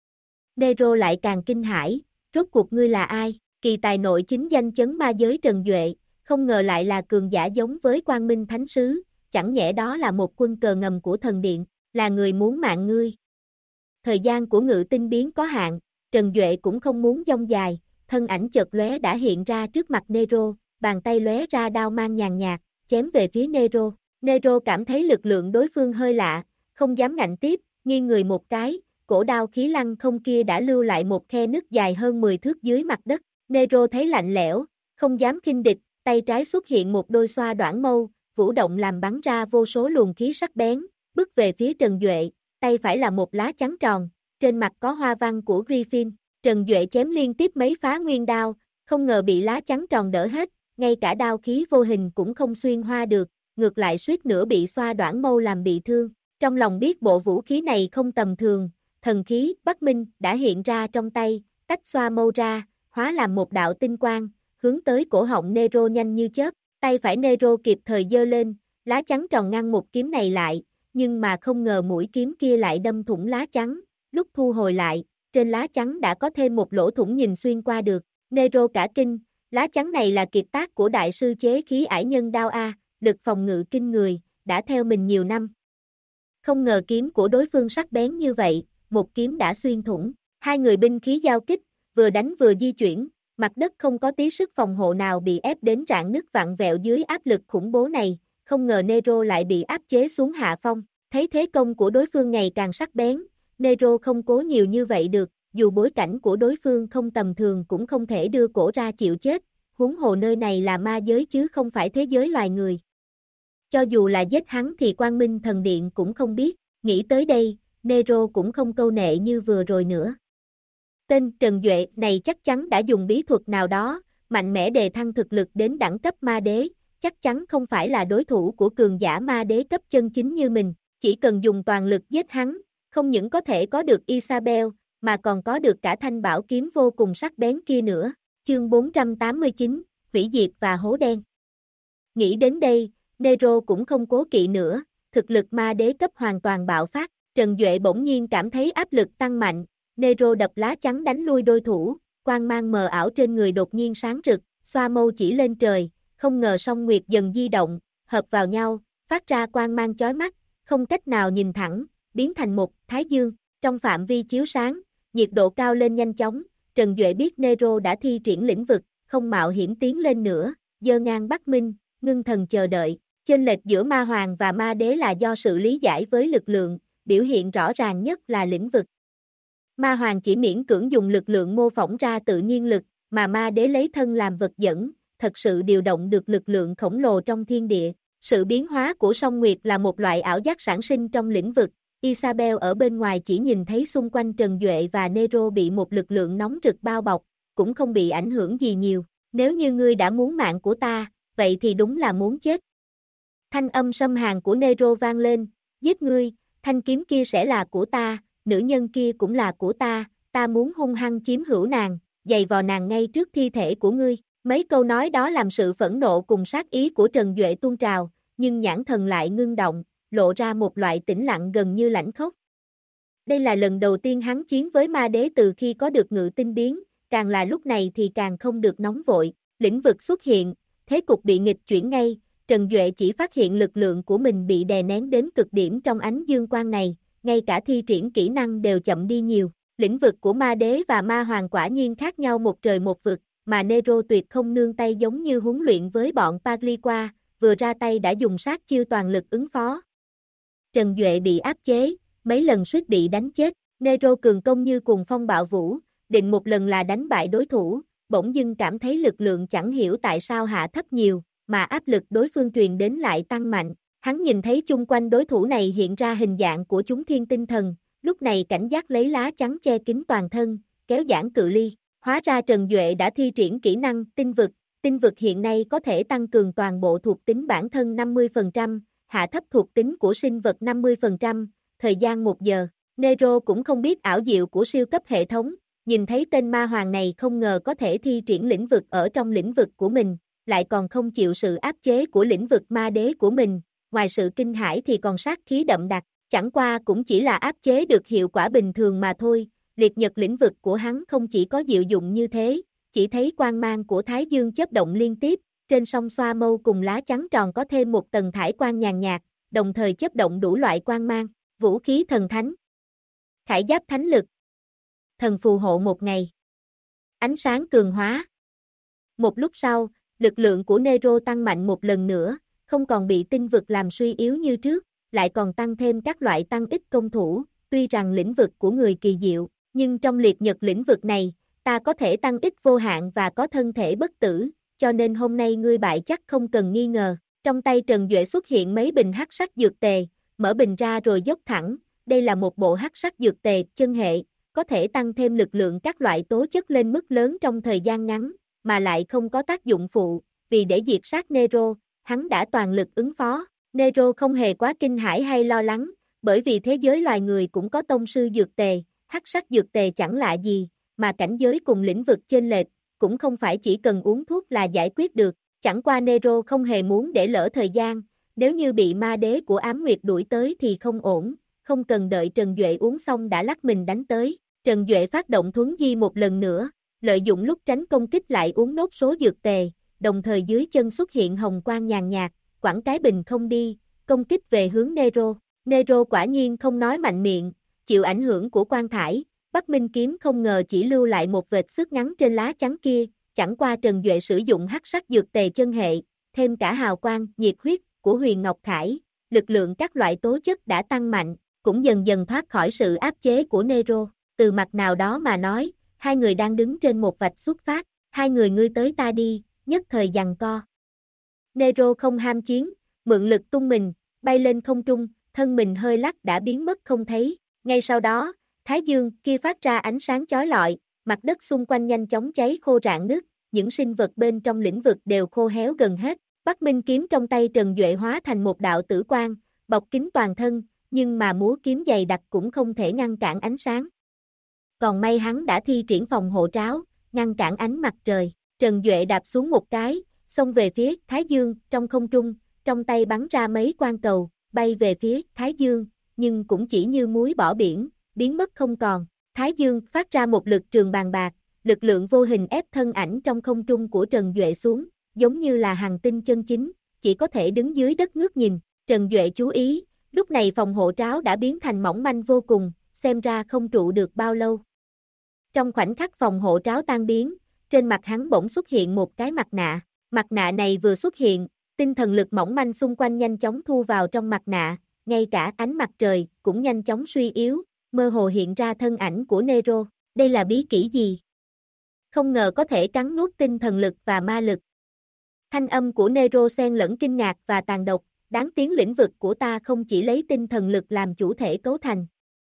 Nero lại càng kinh hãi, rốt cuộc ngươi là ai? Kỳ tài nội chính danh chấn ma giới Trần Duệ, không ngờ lại là cường giả giống với Quang Minh Thánh Sứ, chẳng nhẽ đó là một quân cờ ngầm của thần điện, là người muốn mạng ngươi. Thời gian của ngự tinh biến có hạn, Trần Duệ cũng không muốn dông dài, thân ảnh chợt lóe đã hiện ra trước mặt Nero, bàn tay lóe ra đao mang nhàn nhạt, chém về phía Nero. Nero cảm thấy lực lượng đối phương hơi lạ, không dám ngạnh tiếp, nghiêng người một cái, cổ đao khí lăng không kia đã lưu lại một khe nứt dài hơn 10 thước dưới mặt đất. Nero thấy lạnh lẽo, không dám khinh địch, tay trái xuất hiện một đôi xoa đoản mâu, vũ động làm bắn ra vô số luồng khí sắc bén, bước về phía Trần Duệ, tay phải là một lá chắn tròn, trên mặt có hoa văn của Griffin. Trần Duệ chém liên tiếp mấy phá nguyên đao, không ngờ bị lá chắn tròn đỡ hết, ngay cả đao khí vô hình cũng không xuyên hoa được, ngược lại suýt nữa bị xoa đoản mâu làm bị thương. Trong lòng biết bộ vũ khí này không tầm thường, thần khí Bắc Minh đã hiện ra trong tay, tách xoa mâu ra, hóa làm một đạo tinh quang, hướng tới cổ họng Nero nhanh như chớp. Tay phải Nero kịp thời giơ lên, lá chắn tròn ngăn một kiếm này lại, nhưng mà không ngờ mũi kiếm kia lại đâm thủng lá chắn, lúc thu hồi lại, trên lá chắn đã có thêm một lỗ thủng nhìn xuyên qua được. Nero cả kinh, lá chắn này là kiệt tác của đại sư chế khí ải nhân đao A, lực phòng ngự kinh người, đã theo mình nhiều năm. Không ngờ kiếm của đối phương sắc bén như vậy, một kiếm đã xuyên thủng. Hai người binh khí giao kích, vừa đánh vừa di chuyển, mặt đất không có tí sức phòng hộ nào bị ép đến rạn nứt vặn vẹo dưới áp lực khủng bố này, không ngờ Nero lại bị áp chế xuống hạ phong. Thấy thế công của đối phương ngày càng sắc bén, Nero không cố nhiều như vậy được, dù bối cảnh của đối phương không tầm thường cũng không thể đưa cổ ra chịu chết, huống hồ nơi này là ma giới chứ không phải thế giới loài người. Cho dù là giết hắn thì Quang Minh Thần Điện cũng không biết, nghĩ tới đây, Nero cũng không câu nệ như vừa rồi nữa. Tên Trần Duệ này chắc chắn đã dùng bí thuật nào đó, mạnh mẽ đề thăng thực lực đến đẳng cấp ma đế, chắc chắn không phải là đối thủ của cường giả ma đế cấp chân chính như mình, chỉ cần dùng toàn lực giết hắn, không những có thể có được Isabel, mà còn có được cả thanh bảo kiếm vô cùng sắc bén kia nữa. Chương 489, Hủy diệt và hố đen. Nghĩ đến đây, Nero cũng không cố kỵ nữa, thực lực ma đế cấp hoàn toàn bạo phát, Trần Duệ bỗng nhiên cảm thấy áp lực tăng mạnh, Nero đập lá chắn đánh lui đôi thủ, quang mang mờ ảo trên người đột nhiên sáng rực, xoa mâu chỉ lên trời, không ngờ song nguyệt dần di động, hợp vào nhau, phát ra quang mang chói mắt, không cách nào nhìn thẳng, biến thành một thái dương, trong phạm vi chiếu sáng, nhiệt độ cao lên nhanh chóng, Trần Duệ biết Nero đã thi triển lĩnh vực, không mạo hiểm tiến lên nữa, giơ ngang Bắc Minh, ngưng thần chờ đợi. Chênh lệch giữa ma hoàng và ma đế là do sự lý giải với lực lượng, biểu hiện rõ ràng nhất là lĩnh vực. Ma hoàng chỉ miễn cưỡng dùng lực lượng mô phỏng ra tự nhiên lực, mà ma đế lấy thân làm vật dẫn, thật sự điều động được lực lượng khổng lồ trong thiên địa. Sự biến hóa của song nguyệt là một loại ảo giác sản sinh trong lĩnh vực. Isabel ở bên ngoài chỉ nhìn thấy xung quanh Trần Duệ và Nero bị một lực lượng nóng rực bao bọc, cũng không bị ảnh hưởng gì nhiều. Nếu như ngươi đã muốn mạng của ta, vậy thì đúng là muốn chết. Thanh âm xâm hàn của Nero vang lên, giết ngươi, thanh kiếm kia sẽ là của ta, nữ nhân kia cũng là của ta muốn hung hăng chiếm hữu nàng, giày vò nàng ngay trước thi thể của ngươi. Mấy câu nói đó làm sự phẫn nộ cùng sát ý của Trần Duệ tuôn trào, nhưng nhãn thần lại ngưng động, lộ ra một loại tĩnh lặng gần như lãnh khốc. Đây là lần đầu tiên hắn chiến với ma đế từ khi có được ngự tinh biến, càng là lúc này thì càng không được nóng vội, lĩnh vực xuất hiện, thế cục bị nghịch chuyển ngay, Trần Duệ chỉ phát hiện lực lượng của mình bị đè nén đến cực điểm trong ánh dương quang này, ngay cả thi triển kỹ năng đều chậm đi nhiều. Lĩnh vực của ma đế và ma hoàng quả nhiên khác nhau một trời một vực, mà Nero tuyệt không nương tay giống như huấn luyện với bọn Pagliqua, vừa ra tay đã dùng sát chiêu toàn lực ứng phó. Trần Duệ bị áp chế, mấy lần suýt bị đánh chết, Nero cường công như cuồng phong bạo vũ, định một lần là đánh bại đối thủ, bỗng dưng cảm thấy lực lượng chẳng hiểu tại sao hạ thấp nhiều, mà áp lực đối phương truyền đến lại tăng mạnh. Hắn nhìn thấy chung quanh đối thủ này hiện ra hình dạng của chúng thiên tinh thần, lúc này cảnh giác lấy lá chắn che kín toàn thân, kéo giãn cự ly. Hóa ra Trần Duệ đã thi triển kỹ năng tinh vực hiện nay có thể tăng cường toàn bộ thuộc tính bản thân 50%, hạ thấp thuộc tính của sinh vật 50%, thời gian 1 giờ. Nero cũng không biết ảo diệu của siêu cấp hệ thống, nhìn thấy tên ma hoàng này không ngờ có thể thi triển lĩnh vực ở trong lĩnh vực của mình, lại còn không chịu sự áp chế của lĩnh vực ma đế của mình, ngoài sự kinh hãi thì còn sát khí đậm đặc, chẳng qua cũng chỉ là áp chế được hiệu quả bình thường mà thôi. Liệt nhật lĩnh vực của hắn không chỉ có diệu dụng như thế, chỉ thấy quang mang của Thái Dương chớp động liên tiếp, trên song xoa mâu cùng lá chắn tròn có thêm một tầng thải quang nhàn nhạt, đồng thời chớp động đủ loại quang mang, vũ khí thần thánh, khải giáp thánh lực, thần phù hộ một ngày, ánh sáng cường hóa. Một lúc sau, lực lượng của Nero tăng mạnh một lần nữa, không còn bị tinh vực làm suy yếu như trước, lại còn tăng thêm các loại tăng ích công thủ, tuy rằng lĩnh vực của người kỳ diệu, nhưng trong liệt nhật lĩnh vực này, ta có thể tăng ích vô hạn và có thân thể bất tử, cho nên hôm nay ngươi bại chắc không cần nghi ngờ. Trong tay Trần Duệ xuất hiện mấy bình hắc sắc dược tề, mở bình ra rồi dốc thẳng, đây là một bộ hắc sắc dược tề chân hệ, có thể tăng thêm lực lượng các loại tố chất lên mức lớn trong thời gian ngắn, mà lại không có tác dụng phụ, vì để diệt sát Nero, hắn đã toàn lực ứng phó. Nero không hề quá kinh hãi hay lo lắng, bởi vì thế giới loài người cũng có tông sư dược tề, hắc sắc dược tề chẳng lạ gì, mà cảnh giới cùng lĩnh vực chênh lệch, cũng không phải chỉ cần uống thuốc là giải quyết được, chẳng qua Nero không hề muốn để lỡ thời gian, nếu như bị ma đế của Ám Nguyệt đuổi tới thì không ổn, không cần đợi Trần Duệ uống xong đã lắc mình đánh tới. Trần Duệ phát động thuấn di một lần nữa, lợi dụng lúc tránh công kích lại uống nốt số dược tề, đồng thời dưới chân xuất hiện hồng quang nhàn nhạt, quẳng cái bình không đi, công kích về hướng Nero. Nero quả nhiên không nói mạnh miệng, chịu ảnh hưởng của quang thải, Bắc Minh kiếm không ngờ chỉ lưu lại một vệt xước ngắn trên lá chắn kia, chẳng qua Trần Duệ sử dụng hắc sắc dược tề chân hệ, thêm cả hào quang, nhiệt huyết của Huyền Ngọc Khải, lực lượng các loại tố chất đã tăng mạnh, cũng dần dần thoát khỏi sự áp chế của Nero. Từ mặt nào đó mà nói, hai người đang đứng trên một vạch xuất phát, hai người ngươi tới ta đi, nhất thời giằng co. Nero không ham chiến, mượn lực tung mình, bay lên không trung, thân mình hơi lắc đã biến mất không thấy. Ngay sau đó, Thái Dương kia phát ra ánh sáng chói lọi, mặt đất xung quanh nhanh chóng cháy khô rạn nứt, những sinh vật bên trong lĩnh vực đều khô héo gần hết. Bắc Minh kiếm trong tay Trần Duệ hóa thành một đạo tử quang, bọc kín toàn thân, nhưng mà múa kiếm dày đặc cũng không thể ngăn cản ánh sáng. Còn may hắn đã thi triển phòng hộ tráo, ngăn cản ánh mặt trời. Trần Duệ đạp xuống một cái, xông về phía Thái Dương trong không trung, trong tay bắn ra mấy quang cầu, bay về phía Thái Dương, nhưng cũng chỉ như muối bỏ biển, biến mất không còn. Thái Dương phát ra một lực trường bàn bạc, lực lượng vô hình ép thân ảnh trong không trung của Trần Duệ xuống, giống như là hành tinh chân chính, chỉ có thể đứng dưới đất ngước nhìn. Trần Duệ chú ý, lúc này phòng hộ tráo đã biến thành mỏng manh vô cùng, xem ra không trụ được bao lâu. Trong khoảnh khắc phòng hộ tráo tan biến, trên mặt hắn bỗng xuất hiện một cái mặt nạ này vừa xuất hiện, tinh thần lực mỏng manh xung quanh nhanh chóng thu vào trong mặt nạ, ngay cả ánh mặt trời cũng nhanh chóng suy yếu, mơ hồ hiện ra thân ảnh của Nero. Đây là bí kỹ gì? Không ngờ có thể cắn nuốt tinh thần lực và ma lực. Thanh âm của Nero xen lẫn kinh ngạc và tàn độc, đáng tiếng lĩnh vực của ta không chỉ lấy tinh thần lực làm chủ thể cấu thành.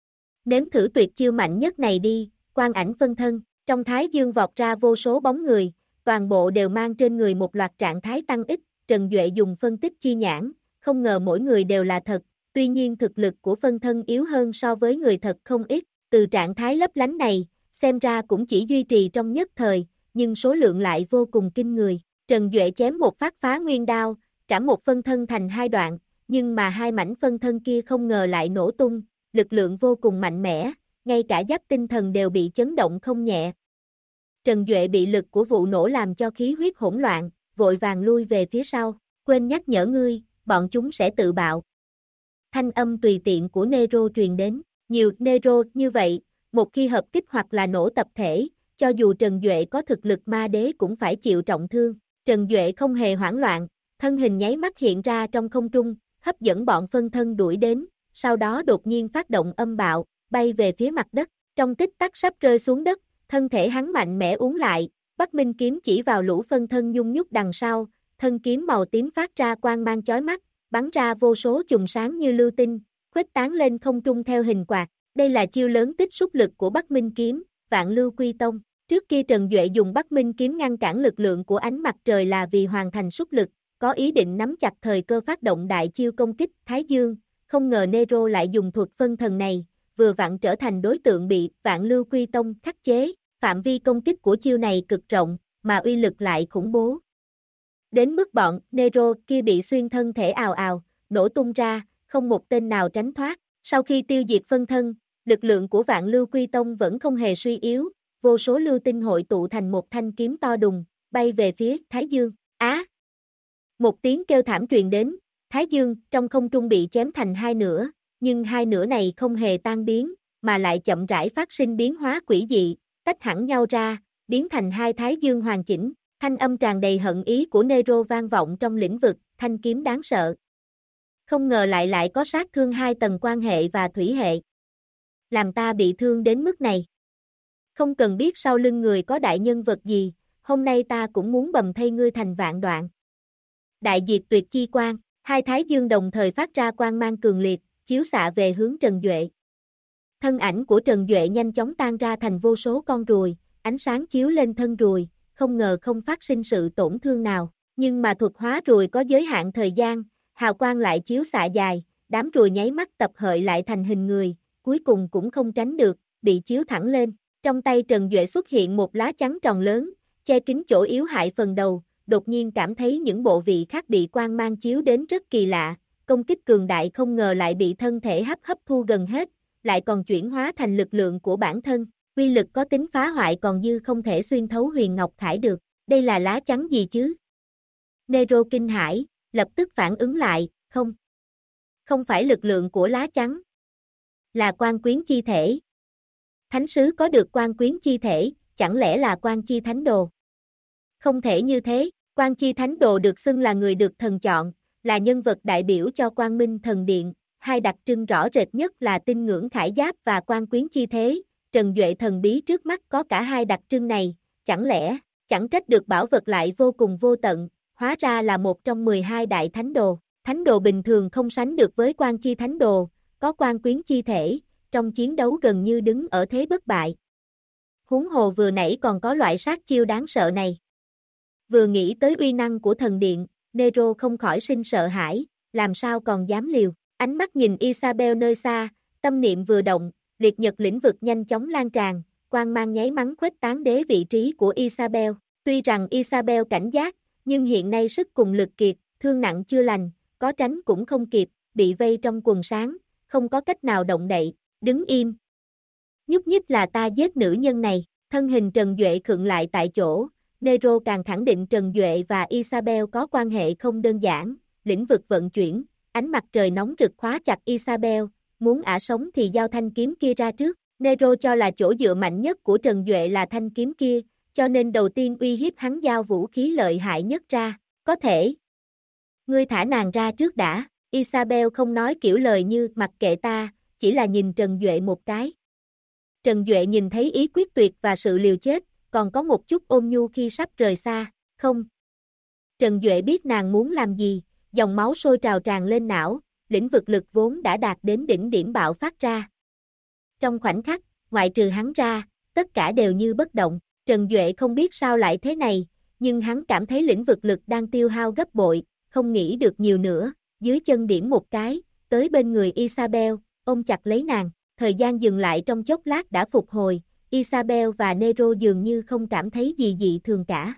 Nếm thử tuyệt chiêu mạnh nhất này đi, quang ảnh phân thân. Trong Thái Dương vọt ra vô số bóng người, toàn bộ đều mang trên người một loạt trạng thái tăng ích. Trần Duệ dùng phân tích chi nhãn, không ngờ mỗi người đều là thật, tuy nhiên thực lực của phân thân yếu hơn so với người thật không ít. Từ trạng thái lấp lánh này, xem ra cũng chỉ duy trì trong nhất thời, nhưng số lượng lại vô cùng kinh người. Trần Duệ chém một phát phá nguyên đao, trảm một phân thân thành hai đoạn, nhưng mà hai mảnh phân thân kia không ngờ lại nổ tung, lực lượng vô cùng mạnh mẽ, ngay cả giáp tinh thần đều bị chấn động không nhẹ. Trần Duệ bị lực của vụ nổ làm cho khí huyết hỗn loạn, vội vàng lui về phía sau, quên nhắc nhở ngươi, bọn chúng sẽ tự bạo. Thanh âm tùy tiện của Nero truyền đến, nhiều Nero như vậy, một khi hợp kích hoặc là nổ tập thể, cho dù Trần Duệ có thực lực ma đế cũng phải chịu trọng thương. Trần Duệ không hề hoảng loạn, thân hình nháy mắt hiện ra trong không trung, hấp dẫn bọn phân thân đuổi đến, sau đó đột nhiên phát động âm bạo, bay về phía mặt đất, trong tích tắc sắp rơi xuống đất, thân thể hắn mạnh mẽ uốn lại, Bắc Minh kiếm chỉ vào lũ phân thân nhung nhúc đằng sau, thân kiếm màu tím phát ra quang mang chói mắt, bắn ra vô số chùm sáng như lưu tinh, khuếch tán lên không trung theo hình quạt. Đây là chiêu lớn tích xúc lực của Bắc Minh kiếm, Vạn Lưu Quy Tông. Trước kia Trần Duệ dùng Bắc Minh kiếm ngăn cản lực lượng của ánh mặt trời là vì hoàn thành xúc lực, có ý định nắm chặt thời cơ phát động đại chiêu công kích Thái Dương, không ngờ Nero lại dùng thuật phân thần này, vừa vặn trở thành đối tượng bị Vạn Lưu Quy Tông khắc chế, phạm vi công kích của chiêu này cực rộng, mà uy lực lại khủng bố. Đến mức bọn Nero kia bị xuyên thân thể ào ào, nổ tung ra, không một tên nào tránh thoát. Sau khi tiêu diệt phân thân, lực lượng của Vạn Lưu Quy Tông vẫn không hề suy yếu, vô số lưu tinh hội tụ thành một thanh kiếm to đùng, bay về phía Thái Dương. Một tiếng kêu thảm truyền đến, Thái Dương trong không trung bị chém thành hai nửa, nhưng hai nửa này không hề tan biến, mà lại chậm rãi phát sinh biến hóa quỷ dị, tách hẳn nhau ra, biến thành hai Thái Dương hoàn chỉnh. Thanh âm tràn đầy hận ý của Nero vang vọng trong lĩnh vực, thanh kiếm đáng sợ. Không ngờ lại có sát thương hai tầng quan hệ và thủy hệ. Làm ta bị thương đến mức này. Không cần biết sau lưng người có đại nhân vật gì, hôm nay ta cũng muốn bầm thây ngươi thành vạn đoạn. Đại diệt tuyệt chi quang, hai Thái Dương đồng thời phát ra quang mang cường liệt, chiếu xạ về hướng Trần Duệ. Thân ảnh của Trần Duệ nhanh chóng tan ra thành vô số con ruồi, ánh sáng chiếu lên thân ruồi, không ngờ không phát sinh sự tổn thương nào, nhưng mà thuật hóa ruồi có giới hạn thời gian, hào quang lại chiếu xạ dài, đám ruồi nháy mắt tập hợp lại thành hình người, cuối cùng cũng không tránh được, bị chiếu thẳng lên. Trong tay Trần Duệ xuất hiện một lá chắn tròn lớn, che kín chỗ yếu hại phần đầu, đột nhiên cảm thấy những bộ vị khác bị quang mang chiếu đến rất kỳ lạ, công kích cường đại không ngờ lại bị thân thể hấp thu gần hết, lại còn chuyển hóa thành lực lượng của bản thân, uy lực có tính phá hoại còn dư không thể xuyên thấu huyền ngọc thải được, đây là lá chắn gì chứ? Nero kinh hãi, lập tức phản ứng lại, không phải lực lượng của lá chắn, là quan quyến chi thể. Thánh sứ có được quan quyến chi thể, chẳng lẽ là quan chi thánh đồ? Không thể như thế, quan chi thánh đồ được xưng là người được thần chọn, là nhân vật đại biểu cho Quang Minh Thần Điện, hai đặc trưng rõ rệt nhất là tinh ngưỡng khải giáp và quan quyến chi thế. Trần Duệ thần bí trước mắt có cả hai đặc trưng này, chẳng trách được bảo vật lại vô cùng vô tận, hóa ra là một trong 12 đại thánh đồ bình thường không sánh được với quan chi thánh đồ, có quan quyến chi thể, trong chiến đấu gần như đứng ở thế bất bại. Huống hồ vừa nãy còn có loại sát chiêu đáng sợ này. Vừa nghĩ tới uy năng của thần điện, Nero không khỏi sinh sợ hãi, làm sao còn dám liều, ánh mắt nhìn Isabel nơi xa, tâm niệm vừa động, liệt nhật lĩnh vực nhanh chóng lan tràn, quang mang nháy mắt khuếch tán đế vị trí của Isabel. Tuy rằng Isabel cảnh giác, nhưng hiện nay sức cùng lực kiệt, thương nặng chưa lành, có tránh cũng không kịp, bị vây trong quần sáng, không có cách nào động đậy, đứng im. Nhúc nhích là ta giết nữ nhân này, thân hình Trần Duệ khựng lại tại chỗ, Nero càng khẳng định Trần Duệ và Isabel có quan hệ không đơn giản, lĩnh vực vận chuyển, ánh mặt trời nóng rực khóa chặt Isabel, muốn ả sống thì giao thanh kiếm kia ra trước. Nero cho là chỗ dựa mạnh nhất của Trần Duệ là thanh kiếm kia, cho nên đầu tiên uy hiếp hắn giao vũ khí lợi hại nhất ra, có thể. Ngươi thả nàng ra trước đã, Isabel không nói kiểu lời như mặc kệ ta, chỉ là nhìn Trần Duệ một cái. Trần Duệ nhìn thấy ý quyết tuyệt và sự liều chết, còn có một chút ôn nhu khi sắp rời xa, không. Trần Duệ biết nàng muốn làm gì, dòng máu sôi trào tràn lên não, lĩnh vực lực vốn đã đạt đến đỉnh điểm bạo phát ra. Trong khoảnh khắc, ngoại trừ hắn ra, tất cả đều như bất động, Trần Duệ không biết sao lại thế này, nhưng hắn cảm thấy lĩnh vực lực đang tiêu hao gấp bội, không nghĩ được nhiều nữa, dưới chân điểm một cái, tới bên người Isabel, ôm chặt lấy nàng, thời gian dừng lại trong chốc lát đã phục hồi, Isabel và Nero dường như không cảm thấy gì dị thường cả.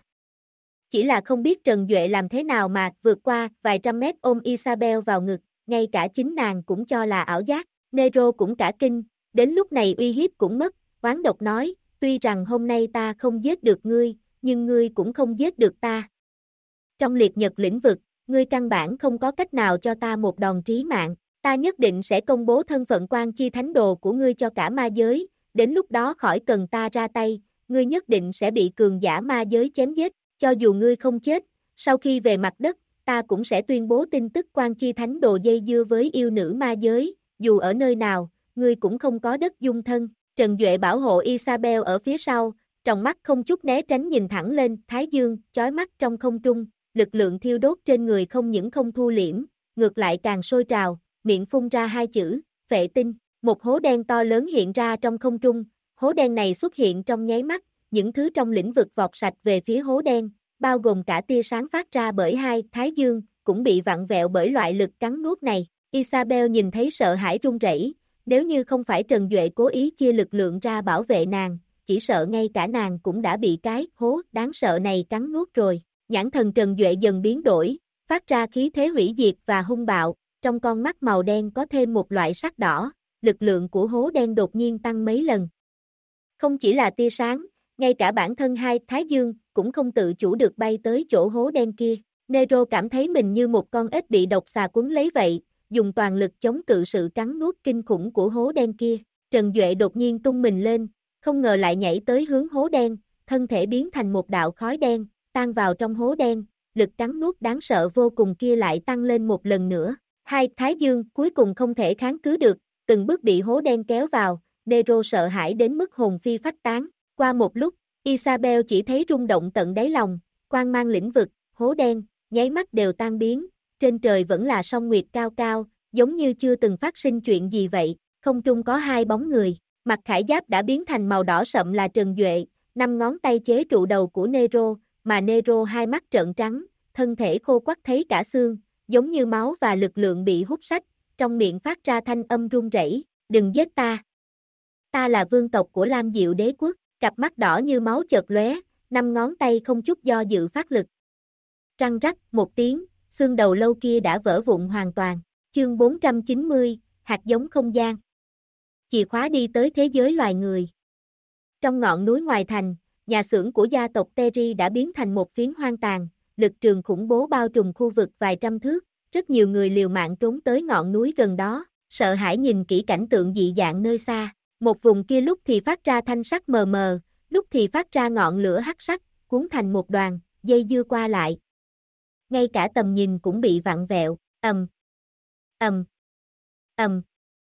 Chỉ là không biết Trần Duệ làm thế nào mà vượt qua vài trăm mét ôm Isabel vào ngực, ngay cả chính nàng cũng cho là ảo giác. Nero cũng cả kinh, đến lúc này uy hiếp cũng mất, oán độc nói, tuy rằng hôm nay ta không giết được ngươi, nhưng ngươi cũng không giết được ta. Trong liệt nhật lĩnh vực, ngươi căn bản không có cách nào cho ta một đòn trí mạng, ta nhất định sẽ công bố thân phận quan chi thánh đồ của ngươi cho cả ma giới, đến lúc đó khỏi cần ta ra tay, ngươi nhất định sẽ bị cường giả ma giới chém giết, cho dù ngươi không chết, sau khi về mặt đất, ta cũng sẽ tuyên bố tin tức quan chi thánh đồ dây dưa với yêu nữ ma giới, dù ở nơi nào, ngươi cũng không có đất dung thân. Trần Duệ bảo hộ Isabel ở phía sau, trong mắt không chút né tránh nhìn thẳng lên, thái dương, chói mắt trong không trung, lực lượng thiêu đốt trên người không những không thu liễm, ngược lại càng sôi trào, miệng phun ra hai chữ, phệ tinh, một hố đen to lớn hiện ra trong không trung, hố đen này xuất hiện trong nháy mắt, những thứ trong lĩnh vực vọt sạch về phía hố đen, bao gồm cả tia sáng phát ra bởi hai thái dương, cũng bị vặn vẹo bởi loại lực cắn nuốt này. Isabel nhìn thấy sợ hãi run rẩy, nếu như không phải Trần Duệ cố ý chia lực lượng ra bảo vệ nàng, chỉ sợ ngay cả nàng cũng đã bị cái hố đáng sợ này cắn nuốt rồi. Nhãn thần Trần Duệ dần biến đổi, phát ra khí thế hủy diệt và hung bạo, trong con mắt màu đen có thêm một loại sắc đỏ, lực lượng của hố đen đột nhiên tăng mấy lần. Không chỉ là tia sáng, ngay cả bản thân hai thái dương cũng không tự chủ được bay tới chỗ hố đen kia. Nero cảm thấy mình như một con ếch bị độc xà quấn lấy vậy, dùng toàn lực chống cự sự cắn nuốt kinh khủng của hố đen kia. Trần Duệ đột nhiên tung mình lên, không ngờ lại nhảy tới hướng hố đen, thân thể biến thành một đạo khói đen, tan vào trong hố đen, lực cắn nuốt đáng sợ vô cùng kia lại tăng lên một lần nữa. Hai thái dương cuối cùng không thể kháng cứ được, từng bước bị hố đen kéo vào, Nero sợ hãi đến mức hồn phi phách tán. Qua một lúc, Isabel chỉ thấy rung động tận đáy lòng, quang mang lĩnh vực, hố đen, nháy mắt đều tan biến, trên trời vẫn là song nguyệt cao cao, giống như chưa từng phát sinh chuyện gì vậy. Không trung có hai bóng người, mặt khải giáp đã biến thành màu đỏ sậm là Trần Duệ, 5 ngón tay chế trụ đầu của Nero, mà Nero hai mắt trợn trắng, thân thể khô quắt thấy cả xương, giống như máu và lực lượng bị hút sách, trong miệng phát ra thanh âm run rẩy, đừng giết ta. Ta là vương tộc của Lam Diệu Đế Quốc, cặp mắt đỏ như máu chợt lóe, 5 ngón tay không chút do dự phát lực. Răng rắc một tiếng, xương đầu lâu kia đã vỡ vụn hoàn toàn. Chương 490, hạt giống không gian. Chìa khóa đi tới thế giới loài người. Trong ngọn núi ngoài thành, nhà xưởng của gia tộc Terry đã biến thành một phiến hoang tàn, lực trường khủng bố bao trùm khu vực vài trăm thước, rất nhiều người liều mạng trốn tới ngọn núi gần đó, sợ hãi nhìn kỹ cảnh tượng dị dạng nơi xa. Một vùng kia lúc thì phát ra thanh sắc mờ mờ, lúc thì phát ra ngọn lửa hắc sắc, cuốn thành một đoàn, dây dưa qua lại. Ngay cả tầm nhìn cũng bị vặn vẹo, ầm, ầm, ầm.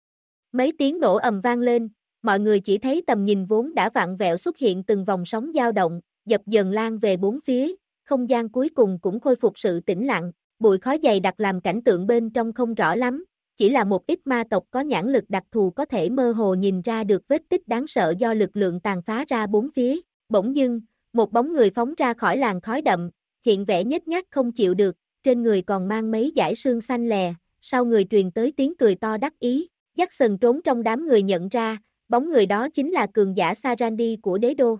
Mấy tiếng nổ ầm vang lên, mọi người chỉ thấy tầm nhìn vốn đã vặn vẹo xuất hiện từng vòng sóng dao động, dập dần lan về bốn phía, không gian cuối cùng cũng khôi phục sự tĩnh lặng, bụi khói dày đặc làm cảnh tượng bên trong không rõ lắm, chỉ là một ít ma tộc có nhãn lực đặc thù có thể mơ hồ nhìn ra được vết tích đáng sợ do lực lượng tàn phá ra bốn phía. Bỗng dưng, một bóng người phóng ra khỏi làn khói đậm, hiện vẻ nhếch nhác không chịu được, trên người còn mang mấy dải xương xanh lè, sau người truyền tới tiếng cười to đắc ý. Jackson trốn trong đám người nhận ra, bóng người đó chính là cường giả Sarandi của đế đô.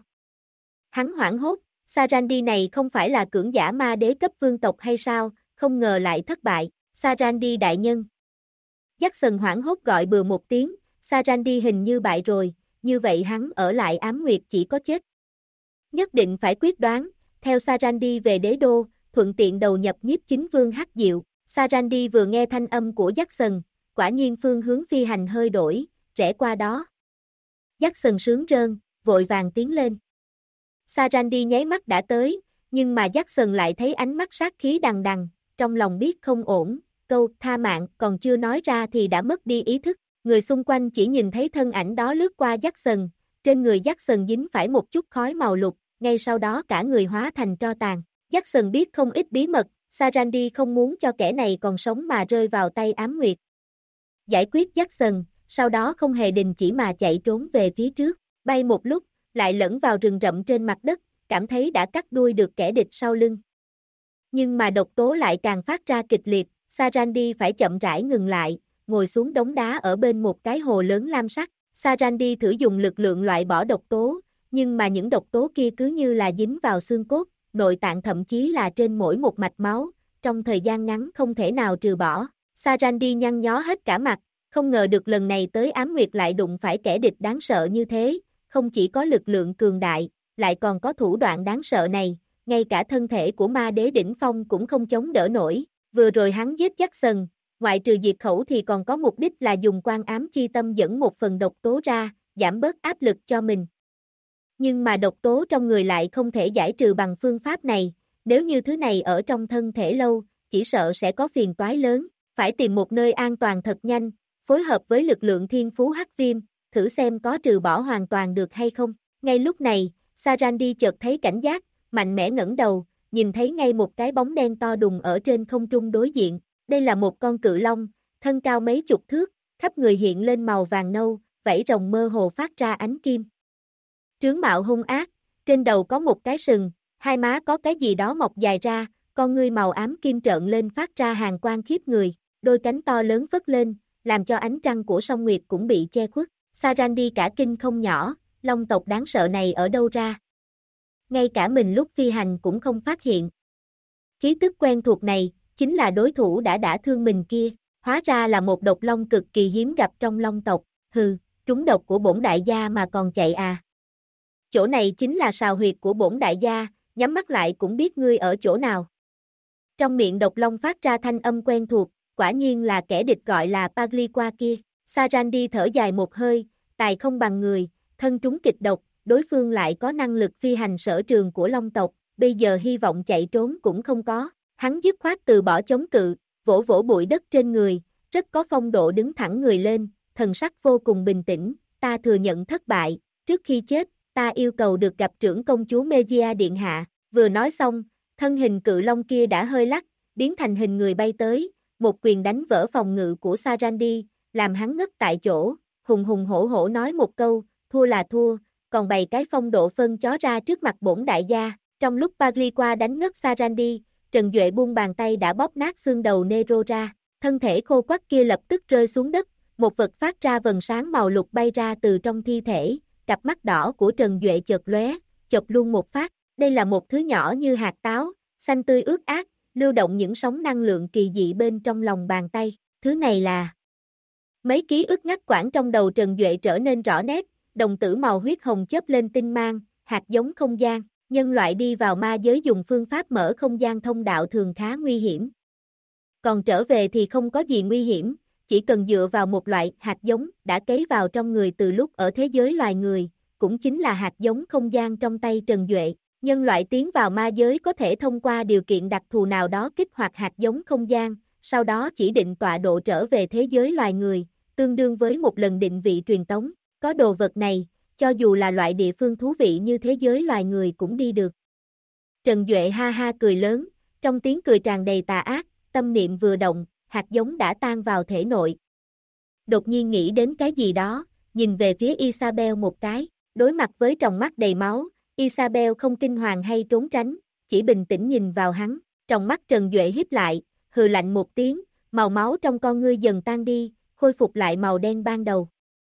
Hắn hoảng hốt, Sarandi này không phải là cường giả ma đế cấp vương tộc hay sao, không ngờ lại thất bại. Sarandi đại nhân. Jackson hoảng hốt gọi bừa một tiếng, Sarandi hình như bại rồi, như vậy hắn ở lại ám nguyệt chỉ có chết. Nhất định phải quyết đoán, theo Sarandi về đế đô, thuận tiện đầu nhập nhiếp chính vương Hắc Diệu. Sarandi vừa nghe thanh âm của Jackson, quả nhiên phương hướng phi hành hơi đổi, rẽ qua đó. Jackson sướng rơn, vội vàng tiến lên. Sarandi nháy mắt đã tới, nhưng mà Jackson lại thấy ánh mắt sát khí đằng đằng, trong lòng biết không ổn, câu tha mạng còn chưa nói ra thì đã mất đi ý thức. Người xung quanh chỉ nhìn thấy thân ảnh đó lướt qua Jackson, trên người Jackson dính phải một chút khói màu lục, ngay sau đó cả người hóa thành tro tàn. Jackson biết không ít bí mật, Sarandi không muốn cho kẻ này còn sống mà rơi vào tay ám nguyệt. Giải quyết Jackson, sau đó không hề đình chỉ mà chạy trốn về phía trước, bay một lúc, lại lẫn vào rừng rậm trên mặt đất, cảm thấy đã cắt đuôi được kẻ địch sau lưng. Nhưng mà độc tố lại càng phát ra kịch liệt, Sarandi phải chậm rãi ngừng lại, ngồi xuống đống đá ở bên một cái hồ lớn lam sắc. Sarandi thử dùng lực lượng loại bỏ độc tố, nhưng mà những độc tố kia cứ như là dính vào xương cốt, nội tạng thậm chí là trên mỗi một mạch máu, trong thời gian ngắn không thể nào trừ bỏ. Sarandi nhăn nhó hết cả mặt, không ngờ được lần này tới Ám Nguyệt lại đụng phải kẻ địch đáng sợ như thế, không chỉ có lực lượng cường đại, lại còn có thủ đoạn đáng sợ này, ngay cả thân thể của ma đế đỉnh phong cũng không chống đỡ nổi. Vừa rồi hắn giết Jackson, ngoại trừ diệt khẩu thì còn có mục đích là dùng quan ám chi tâm dẫn một phần độc tố ra, giảm bớt áp lực cho mình. Nhưng mà độc tố trong người lại không thể giải trừ bằng phương pháp này, nếu như thứ này ở trong thân thể lâu, chỉ sợ sẽ có phiền toái lớn, phải tìm một nơi an toàn thật nhanh, phối hợp với lực lượng thiên phú hắc viêm, thử xem có trừ bỏ hoàn toàn được hay không. Ngay lúc này, Sarandi chợt thấy cảnh giác, mạnh mẽ ngẩng đầu, nhìn thấy ngay một cái bóng đen to đùng ở trên không trung đối diện. Đây là một con cự long, thân cao mấy chục thước, khắp người hiện lên màu vàng nâu, vảy rồng mơ hồ phát ra ánh kim. Trướng mạo hung ác, trên đầu có một cái sừng, hai má có cái gì đó mọc dài ra, con ngươi màu ám kim trợn lên phát ra hàn quang khiếp người, đôi cánh to lớn phất lên, làm cho ánh trăng của song nguyệt cũng bị che khuất. Sarandi cả kinh không nhỏ, long tộc đáng sợ này ở đâu ra? Ngay cả mình lúc phi hành cũng không phát hiện. Khí tức quen thuộc này, chính là đối thủ đã thương mình kia, hóa ra là một độc long cực kỳ hiếm gặp trong long tộc, hừ, trúng độc của bổn đại gia mà còn chạy à. Chỗ này chính là sào huyệt của bổn đại gia, nhắm mắt lại cũng biết ngươi ở chỗ nào. Trong miệng độc long phát ra thanh âm quen thuộc, quả nhiên là kẻ địch gọi là Pagliqua kia. Sarandi thở dài một hơi, tài không bằng người, thân trúng kịch độc, đối phương lại có năng lực phi hành sở trường của long tộc, bây giờ hy vọng chạy trốn cũng không có. Hắn dứt khoát từ bỏ chống cự, vỗ vỗ bụi đất trên người, rất có phong độ đứng thẳng người lên, thần sắc vô cùng bình tĩnh, ta thừa nhận thất bại, trước khi chết, ta yêu cầu được gặp trưởng công chúa Megia điện hạ. Vừa nói xong, thân hình cự long kia đã hơi lắc, biến thành hình người bay tới, một quyền đánh vỡ phòng ngự của Sarandi, làm hắn ngất tại chỗ, hùng hùng hổ hổ nói một câu, thua là thua, còn bày cái phong độ phân chó ra trước mặt bổn đại gia. Trong lúc Pagliqua đánh ngất Sarandi, Trần Duệ buông bàn tay đã bóp nát xương đầu Nero ra, thân thể khô quắt kia lập tức rơi xuống đất, một vật phát ra vầng sáng màu lục bay ra từ trong thi thể, cặp mắt đỏ của Trần Duệ chợt lóe, chộp luôn một phát, đây là một thứ nhỏ như hạt táo, xanh tươi ướt át, lưu động những sóng năng lượng kỳ dị bên trong lòng bàn tay, thứ này là... Mấy ký ức ngắt quãng trong đầu Trần Duệ trở nên rõ nét, đồng tử màu huyết hồng chớp lên tinh mang, hạt giống không gian. Nhân loại đi vào ma giới dùng phương pháp mở không gian thông đạo thường khá nguy hiểm. Còn trở về thì không có gì nguy hiểm, chỉ cần dựa vào một loại hạt giống đã cấy vào trong người từ lúc ở thế giới loài người, cũng chính là hạt giống không gian trong tay Trần Duệ. Nhân loại tiến vào ma giới có thể thông qua điều kiện đặc thù nào đó kích hoạt hạt giống không gian, sau đó chỉ định tọa độ trở về thế giới loài người, tương đương với một lần định vị truyền tống. Có đồ vật này, cho dù là loại địa phương thú vị như thế giới loài người cũng đi được. Trần Duệ ha ha cười lớn, trong tiếng cười tràn đầy tà ác, tâm niệm vừa động, hạt giống đã tan vào thể nội. Đột nhiên nghĩ đến cái gì đó, nhìn về phía Isabel một cái, đối mặt với tròng mắt đầy máu, Isabel không kinh hoàng hay trốn tránh, chỉ bình tĩnh nhìn vào hắn, tròng mắt Trần Duệ híp lại, hừ lạnh một tiếng, màu máu trong con ngươi dần tan đi, khôi phục lại màu đen ban đầu.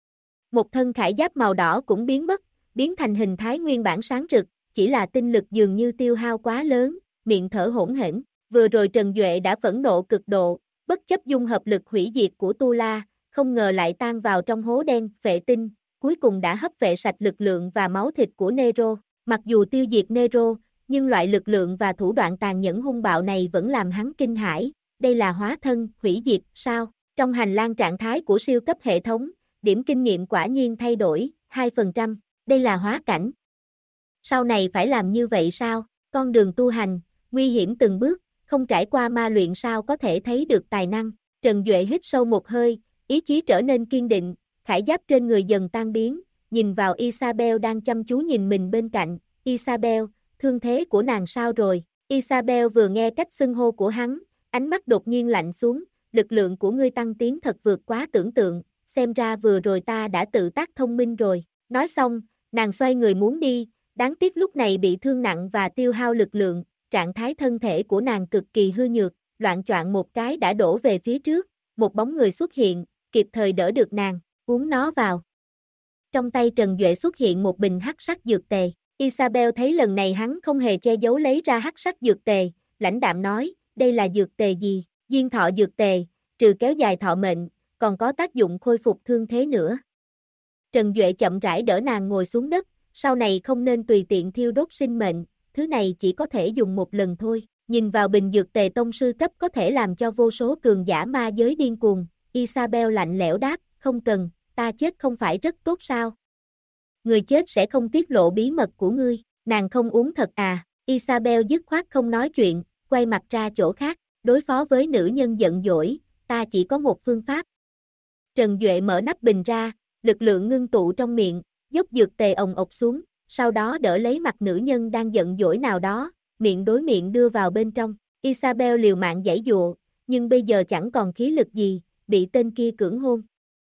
Một thân khải giáp màu đỏ cũng biến mất, biến thành hình thái nguyên bản sáng rực, chỉ là tinh lực dường như tiêu hao quá lớn, miệng thở hỗn hển. Vừa rồi Trần Duệ đã phẫn nộ cực độ, bất chấp dung hợp lực hủy diệt của Tu La, không ngờ lại tan vào trong hố đen, phệ tinh, cuối cùng đã hấp vệ sạch lực lượng và máu thịt của Nero. Mặc dù tiêu diệt Nero, nhưng loại lực lượng và thủ đoạn tàn nhẫn hung bạo này vẫn làm hắn kinh hãi. Đây là hóa thân, hủy diệt, sao? Trong hành lang trạng thái của siêu cấp hệ thống, điểm kinh nghiệm quả nhiên thay đổi, 2%, đây là hóa cảnh. Sau này phải làm như vậy sao? Con đường tu hành, nguy hiểm từng bước, không trải qua ma luyện sao có thể thấy được tài năng. Trần Duệ hít sâu một hơi, ý chí trở nên kiên định, khải giáp trên người dần tan biến, nhìn vào Isabel đang chăm chú nhìn mình bên cạnh. Isabel, thương thế của nàng sao rồi? Isabel vừa nghe cách xưng hô của hắn, ánh mắt đột nhiên lạnh xuống, lực lượng của ngươi tăng tiến thật vượt quá tưởng tượng, xem ra vừa rồi ta đã tự tác thông minh rồi. Nói xong, nàng xoay người muốn đi, đáng tiếc lúc này bị thương nặng và tiêu hao lực lượng, trạng thái thân thể của nàng cực kỳ hư nhược, loạng choạng một cái đã đổ về phía trước, một bóng người xuất hiện, kịp thời đỡ được nàng, uống nó vào. trong tay Trần Duệ xuất hiện một bình hắc sắc dược tề. Isabel thấy lần này hắn không hề che giấu lấy ra hắc sắc dược tề, lãnh đạm nói, đây là dược tề gì? Diên thọ dược tề, trừ kéo dài thọ mệnh, còn có tác dụng khôi phục thương thế nữa. Trần Duệ chậm rãi đỡ nàng ngồi xuống đất, sau này không nên tùy tiện thiêu đốt sinh mệnh, thứ này chỉ có thể dùng một lần thôi. Nhìn vào bình dược tề tông sư cấp có thể làm cho vô số cường giả ma giới điên cuồng, Isabel lạnh lẽo đáp, không cần, ta chết không phải rất tốt sao? Người chết sẽ không tiết lộ bí mật của ngươi, nàng không uống thật à? Isabel dứt khoát không nói chuyện, quay mặt ra chỗ khác, đối phó với nữ nhân giận dỗi, ta chỉ có một phương pháp. Trần Duệ mở nắp bình ra, lực lượng ngưng tụ trong miệng, dốc dược tề ồng ộc xuống, sau đó đỡ lấy mặt nữ nhân đang giận dỗi nào đó, miệng đối miệng đưa vào bên trong. Isabel liều mạng giãy giụa, nhưng bây giờ chẳng còn khí lực gì, bị tên kia cưỡng hôn.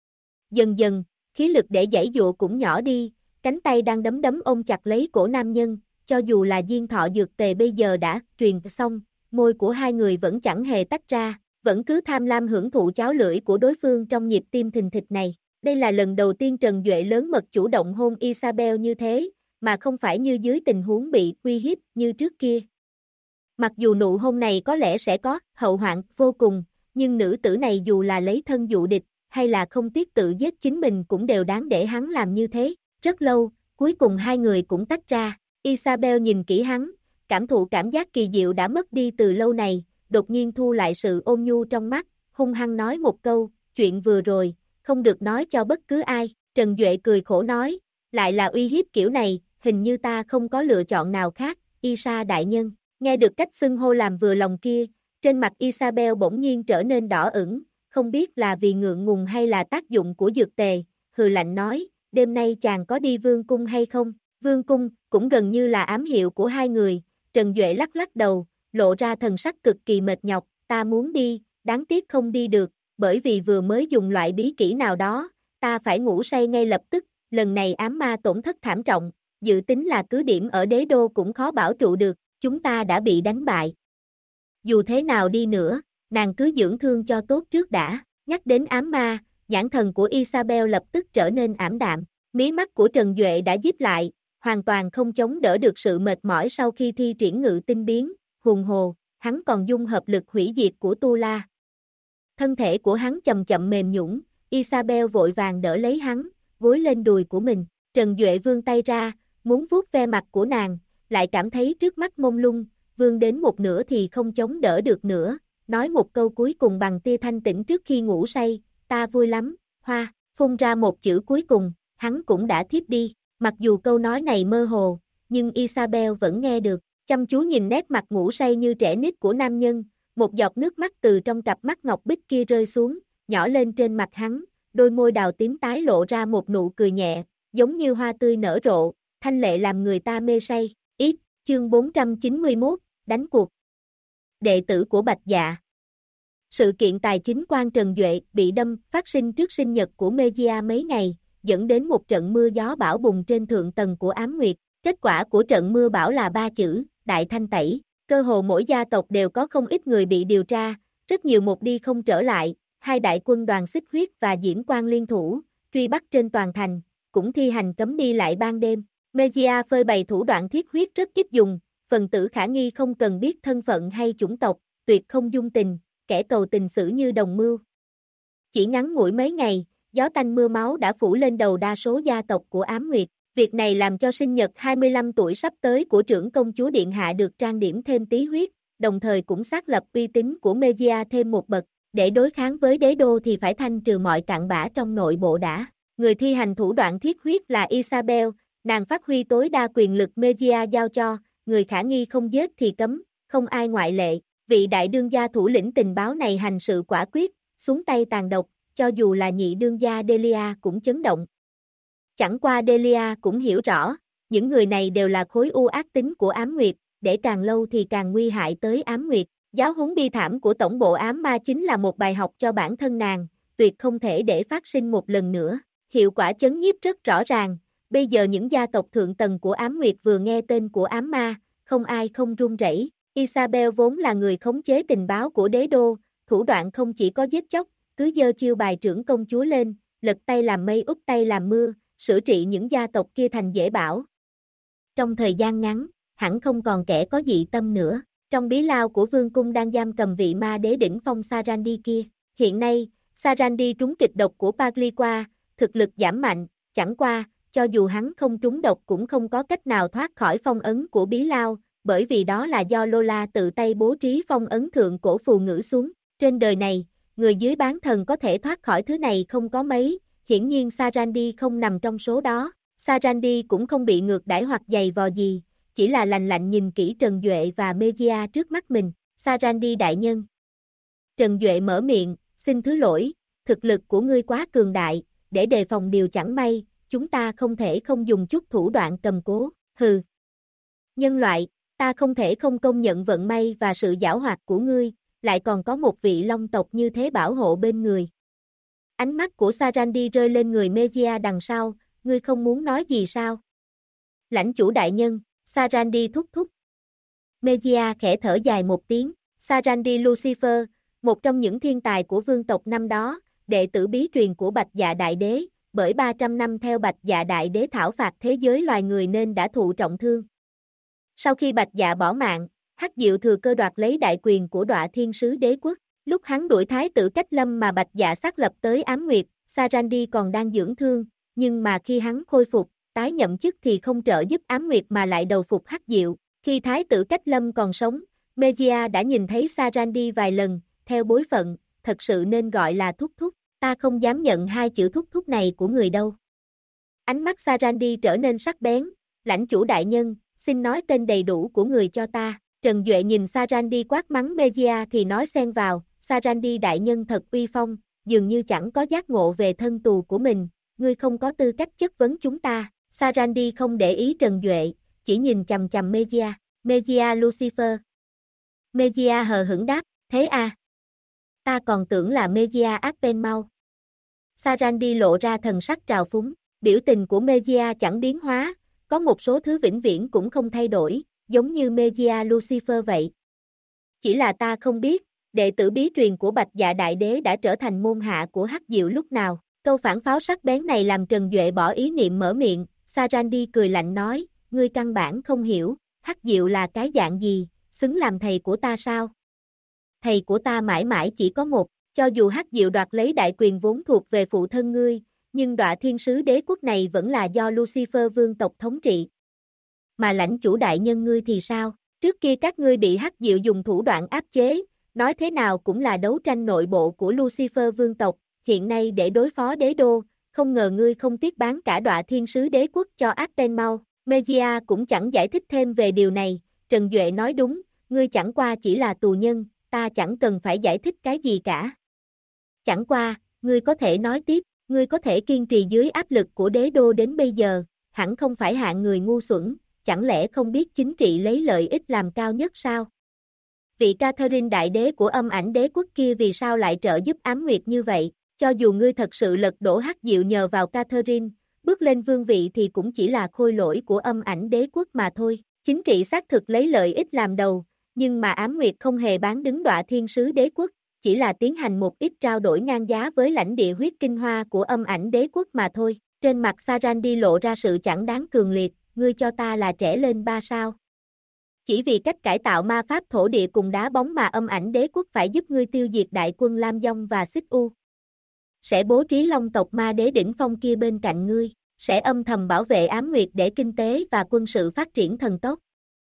Dần dần, khí lực để giãy giụa cũng nhỏ đi, cánh tay đang đấm đấm ôm chặt lấy cổ nam nhân, cho dù là diên thọ dược tề bây giờ đã truyền xong, môi của hai người vẫn chẳng hề tách ra, vẫn cứ tham lam hưởng thụ cháo lưỡi của đối phương trong nhịp tim thình thịch này. Đây là lần đầu tiên Trần Duệ lớn mật chủ động hôn Isabel như thế, mà không phải như dưới tình huống bị uy hiếp như trước kia. Mặc dù nụ hôn này có lẽ sẽ có hậu hoạn vô cùng, nhưng nữ tử này dù là lấy thân dụ địch, hay là không tiếc tự giết chính mình cũng đều đáng để hắn làm như thế. Rất lâu, cuối cùng hai người cũng tách ra, Isabel nhìn kỹ hắn, cảm thụ cảm giác kỳ diệu đã mất đi từ lâu này, đột nhiên thu lại sự ôn nhu trong mắt, hung hăng nói một câu, chuyện vừa rồi, không được nói cho bất cứ ai. Trần Duệ cười khổ nói, lại là uy hiếp kiểu này, hình như ta không có lựa chọn nào khác, Isa đại nhân. Nghe được cách xưng hô làm vừa lòng kia, trên mặt Isabel bỗng nhiên trở nên đỏ ửng, không biết là vì ngượng ngùng hay là tác dụng của dược tề, hừ lạnh nói, đêm nay chàng có đi vương cung hay không? Vương cung, cũng gần như là ám hiệu của hai người, Trần Duệ lắc lắc đầu, lộ ra thần sắc cực kỳ mệt nhọc, ta muốn đi, đáng tiếc không đi được, bởi vì vừa mới dùng loại bí kỹ nào đó, ta phải ngủ say ngay lập tức, lần này ám ma tổn thất thảm trọng, dự tính là cứ điểm ở đế đô cũng khó bảo trụ được, chúng ta đã bị đánh bại. Dù thế nào đi nữa, nàng cứ dưỡng thương cho tốt trước đã, nhắc đến ám ma, nhãn thần của Isabel lập tức trở nên ảm đạm, mí mắt của Trần Duệ đã díp lại, hoàn toàn không chống đỡ được sự mệt mỏi sau khi thi triển ngự tinh biến, huống hồ, hắn còn dung hợp lực hủy diệt của Tu La. Thân thể của hắn chậm chậm mềm nhũn, Isabel vội vàng đỡ lấy hắn, gối lên đùi của mình, Trần Duệ vươn tay ra, muốn vuốt ve mặt của nàng, lại cảm thấy trước mắt mông lung, vươn đến một nửa thì không chống đỡ được nữa, nói một câu cuối cùng bằng tia thanh tĩnh trước khi ngủ say, ta vui lắm, hoa, phun ra một chữ cuối cùng, hắn cũng đã thiếp đi, mặc dù câu nói này mơ hồ, nhưng Isabel vẫn nghe được, chăm chú nhìn nét mặt ngủ say như trẻ nít của nam nhân, một giọt nước mắt từ trong cặp mắt ngọc bích kia rơi xuống, nhỏ lên trên mặt hắn, đôi môi đào tím tái lộ ra một nụ cười nhẹ, giống như hoa tươi nở rộ, thanh lệ làm người ta mê say. Ít, chương 491, đánh cuộc. Đệ tử của Bạch Dạ. Sự kiện tài chính quan Trần Duệ bị đâm phát sinh trước sinh nhật của Megia mấy ngày, dẫn đến một trận mưa gió bão bùng trên thượng tầng của Ám Nguyệt. Kết quả của trận mưa bão là 3 chữ, đại thanh tẩy. Cơ hồ mỗi gia tộc đều có không ít người bị điều tra, rất nhiều một đi không trở lại, hai đại quân đoàn xích huyết và Diễm Quang liên thủ, truy bắt trên toàn thành, cũng thi hành cấm đi lại ban đêm. Megia phơi bày thủ đoạn thiết huyết rất ít dùng, phần tử khả nghi không cần biết thân phận hay chủng tộc, tuyệt không dung tình, kẻ cầu tình xử như đồng mưu. Chỉ ngắn ngủi mấy ngày, gió tanh mưa máu đã phủ lên đầu đa số gia tộc của Ám Nguyệt. Việc này làm cho sinh nhật 25 tuổi sắp tới của trưởng công chúa Điện Hạ được trang điểm thêm tí huyết, đồng thời cũng xác lập uy tín của Megia thêm một bậc. Để đối kháng với đế đô thì phải thanh trừ mọi cặn bã trong nội bộ đã. Người thi hành thủ đoạn thiết huyết là Isabel, nàng phát huy tối đa quyền lực Megia giao cho, người khả nghi không giết thì cấm, không ai ngoại lệ. Vị đại đương gia thủ lĩnh tình báo này hành sự quả quyết, xuống tay tàn độc, cho dù là nhị đương gia Delia cũng chấn động. Chẳng qua Delia cũng hiểu rõ, những người này đều là khối u ác tính của Ám Nguyệt, để càng lâu thì càng nguy hại tới Ám Nguyệt. Giáo huấn bi thảm của tổng bộ ám ma chính là một bài học cho bản thân nàng, tuyệt không thể để phát sinh một lần nữa. Hiệu quả chấn nhiếp rất rõ ràng, bây giờ những gia tộc thượng tầng của Ám Nguyệt vừa nghe tên của ám ma, không ai không run rẩy. Isabel vốn là người khống chế tình báo của đế đô, thủ đoạn không chỉ có giết chóc, cứ giơ chiêu bài trưởng công chúa lên, lật tay làm mây úp tay làm mưa, sửa trị những gia tộc kia thành dễ bảo. Trong thời gian ngắn, hẳn không còn kẻ có dị tâm nữa. Trong bí lao của vương cung đang giam cầm vị ma đế đỉnh phong Sarandi kia. Hiện nay, Sarandi trúng kịch độc của Pagliqua, thực lực giảm mạnh, chẳng qua, cho dù hắn không trúng độc cũng không có cách nào thoát khỏi phong ấn của bí lao, bởi vì đó là do Lola tự tay bố trí phong ấn thượng cổ phù ngữ xuống. Trên đời này, người dưới bán thần có thể thoát khỏi thứ này không có mấy, hiển nhiên Sarandi không nằm trong số đó. Sarandi cũng không bị ngược đãi hoặc giày vò gì, chỉ là lạnh lạnh nhìn kỹ Trần Duệ và Mejia trước mắt mình. Sarandi đại nhân. Trần Duệ mở miệng, xin thứ lỗi, thực lực của ngươi quá cường đại, để đề phòng điều chẳng may, chúng ta không thể không dùng chút thủ đoạn cầm cố, hừ. Nhân loại, ta không thể không công nhận vận may và sự giảo hoạt của ngươi, lại còn có một vị long tộc như thế bảo hộ bên người. Ánh mắt của Sarandi rơi lên người Mejia đằng sau, ngươi không muốn nói gì sao? Lãnh chủ đại nhân, Sarandi thúc thúc. Mejia khẽ thở dài một tiếng, Sarandi Lucifer, một trong những thiên tài của vương tộc năm đó, đệ tử bí truyền của Bạch Dạ Đại Đế, bởi 300 năm theo Bạch Dạ Đại Đế thảo phạt thế giới loài người nên đã thụ trọng thương. Sau khi Bạch Dạ bỏ mạng, Hắc Diệu thừa cơ đoạt lấy đại quyền của Đọa Thiên Sứ Đế Quốc. Lúc hắn đuổi thái tử Cách Lâm mà Bạch Dạ xác lập tới Ám Nguyệt, Sarandi còn đang dưỡng thương, nhưng mà khi hắn khôi phục, tái nhậm chức thì không trợ giúp Ám Nguyệt mà lại đầu phục Hắc Diệu. Khi thái tử Cách Lâm còn sống, Mejia đã nhìn thấy Sarandi vài lần, theo bối phận, thật sự nên gọi là thúc thúc, ta không dám nhận hai chữ thúc thúc này của người đâu. Ánh mắt Sarandi trở nên sắc bén, lãnh chủ đại nhân, xin nói tên đầy đủ của người cho ta. Trần Duệ nhìn Sarandi quát mắng Mejia thì nói xen vào, Sarandi đại nhân thật uy phong, dường như chẳng có giác ngộ về thân tù của mình, ngươi không có tư cách chất vấn chúng ta. Sarandi không để ý Trần Duệ, chỉ nhìn chằm chằm Mejia, Mejia Lucifer. Mejia hờ hững đáp, thế à? Ta còn tưởng là Mejia Arpenmau. Sarandi lộ ra thần sắc trào phúng, biểu tình của Mejia chẳng biến hóa, có một số thứ vĩnh viễn cũng không thay đổi, giống như Mejia Lucifer vậy. Chỉ là ta không biết, đệ tử bí truyền của Bạch Dạ Đại Đế đã trở thành môn hạ của Hắc Diệu lúc nào. Câu phản pháo sắc bén này làm Trần Duệ bỏ ý niệm mở miệng, Sarandi cười lạnh nói, ngươi căn bản không hiểu, Hắc Diệu là cái dạng gì, xứng làm thầy của ta sao? Thầy của ta mãi mãi chỉ có một, cho dù Hắc Diệu đoạt lấy đại quyền vốn thuộc về phụ thân ngươi, nhưng Đọa Thiên Sứ Đế Quốc này vẫn là do Lucifer vương tộc thống trị. Mà lãnh chủ đại nhân ngươi thì sao? Trước kia các ngươi bị Hắc Diệu dùng thủ đoạn áp chế, nói thế nào cũng là đấu tranh nội bộ của Lucifer vương tộc, hiện nay để đối phó đế đô, không ngờ ngươi không tiếc bán cả Đọa Thiên Sứ Đế Quốc cho Arpenmau. Mejia cũng chẳng giải thích thêm về điều này, Trần Duệ nói đúng, ngươi chẳng qua chỉ là tù nhân, ta chẳng cần phải giải thích cái gì cả. Chẳng qua, ngươi có thể nói tiếp, ngươi có thể kiên trì dưới áp lực của đế đô đến bây giờ, hẳn không phải hạng người ngu xuẩn, chẳng lẽ không biết chính trị lấy lợi ích làm cao nhất sao? Vị Catherine đại đế của Âm Ảnh Đế Quốc kia vì sao lại trợ giúp Ám Nguyệt như vậy? Cho dù ngươi thật sự lật đổ Hắc Diệu nhờ vào Catherine, bước lên vương vị thì cũng chỉ là khôi lỗi của Âm Ảnh Đế Quốc mà thôi. Chính trị xác thực lấy lợi ích làm đầu, nhưng mà Ám Nguyệt không hề bán đứng Đọa Thiên Sứ Đế Quốc, chỉ là tiến hành một ít trao đổi ngang giá với lãnh địa huyết kinh hoa của Âm Ảnh Đế Quốc mà thôi. Trên mặt Sarandi lộ ra sự chẳng đáng cường liệt, ngươi cho ta là trẻ lên 3 sao. Chỉ vì cách cải tạo ma pháp thổ địa cùng đá bóng mà Âm Ảnh Đế Quốc phải giúp ngươi tiêu diệt đại quân Lam Dông và Xích U. Sẽ bố trí long tộc ma đế đỉnh phong kia bên cạnh ngươi, sẽ âm thầm bảo vệ Ám Nguyệt để kinh tế và quân sự phát triển thần tốc.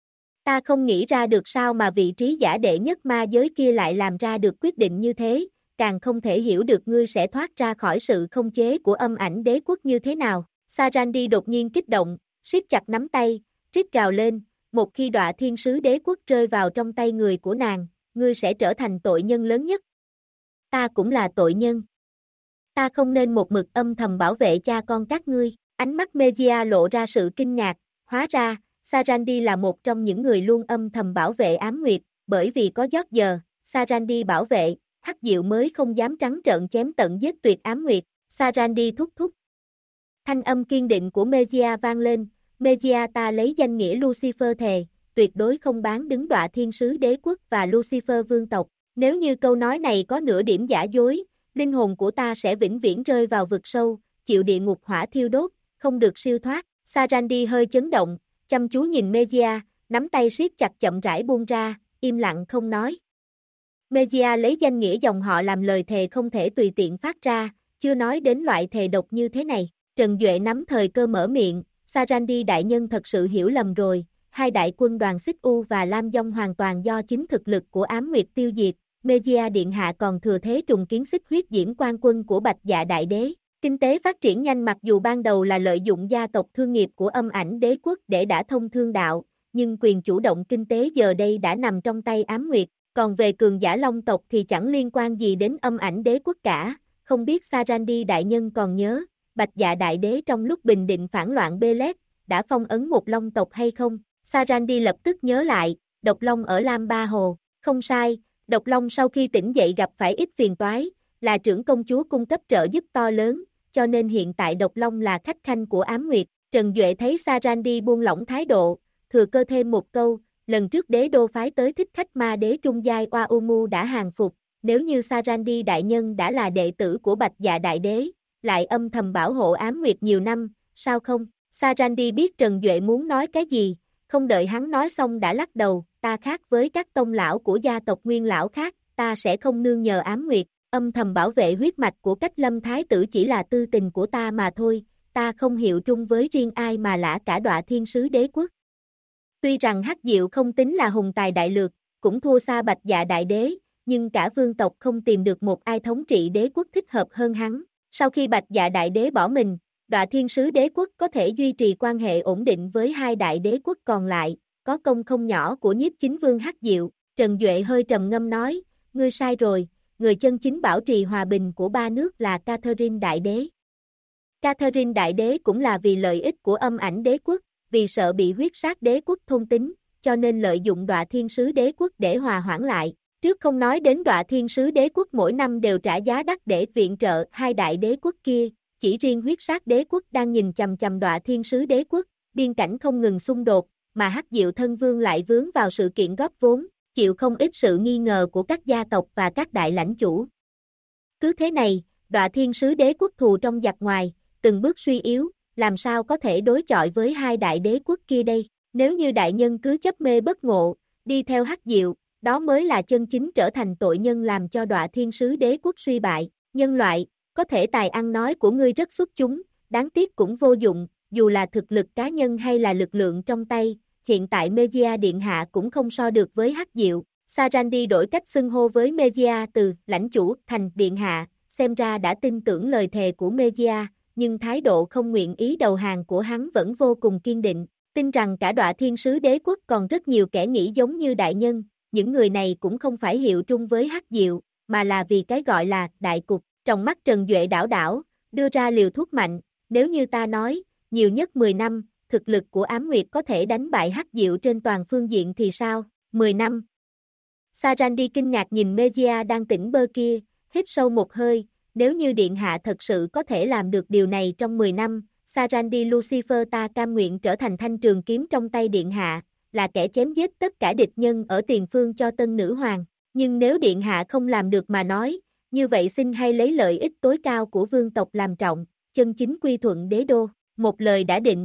Ta không nghĩ ra được sao mà vị trí giả đệ nhất ma giới kia lại làm ra được quyết định như thế, càng không thể hiểu được ngươi sẽ thoát ra khỏi sự không chế của Âm Ảnh Đế Quốc như thế nào. Sarandi đột nhiên kích động, siết chặt nắm tay, rít gào lên, một khi Đọa Thiên Sứ Đế Quốc rơi vào trong tay người của nàng, ngươi sẽ trở thành tội nhân lớn nhất. Ta cũng là tội nhân. Ta không nên một mực âm thầm bảo vệ cha con các ngươi. Ánh mắt Mejia lộ ra sự kinh ngạc, hóa ra, Sarandi là một trong những người luôn âm thầm bảo vệ Ám Nguyệt, bởi vì có giót giờ, Sarandi bảo vệ, Hắc Diệu mới không dám trắng trợn chém tận giết tuyệt Ám Nguyệt. Sarandi thúc thúc. Thanh âm kiên định của Mejia vang lên, Mejia ta lấy danh nghĩa Lucifer thề, tuyệt đối không bán đứng Đọa Thiên Sứ Đế Quốc và Lucifer vương tộc. Nếu như câu nói này có nửa điểm giả dối, linh hồn của ta sẽ vĩnh viễn rơi vào vực sâu, chịu địa ngục hỏa thiêu đốt, không được siêu thoát. Sarandi hơi chấn động, chăm chú nhìn Mejia, nắm tay siết chặt chậm rãi buông ra, im lặng không nói. Mejia lấy danh nghĩa dòng họ làm lời thề không thể tùy tiện phát ra, chưa nói đến loại thề độc như thế này. Trần Duệ nắm thời cơ mở miệng, Sarandi đại nhân thật sự hiểu lầm rồi, hai đại quân đoàn Xích U và Lam Dông hoàn toàn do chính thực lực của Ám Nguyệt tiêu diệt, Mejia điện hạ còn thừa thế trùng kiến Xích Huyết Diễm Quan quân của Bạch Dạ đại đế. Kinh tế phát triển nhanh mặc dù ban đầu là lợi dụng gia tộc thương nghiệp của Âm Ảnh đế quốc để đả thông thương đạo, nhưng quyền chủ động kinh tế giờ đây đã nằm trong tay Ám Nguyệt, còn về cường giả Long tộc thì chẳng liên quan gì đến Âm Ảnh đế quốc cả, không biết Sarandi đại nhân còn nhớ, Bạch Dạ đại đế trong lúc bình định phản loạn Belet, đã phong ấn một Long tộc hay không? Sarandi lập tức nhớ lại, Độc Long ở Lam Ba Hồ, không sai, Độc Long sau khi tỉnh dậy gặp phải ít phiền toái, là trưởng công chúa cung cấp trợ giúp to lớn, cho nên hiện tại Độc Long là khách khanh của Ám Nguyệt. Trần Duệ thấy Sarandi buông lỏng thái độ, thừa cơ thêm một câu, lần trước đế đô phái tới thích khách ma đế trung giai Oa Umu đã hàng phục, nếu như Sarandi đại nhân đã là đệ tử của Bạch Dạ đại đế, lại âm thầm bảo hộ Ám Nguyệt nhiều năm, sao không? Sarandi biết Trần Duệ muốn nói cái gì, không đợi hắn nói xong đã lắc đầu, ta khác với các tông lão của gia tộc Nguyên lão khác, ta sẽ không nương nhờ Ám Nguyệt, âm thầm bảo vệ huyết mạch của Cách Lâm thái tử chỉ là tư tình của ta mà thôi, ta không hiệu trung với riêng ai mà lã cả Đọa Thiên Sứ đế quốc. Tuy rằng Hắc Diệu không tính là hùng tài đại lược, cũng thua xa Bạch Dạ đại đế, nhưng cả vương tộc không tìm được một ai thống trị đế quốc thích hợp hơn hắn. Sau khi Bạch Dạ đại đế bỏ mình, Đọa Thiên Sứ đế quốc có thể duy trì quan hệ ổn định với hai đại đế quốc còn lại, có công không nhỏ của nhiếp chính vương Hắc Diệu. Trần Duệ hơi trầm ngâm nói, ngươi sai rồi, người chân chính bảo trì hòa bình của ba nước là Catherine đại đế. Catherine đại đế cũng là vì lợi ích của Âm Ảnh đế quốc, vì sợ bị huyết sát đế quốc thôn tính, cho nên lợi dụng Đọa Thiên Sứ đế quốc để hòa hoãn lại. Trước không nói đến Đọa Thiên Sứ đế quốc mỗi năm đều trả giá đắt để viện trợ hai đại đế quốc kia, chỉ riêng huyết sát đế quốc đang nhìn chằm chằm Đọa Thiên Sứ đế quốc, biên cảnh không ngừng xung đột, mà Hắc Diệu thân vương lại vướng vào sự kiện góp vốn, chịu không ít sự nghi ngờ của các gia tộc và các đại lãnh chủ. Cứ thế này, Đọa Thiên Sứ đế quốc thù trong giặc ngoài, từng bước suy yếu, làm sao có thể đối chọi với hai đại đế quốc kia đây? Nếu như đại nhân cứ chấp mê bất ngộ, đi theo Hắc Diệu, đó mới là chân chính trở thành tội nhân làm cho Đọa Thiên Sứ đế quốc suy bại. Nhân loại, có thể tài ăn nói của ngươi rất xuất chúng, đáng tiếc cũng vô dụng, dù là thực lực cá nhân hay là lực lượng trong tay, hiện tại Mejia điện hạ cũng không so được với Hắc Diệu. Sarandi đổi cách xưng hô với Mejia từ lãnh chủ thành điện hạ, xem ra đã tin tưởng lời thề của Mejia, nhưng thái độ không nguyện ý đầu hàng của hắn vẫn vô cùng kiên định, tin rằng cả Đọa Thiên Sứ đế quốc còn rất nhiều kẻ nghĩ giống như đại nhân, những người này cũng không phải hiệu trung với Hắc Diệu, mà là vì cái gọi là đại cục. Trong mắt Trần Duệ đảo đảo, đưa ra liều thuốc mạnh, nếu như ta nói, nhiều nhất 10 năm, thực lực của Ám Nguyệt có thể đánh bại Hắc Diệu trên toàn phương diện thì sao? 10 năm. Sarandi kinh ngạc nhìn Mejia đang tỉnh bơ kia, hít sâu một hơi, nếu như điện hạ thật sự có thể làm được điều này trong 10 năm, Sarandi Lucifer ta cam nguyện trở thành thanh trường kiếm trong tay điện hạ, là kẻ chém giết tất cả địch nhân ở tiền phương cho tân nữ hoàng, nhưng nếu điện hạ không làm được mà nói, như vậy xin hay lấy lợi ích tối cao của vương tộc làm trọng, chân chính quy thuận đế đô, một lời đã định.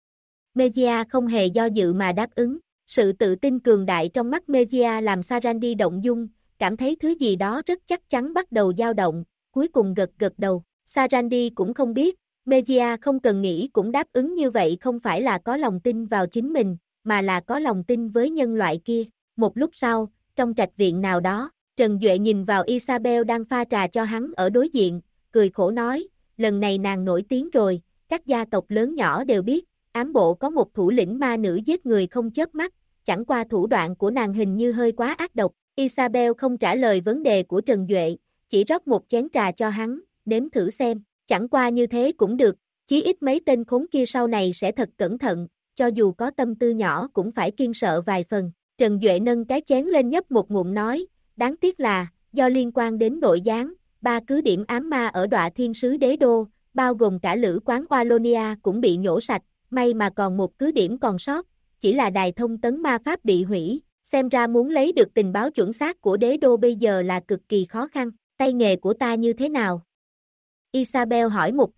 Mejia không hề do dự mà đáp ứng, sự tự tin cường đại trong mắt Mejia làm Sarandi động dung, cảm thấy thứ gì đó rất chắc chắn bắt đầu dao động, cuối cùng gật gật đầu. Sarandi cũng không biết, Mejia không cần nghĩ cũng đáp ứng như vậy không phải là có lòng tin vào chính mình, mà là có lòng tin với nhân loại kia. Một lúc sau, trong trạch viện nào đó, Trần Duệ nhìn vào Isabel đang pha trà cho hắn ở đối diện, cười khổ nói, lần này nàng nổi tiếng rồi, các gia tộc lớn nhỏ đều biết, ám bộ có một thủ lĩnh ma nữ giết người không chớp mắt, chẳng qua thủ đoạn của nàng hình như hơi quá ác độc. Isabel không trả lời vấn đề của Trần Duệ, chỉ rót một chén trà cho hắn, nếm thử xem, chẳng qua như thế cũng được, chí ít mấy tên khốn kia sau này sẽ thật cẩn thận, cho dù có tâm tư nhỏ cũng phải kiêng sợ vài phần. Trần Duệ nâng cái chén lên nhấp một ngụm nói, đáng tiếc là, do liên quan đến nội gián, 3 cứ điểm ám ma ở Đọa Thiên Sứ đế đô, bao gồm cả lữ quán Wallonia cũng bị nhổ sạch, may mà còn một cứ điểm còn sót, chỉ là đài thông tấn ma pháp bị hủy, xem ra muốn lấy được tình báo chuẩn xác của đế đô bây giờ là cực kỳ khó khăn, tay nghề của ta như thế nào? Isabel hỏi một câu,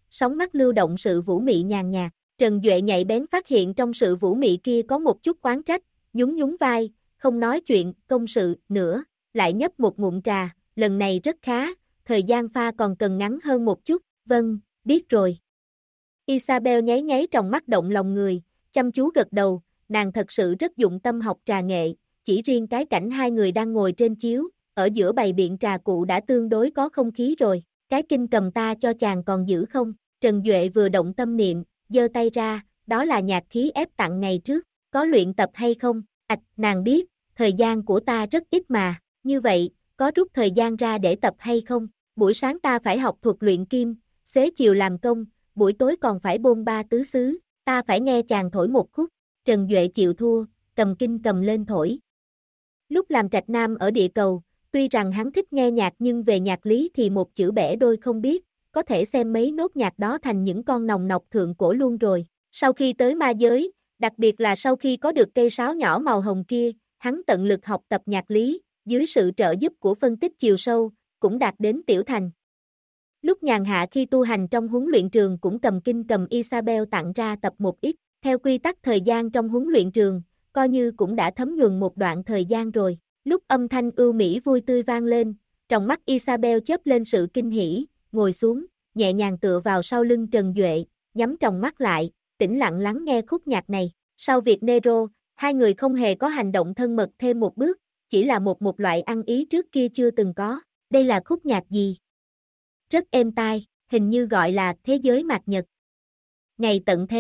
sóng mắt lưu động sự vũ mị nhàn nhạt. Trần Duệ nhạy bén phát hiện trong sự vũ mị kia có một chút oán trách, nhún nhún vai, không nói chuyện công sự nữa, lại nhấp một ngụm trà, lần này rất khá, thời gian pha còn cần ngắn hơn một chút, vâng, biết rồi. Isabel nháy nháy tròng mắt động lòng người, chăm chú gật đầu, nàng thật sự rất dụng tâm học trà nghệ, chỉ riêng cái cảnh hai người đang ngồi trên chiếu, ở giữa bày biện trà cụ đã tương đối có không khí rồi, cái kinh cầm ta cho chàng còn giữ không? Trần Duệ vừa động tâm niệm, giơ tay ra, đó là nhạc khí ép tặng ngày trước, có luyện tập hay không? Nàng biết, thời gian của ta rất ít mà, như vậy, có rút thời gian ra để tập hay không? Buổi sáng ta phải học thuật luyện kim, xế chiều làm công, buổi tối còn phải bôn ba tứ xứ, ta phải nghe chàng thổi một khúc. Trần Duệ chịu thua, cầm kinh cầm lên thổi. Lúc làm trạch nam ở địa cầu, tuy rằng hắn thích nghe nhạc nhưng về nhạc lý thì một chữ bẻ đôi không biết, có thể xem mấy nốt nhạc đó thành những con nòng nọc thượng cổ luôn rồi. Sau khi tới ma giới, đặc biệt là sau khi có được cây sáo nhỏ màu hồng kia, hắn tận lực học tập nhạc lý, dưới sự trợ giúp của phân tích chiều sâu, cũng đạt đến tiểu thành. Lúc nhàn hạ khi tu hành trong huấn luyện trường cũng cầm kinh cầm Isabel tặng ra tập một ít, theo quy tắc thời gian trong huấn luyện trường, coi như cũng đã thấm nhuần một đoạn thời gian rồi. Lúc âm thanh ưu mỹ vui tươi vang lên, trong mắt Isabel chớp lên sự kinh hỉ, ngồi xuống, nhẹ nhàng tựa vào sau lưng Trần Duệ, nhắm tròng mắt lại, tĩnh lặng lắng nghe khúc nhạc này. Sau việc Nero, hai người không hề có hành động thân mật thêm một bước, chỉ là một loại ăn ý trước kia chưa từng có. Đây là khúc nhạc gì? Rất êm tai, hình như gọi là Thế giới mạt nhật. Ngày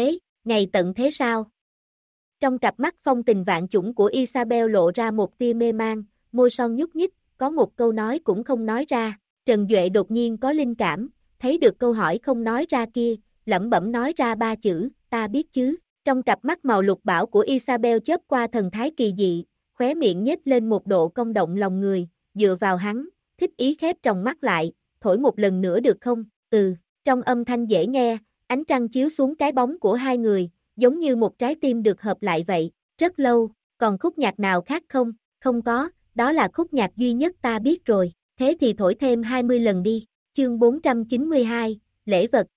tận thế sao? Trong cặp mắt phong tình vạn chủng của Isabel lộ ra một tia mê man, môi son nhúc nhích, có một câu nói cũng không nói ra. Trần Duệ đột nhiên có linh cảm, thấy được câu hỏi không nói ra kia, lẩm bẩm nói ra ba chữ, ta biết chứ. Trong cặp mắt màu lục bảo của Isabel chớp qua thần thái kỳ dị, khóe miệng nhếch lên một độ cong động lòng người, dựa vào hắn, thích ý khép tròng mắt lại, thổi một lần nữa được không? Trong âm thanh dễ nghe, ánh trăng chiếu xuống cái bóng của hai người, giống như một trái tim được hợp lại vậy. Rất lâu, còn khúc nhạc nào khác không? Không có, đó là khúc nhạc duy nhất ta biết rồi. Thế thì thổi thêm 20 lần đi. Chương 492, lễ vật.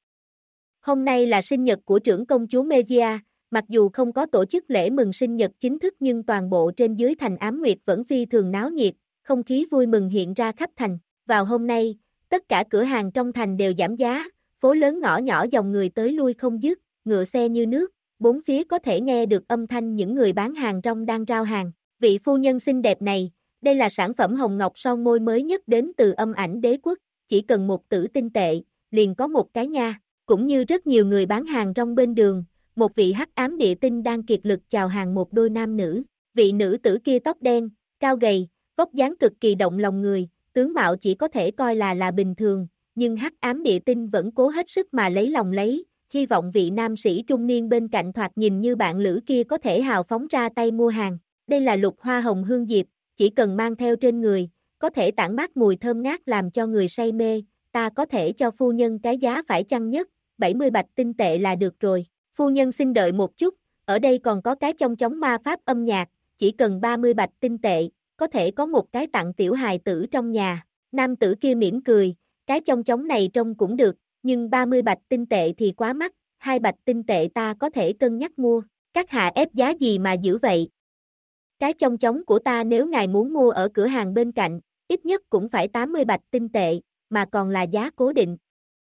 Hôm nay là sinh nhật của trưởng công chúa Megia, mặc dù không có tổ chức lễ mừng sinh nhật chính thức nhưng toàn bộ trên dưới thành Ám Nguyệt vẫn phi thường náo nhiệt, không khí vui mừng hiện ra khắp thành. Vào hôm nay, tất cả cửa hàng trong thành đều giảm giá, phố lớn ngõ nhỏ dòng người tới lui không dứt, ngựa xe như nước, bốn phía có thể nghe được âm thanh những người bán hàng rong đang rao hàng. Vị phu nhân xinh đẹp này, đây là sản phẩm hồng ngọc son môi mới nhất đến từ Âm Ảnh Đế Quốc, chỉ cần một tử tinh tệ, liền có một cái nha. Cũng như rất nhiều người bán hàng rong bên đường, một vị hắc ám địa tinh đang kiệt lực chào hàng một đôi nam nữ. Vị nữ tử kia tóc đen, cao gầy, vóc dáng cực kỳ động lòng người, tướng mạo chỉ có thể coi là bình thường, nhưng hắc ám địa tinh vẫn cố hết sức mà lấy lòng lấy, hy vọng vị nam sĩ trung niên bên cạnh thoạt nhìn như bạn lữ kia có thể hào phóng ra tay mua hàng. Đây là lục hoa hồng hương diệp, chỉ cần mang theo trên người, có thể tản mát mùi thơm ngát làm cho người say mê, ta có thể cho phu nhân cái giá phải chăng nhất, 70 bạch tinh tệ là được rồi. Phu nhân xin đợi một chút, ở đây còn có cái chong chóng ma pháp âm nhạc, chỉ cần 30 bạch tinh tệ, có thể có một cái tặng tiểu hài tử trong nhà. Nam tử kia mỉm cười, cái chong chóng này trông cũng được, nhưng 30 bạch tinh tệ thì quá mắc, 2 bạch tinh tệ ta có thể cân nhắc mua. Các hạ ép giá gì mà dữ vậy? Cái chong chóng của ta nếu ngài muốn mua ở cửa hàng bên cạnh, ít nhất cũng phải 80 bạch tinh tệ, mà còn là giá cố định.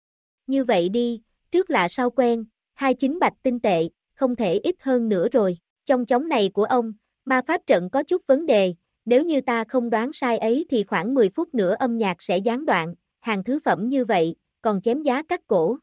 Như vậy đi, trước lạ sau quen, 29 bạch tinh tệ, không thể ít hơn nữa rồi. Chong chóng này của ông, ma pháp trận có chút vấn đề, nếu như ta không đoán sai ấy thì khoảng 10 phút nữa âm nhạc sẽ gián đoạn, hàng thứ phẩm như vậy, còn chém giá cắt cổ.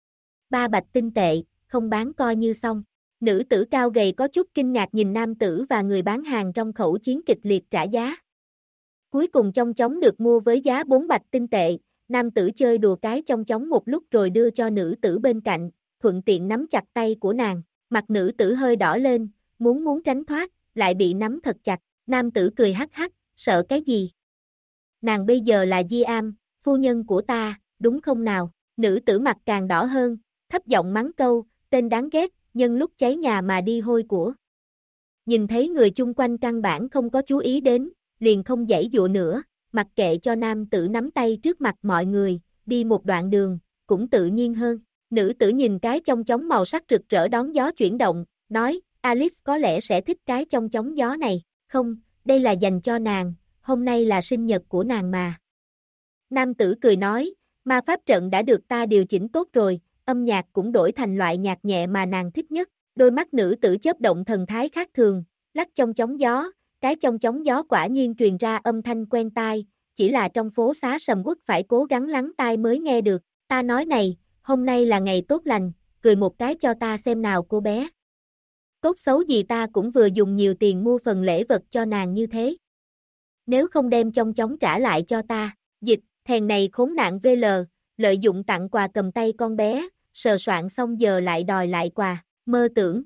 3 bạch tinh tệ, không bán coi như xong. Nữ tử cao gầy có chút kinh ngạc nhìn nam tử và người bán hàng trong khẩu chiến kịch liệt trả giá. Cuối cùng chong chóng được mua với giá 4 bạch tinh tệ, nam tử chơi đùa cái chong chóng một lúc rồi đưa cho nữ tử bên cạnh, thuận tiện nắm chặt tay của nàng, mặt nữ tử hơi đỏ lên, muốn tránh thoát, lại bị nắm thật chặt, nam tử cười hắc hắc, sợ cái gì? Nàng bây giờ là Di Am, phu nhân của ta, đúng không nào? Nữ tử mặt càng đỏ hơn, thấp giọng mắng câu, tên đáng ghét, nhân lúc cháy nhà mà đi hôi của. Nhìn thấy người chung quanh căn bản không có chú ý đến, liền không giãy dụa nữa, mặc kệ cho nam tử nắm tay trước mặt mọi người, đi một đoạn đường, cũng tự nhiên hơn. Nữ tử nhìn cái chong chóng màu sắc rực rỡ đón gió chuyển động, nói, Alice có lẽ sẽ thích cái chong chóng gió này, không, đây là dành cho nàng, hôm nay là sinh nhật của nàng mà. Nam tử cười nói, ma pháp trận đã được ta điều chỉnh tốt rồi, âm nhạc cũng đổi thành loại nhạc nhẹ mà nàng thích nhất, đôi mắt nữ tử chớp động thần thái khác thường, lắc chong chóng gió, cái chong chóng gió quả nhiên truyền ra âm thanh quen tai, chỉ là trong phố xá sầm uất phải cố gắng lắng tai mới nghe được, ta nói này, hôm nay là ngày tốt lành, cười một cái cho ta xem nào cô bé. Tốt xấu gì ta cũng vừa dùng nhiều tiền mua phần lễ vật cho nàng như thế. Nếu không đem chong chóng trả lại cho ta, dịch, thèn này khốn nạn VL, lợi dụng tặng quà cầm tay con bé, sờ soạn xong giờ lại đòi lại quà, mơ tưởng.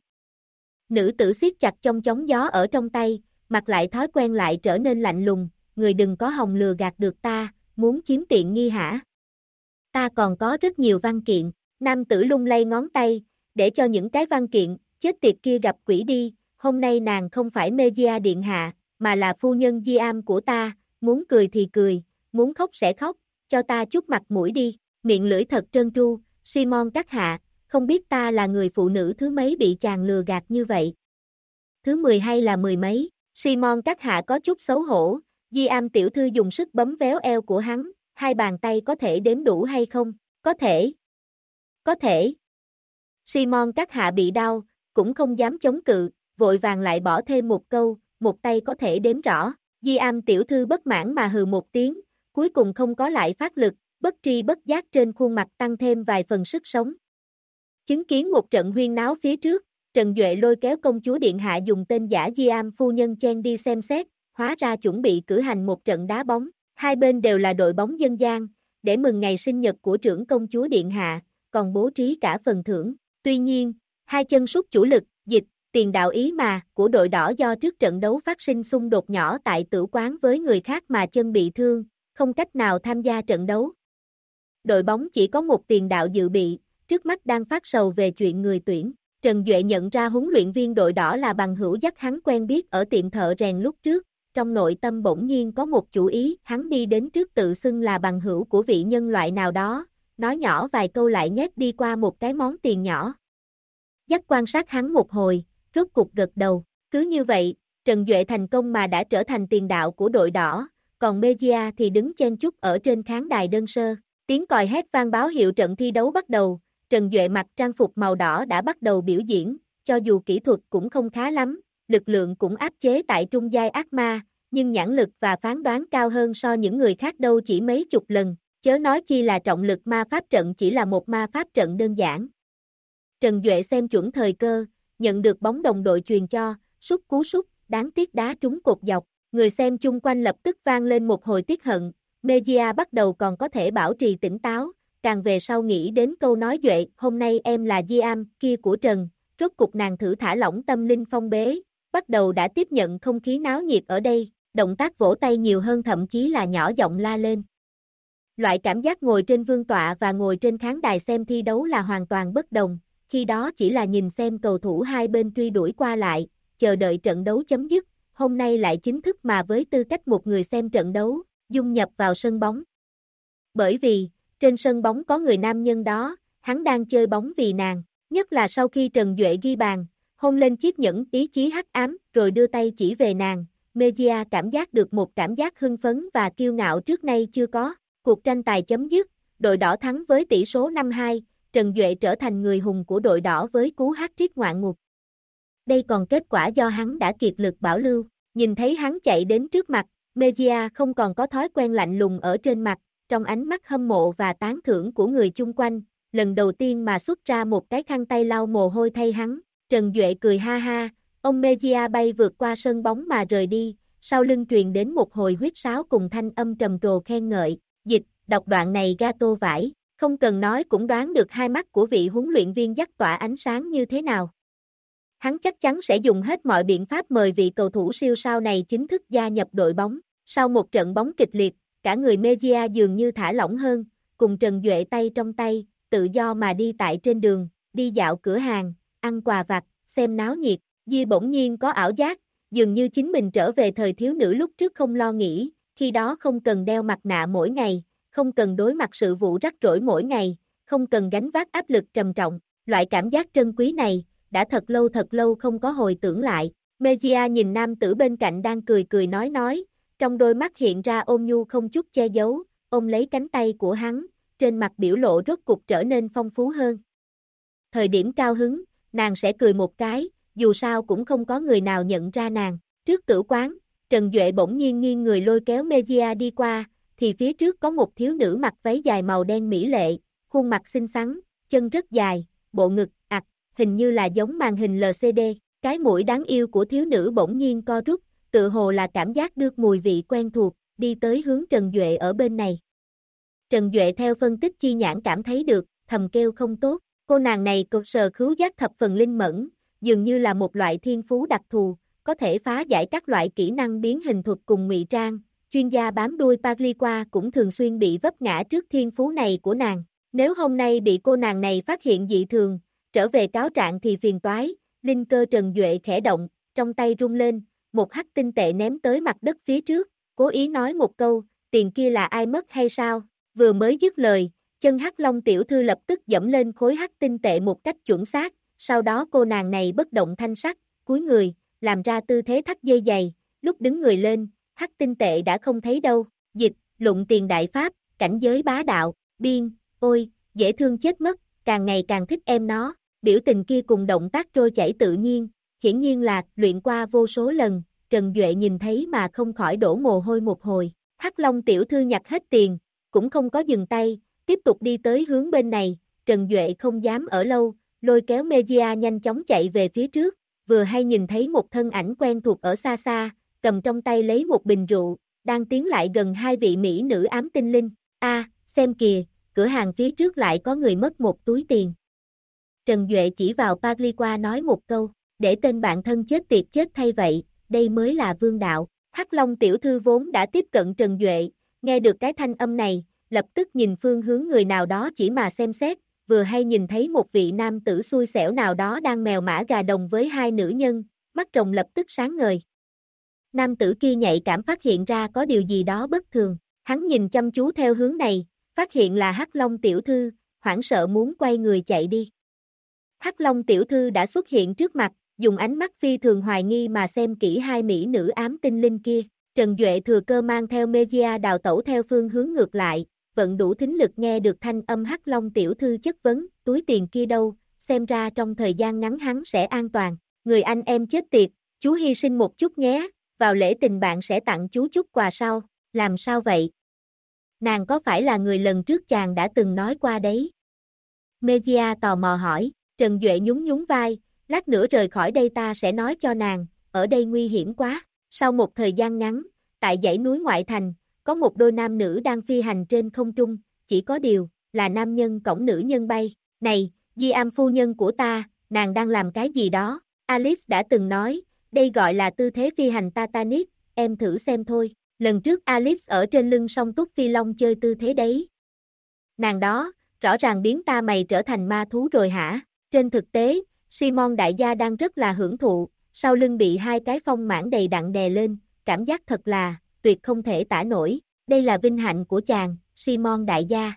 Nữ tử siết chặt chong chóng gió ở trong tay, mặt lại thói quen lại trở nên lạnh lùng, người đừng có hòng lừa gạt được ta, muốn chiếm tiện nghi hả? Ta còn có rất nhiều văn kiện, nam tử lung lay ngón tay, để cho những cái văn kiện, chết tiệt kia gặp quỷ đi, hôm nay nàng không phải Megia điện hạ, mà là phu nhân Diam của ta, muốn cười thì cười, muốn khóc sẽ khóc, cho ta chút mặt mũi đi, miệng lưỡi thật trơn tru, Simon các hạ, không biết ta là người phụ nữ thứ mấy bị chàng lừa gạt như vậy. Thứ 10 hay là 10 mấy, Simon các hạ có chút xấu hổ, Diam tiểu thư dùng sức bấm véo eo của hắn, hai bàn tay có thể đếm đủ hay không? Có thể. Có thể. Simon các hạ bị đau, cũng không dám chống cự, vội vàng lại bỏ thêm một câu, một tay có thể đếm rõ. Diam tiểu thư bất mãn mà hừ một tiếng, cuối cùng không có lại phát lực, bất tri bất giác trên khuôn mặt tăng thêm vài phần sức sống. Chứng kiến một trận huyên náo phía trước, Trần Duệ lôi kéo công chúa điện hạ dùng tên giả Diam phu nhân chen đi xem xét, hóa ra chuẩn bị cử hành một trận đá bóng, hai bên đều là đội bóng dân gian, để mừng ngày sinh nhật của trưởng công chúa điện hạ, còn bố trí cả phần thưởng. Tuy nhiên, hai chân sút chủ lực, dịch, tiền đạo ý mà, của đội đỏ do trước trận đấu phát sinh xung đột nhỏ tại tử quán với người khác mà chân bị thương, không cách nào tham gia trận đấu. Đội bóng chỉ có một tiền đạo dự bị, trước mắt đang phát sầu về chuyện người tuyển. Trần Duệ nhận ra huấn luyện viên đội đỏ là bằng hữu dắt hắn quen biết ở tiệm thợ rèn lúc trước, trong nội tâm bỗng nhiên có một chủ ý, hắn đi đến trước tự xưng là bằng hữu của vị nhân loại nào đó, nói nhỏ vài câu lại nhét đi qua một cái món tiền nhỏ. Dắt quan sát hắn một hồi, rốt cục gật đầu, cứ như vậy, Trần Duệ thành công mà đã trở thành tiền đạo của đội đỏ, còn Megia thì đứng chen chúc ở trên khán đài đơn sơ, tiếng còi hét vang báo hiệu trận thi đấu bắt đầu. Trần Duệ mặc trang phục màu đỏ đã bắt đầu biểu diễn, cho dù kỹ thuật cũng không khá lắm, lực lượng cũng áp chế tại trung giai ác ma, nhưng nhãn lực và phán đoán cao hơn so những người khác đâu chỉ mấy chục lần, chớ nói chi là trọng lực ma pháp trận chỉ là một ma pháp trận đơn giản. Trần Duệ xem chuẩn thời cơ, nhận được bóng đồng đội truyền cho, sút cú sút, đáng tiếc đá trúng cột dọc, người xem chung quanh lập tức vang lên một hồi tiếc hận, Megia bắt đầu còn có thể bảo trì tỉnh táo. Càng về sau nghĩ đến câu nói Duệ, hôm nay em là Diam kia của Trần, rốt cục nàng thử thả lỏng tâm linh phong bế, bắt đầu đã tiếp nhận không khí náo nhiệt ở đây, động tác vỗ tay nhiều hơn thậm chí là nhỏ giọng la lên. Loại cảm giác ngồi trên vương tọa và ngồi trên khán đài xem thi đấu là hoàn toàn bất đồng, khi đó chỉ là nhìn xem cầu thủ hai bên truy đuổi qua lại, chờ đợi trận đấu chấm dứt, hôm nay lại chính thức mà với tư cách một người xem trận đấu, dung nhập vào sân bóng. Bởi vì, trên sân bóng có người nam nhân đó, hắn đang chơi bóng vì nàng, nhất là sau khi Trần Duệ ghi bàn, hôn lên chiếc nhẫn ý chí hắc ám rồi đưa tay chỉ về nàng, Megia cảm giác được một cảm giác hưng phấn và kiêu ngạo trước nay chưa có, cuộc tranh tài chấm dứt, đội đỏ thắng với tỷ số 5-2, Trần Duệ trở thành người hùng của đội đỏ với cú hat-trick ngoạn mục. Đây còn kết quả do hắn đã kiệt lực bảo lưu, nhìn thấy hắn chạy đến trước mặt, Megia không còn có thói quen lạnh lùng ở trên mặt, trong ánh mắt hâm mộ và tán thưởng của người chung quanh, lần đầu tiên mà xuất ra một cái khăn tay lau mồ hôi thay hắn, Trần Duệ cười ha ha, ông Megia bay vượt qua sân bóng mà rời đi, sau lưng truyền đến một hồi huýt sáo cùng thanh âm trầm trồ khen ngợi, dịch, đọc đoạn này gato vải, không cần nói cũng đoán được hai mắt của vị huấn luyện viên dắt tỏa ánh sáng như thế nào. Hắn chắc chắn sẽ dùng hết mọi biện pháp mời vị cầu thủ siêu sao này chính thức gia nhập đội bóng, sau một trận bóng kịch liệt, cả người Megia dường như thả lỏng hơn, cùng Trần Duệ tay trong tay, tự do mà đi tại trên đường, đi dạo cửa hàng, ăn quà vặt, xem náo nhiệt, Di bỗng nhiên có ảo giác, dường như chính mình trở về thời thiếu nữ lúc trước không lo nghĩ, khi đó không cần đeo mặt nạ mỗi ngày, không cần đối mặt sự vụ rắc rối mỗi ngày, không cần gánh vác áp lực trầm trọng. Loại cảm giác trân quý này, đã thật lâu không có hồi tưởng lại. Mejia nhìn nam tử bên cạnh đang cười cười nói, trong đôi mắt hiện ra ôn nhu không chút che giấu, ôm lấy cánh tay của hắn, trên mặt biểu lộ rốt cục trở nên phong phú hơn. Thời điểm cao hứng, nàng sẽ cười một cái, dù sao cũng không có người nào nhận ra nàng. Trước tử quán, Trần Duệ bỗng nhiên nghiêng người lôi kéo Mejia đi qua, thì phía trước có một thiếu nữ mặc váy dài màu đen mỹ lệ, khuôn mặt xinh xắn, chân rất dài, bộ ngực, hình như là giống màn hình LCD. Cái mũi đáng yêu của thiếu nữ bỗng nhiên co rút, tự hồ là cảm giác được mùi vị quen thuộc, đi tới hướng Trần Duệ ở bên này. Trần Duệ theo phân tích chi nhãn cảm thấy được, thầm kêu không tốt, cô nàng này cực sờ khứu giác thập phần linh mẫn, dường như là một loại thiên phú đặc thù, có thể phá giải các loại kỹ năng biến hình thuật cùng ngụy trang. Chuyên gia bám đuôi Pagliqua cũng thường xuyên bị vấp ngã trước thiên phú này của nàng. Nếu hôm nay bị cô nàng này phát hiện dị thường, trở về cáo trạng thì phiền toái. Linh cơ Trần Duệ khẽ động, trong tay rung lên, một hắc tinh tệ ném tới mặt đất phía trước, cố ý nói một câu, tiền kia là ai mất hay sao? Vừa mới dứt lời, chân hắc long tiểu thư lập tức dẫm lên khối hắc tinh tệ một cách chuẩn xác, sau đó cô nàng này bất động thanh sắc, cúi người, làm ra tư thế thắt dây giày, lúc đứng người lên, hắc tinh tệ đã không thấy đâu. Dịch, lụng tiền đại pháp, cảnh giới bá đạo, biên, ôi, dễ thương chết mất, càng ngày càng thích em nó. Biểu tình kia cùng động tác trôi chảy tự nhiên, hiển nhiên là luyện qua vô số lần, Trần Duệ nhìn thấy mà không khỏi đổ mồ hôi một hồi. Hắc Long tiểu thư nhặt hết tiền, cũng không có dừng tay, tiếp tục đi tới hướng bên này, Trần Duệ không dám ở lâu, lôi kéo Mejia nhanh chóng chạy về phía trước, vừa hay nhìn thấy một thân ảnh quen thuộc ở xa xa, cầm trong tay lấy một bình rượu, đang tiến lại gần hai vị mỹ nữ ám tinh linh. Xem kìa, cửa hàng phía trước lại có người mất một túi tiền. Trần Duệ chỉ vào Pagliqua nói một câu, để tên bạn thân chết tiệt chết thay vậy, đây mới là vương đạo. Hắc Long tiểu thư vốn đã tiếp cận Trần Duệ, nghe được cái thanh âm này, lập tức nhìn phương hướng người nào đó chỉ mà xem xét, vừa hay nhìn thấy một vị nam tử xui xẻo nào đó đang mèo mã gà đồng với hai nữ nhân, mắt rồng lập tức sáng ngời. Nam tử kia nhạy cảm phát hiện ra có điều gì đó bất thường, hắn nhìn chăm chú theo hướng này, phát hiện là Hắc Long tiểu thư, hoảng sợ muốn quay người chạy đi. Hắc Long tiểu thư đã xuất hiện trước mặt, dùng ánh mắt phi thường hoài nghi mà xem kỹ hai mỹ nữ ám tinh linh kia. Trần Duệ thừa cơ mang theo Mejia đào tẩu theo phương hướng ngược lại, vận đủ thính lực nghe được thanh âm Hắc Long tiểu thư chất vấn, túi tiền kia đâu, xem ra trong thời gian ngắn hắn sẽ an toàn. Người anh em chết tiệt, chú hy sinh một chút nhé, vào lễ tình bạn sẽ tặng chú chút quà sau, làm sao vậy? Nàng có phải là người lần trước chàng đã từng nói qua đấy? Mejia tò mò hỏi. Trần Duệ nhún nhún vai, lát nữa rời khỏi đây ta sẽ nói cho nàng, ở đây nguy hiểm quá. Sau một thời gian ngắn, tại dãy núi ngoại thành, có một đôi nam nữ đang phi hành trên không trung, chỉ có điều, là nam nhân cõng nữ nhân bay. Này, Di Am phu nhân của ta, nàng đang làm cái gì đó? Alice đã từng nói, đây gọi là tư thế phi hành Titanic, em thử xem thôi. Lần trước Alice ở trên lưng song túc phi long chơi tư thế đấy. Nàng đó, rõ ràng biến ta mày trở thành ma thú rồi hả? Trên thực tế, Simon đại gia đang rất là hưởng thụ, sau lưng bị hai cái phong mãn đầy đặn đè lên, cảm giác thật là, tuyệt không thể tả nổi, đây là vinh hạnh của chàng, Simon đại gia.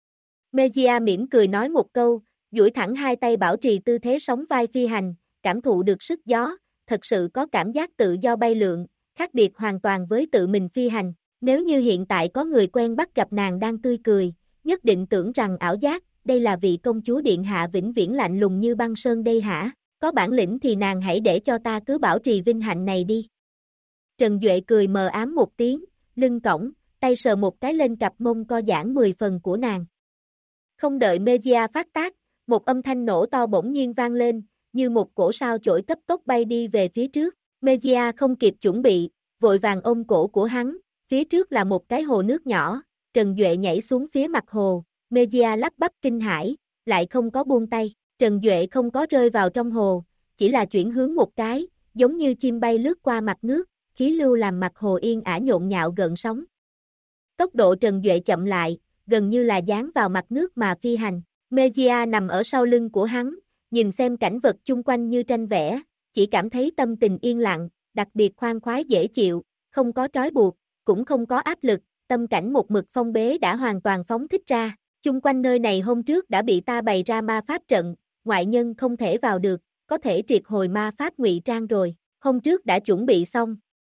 Mejia mỉm cười nói một câu, duỗi thẳng hai tay bảo trì tư thế sóng vai phi hành, cảm thụ được sức gió, thật sự có cảm giác tự do bay lượn, khác biệt hoàn toàn với tự mình phi hành. Nếu như hiện tại có người quen bắt gặp nàng đang tươi cười, nhất định tưởng rằng ảo giác, đây là vị công chúa điện hạ vĩnh viễn lạnh lùng như băng sơn đây hả? Có bản lĩnh thì nàng hãy để cho ta cứ bảo trì vinh hạnh này đi. Trần Duệ cười mờ ám một tiếng, lưng cõng, tay sờ một cái lên cặp mông co giãn 10 phần của nàng. Không đợi Mejia phát tác, một âm thanh nổ to bỗng nhiên vang lên, như một cổ sao chổi cấp tốc bay đi về phía trước. Mejia không kịp chuẩn bị, vội vàng ôm cổ của hắn, phía trước là một cái hồ nước nhỏ, Trần Duệ nhảy xuống phía mặt hồ, Mejia lắp bắp kinh hãi, lại không có buông tay, Trần Duệ không có rơi vào trong hồ, chỉ là chuyển hướng một cái, giống như chim bay lướt qua mặt nước, khí lưu làm mặt hồ yên ả nhộn nhạo gợn sóng. Tốc độ Trần Duệ chậm lại, gần như là dán vào mặt nước mà phi hành, Mejia nằm ở sau lưng của hắn, nhìn xem cảnh vật chung quanh như tranh vẽ, chỉ cảm thấy tâm tình yên lặng, đặc biệt khoan khoái dễ chịu, không có trói buộc, cũng không có áp lực, tâm cảnh một mực phong bế đã hoàn toàn phóng thích ra. Chung quanh nơi này hôm trước đã bị ta bày ra ma pháp trận, ngoại nhân không thể vào được, có thể triệt hồi ma pháp ngụy trang rồi, hôm trước đã chuẩn bị xong.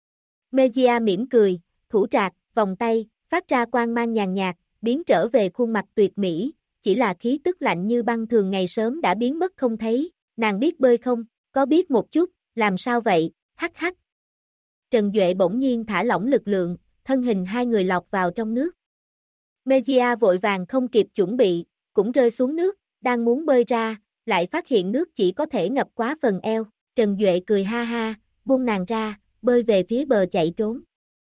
Mejia mỉm cười, thủ trạc, vòng tay, phát ra quang mang nhàn nhạt, biến trở về khuôn mặt tuyệt mỹ, chỉ là khí tức lạnh như băng thường ngày sớm đã biến mất không thấy, nàng biết bơi không, có biết một chút, làm sao vậy, hắc hắc. Trần Duệ bỗng nhiên thả lỏng lực lượng, thân hình hai người lọt vào trong nước. Mejia vội vàng không kịp chuẩn bị, cũng rơi xuống nước, đang muốn bơi ra, lại phát hiện nước chỉ có thể ngập quá phần eo, Trần Duệ cười ha ha, buông nàng ra, bơi về phía bờ chạy trốn.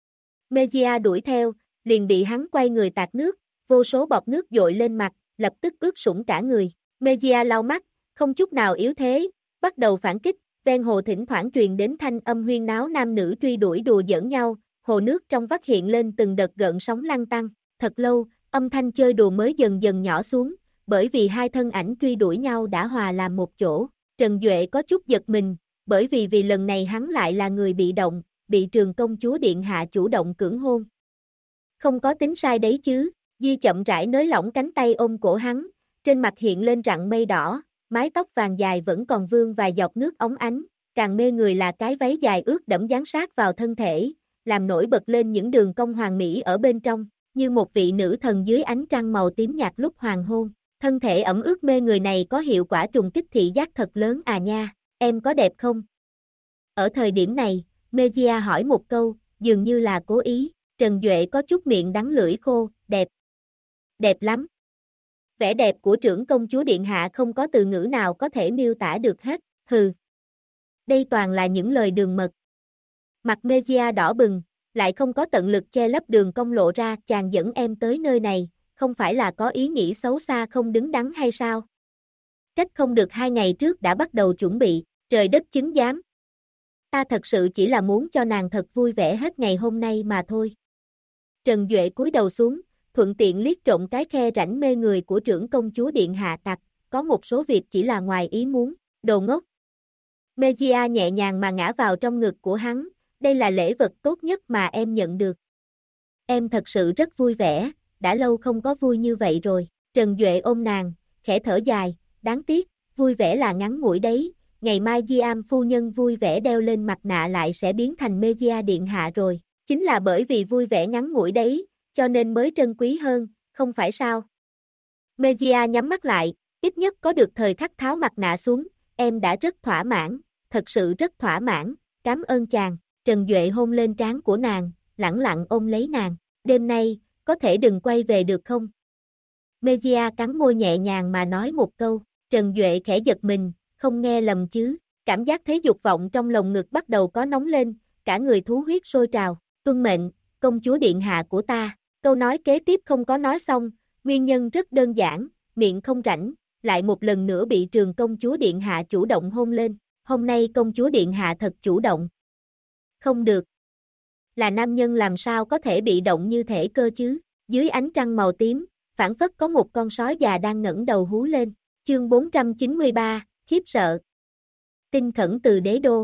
Mejia đuổi theo, liền bị hắn quay người tạt nước, vô số bọt nước dội lên mặt, lập tức ướt sũng cả người. Mejia lau mắt, không chút nào yếu thế, bắt đầu phản kích, ven hồ thỉnh thoảng truyền đến thanh âm huyên náo nam nữ truy đuổi đùa giỡn nhau, hồ nước trong vắt hiện lên từng đợt gợn sóng lăn tăn. Thật lâu, âm thanh chơi đùa mới dần dần nhỏ xuống, bởi vì hai thân ảnh truy đuổi nhau đã hòa làm một chỗ. Trần Duệ có chút giật mình, bởi vì lần này hắn lại là người bị động, bị Trường công chúa điện hạ chủ động cưỡng hôn. Không có tính sai đấy chứ, Di chậm rãi nới lỏng cánh tay ôm cổ hắn, trên mặt hiện lên rặng mây đỏ, mái tóc vàng dài vẫn còn vương vài giọt nước óng ánh, càng mê người là cái váy dài ướt đẫm dán sát vào thân thể, làm nổi bật lên những đường cong hoàn mỹ ở bên trong, như một vị nữ thần dưới ánh trăng màu tím nhạt lúc hoàng hôn. Thân thể ẩm ướt mê người này có hiệu quả trùng kích thị giác thật lớn à nha, em có đẹp không? Ở thời điểm này, Mejia hỏi một câu, dường như là cố ý, Trần Duệ có chút miệng đắng lưỡi khô, đẹp. Đẹp lắm. Vẻ đẹp của trưởng công chúa điện hạ không có từ ngữ nào có thể miêu tả được hết, hừ. Đây toàn là những lời đường mật. Mặt Mejia đỏ bừng, lại không có tận lực che lấp đường cong lộ ra, chàng dẫn em tới nơi này, không phải là có ý nghĩ xấu xa không đứng đắn hay sao? Trách không được 2 ngày trước đã bắt đầu chuẩn bị, trời đất chứng giám. Ta thật sự chỉ là muốn cho nàng thật vui vẻ hết ngày hôm nay mà thôi. Trần Duệ cúi đầu xuống, thuận tiện liếc trộm cái khe rãnh mê người của trưởng công chúa điện hạ tặc, có một số việc chỉ là ngoài ý muốn, đồ ngốc. Mejia nhẹ nhàng mà ngã vào trong ngực của hắn, đây là lễ vật tốt nhất mà em nhận được. Em thật sự rất vui vẻ, đã lâu không có vui như vậy rồi. Trần Duệ ôm nàng, khẽ thở dài, đáng tiếc, vui vẻ là ngắn ngủi đấy, ngày mai Diam phu nhân vui vẻ đeo lên mặt nạ lại sẽ biến thành Mejia điện hạ rồi. Chính là bởi vì vui vẻ ngắn ngủi đấy, cho nên mới trân quý hơn, không phải sao? Mejia nhắm mắt lại, ít nhất có được thời khắc tháo mặt nạ xuống, em đã rất thỏa mãn, thật sự rất thỏa mãn, cảm ơn chàng. Trần Duệ hôn lên trán của nàng, lẳng lặng ôm lấy nàng, đêm nay, có thể đừng quay về được không? Mejia cắn môi nhẹ nhàng mà nói một câu, Trần Duệ khẽ giật mình, không nghe lầm chứ, cảm giác thấy dục vọng trong lồng ngực bắt đầu có nóng lên, cả người thú huyết sôi trào, tuân mệnh, công chúa điện hạ của ta, câu nói kế tiếp không có nói xong, nguyên nhân rất đơn giản, miệng không rảnh, lại một lần nữa bị Trường công chúa điện hạ chủ động hôn lên, hôm nay công chúa điện hạ thật chủ động. Không được. Là nam nhân làm sao có thể bị động như thể cơ chứ, dưới ánh trăng màu tím, phảng phất có một con sói già đang ngẩng đầu hú lên, chương 493, khiếp sợ. Tin khẩn từ đế đô.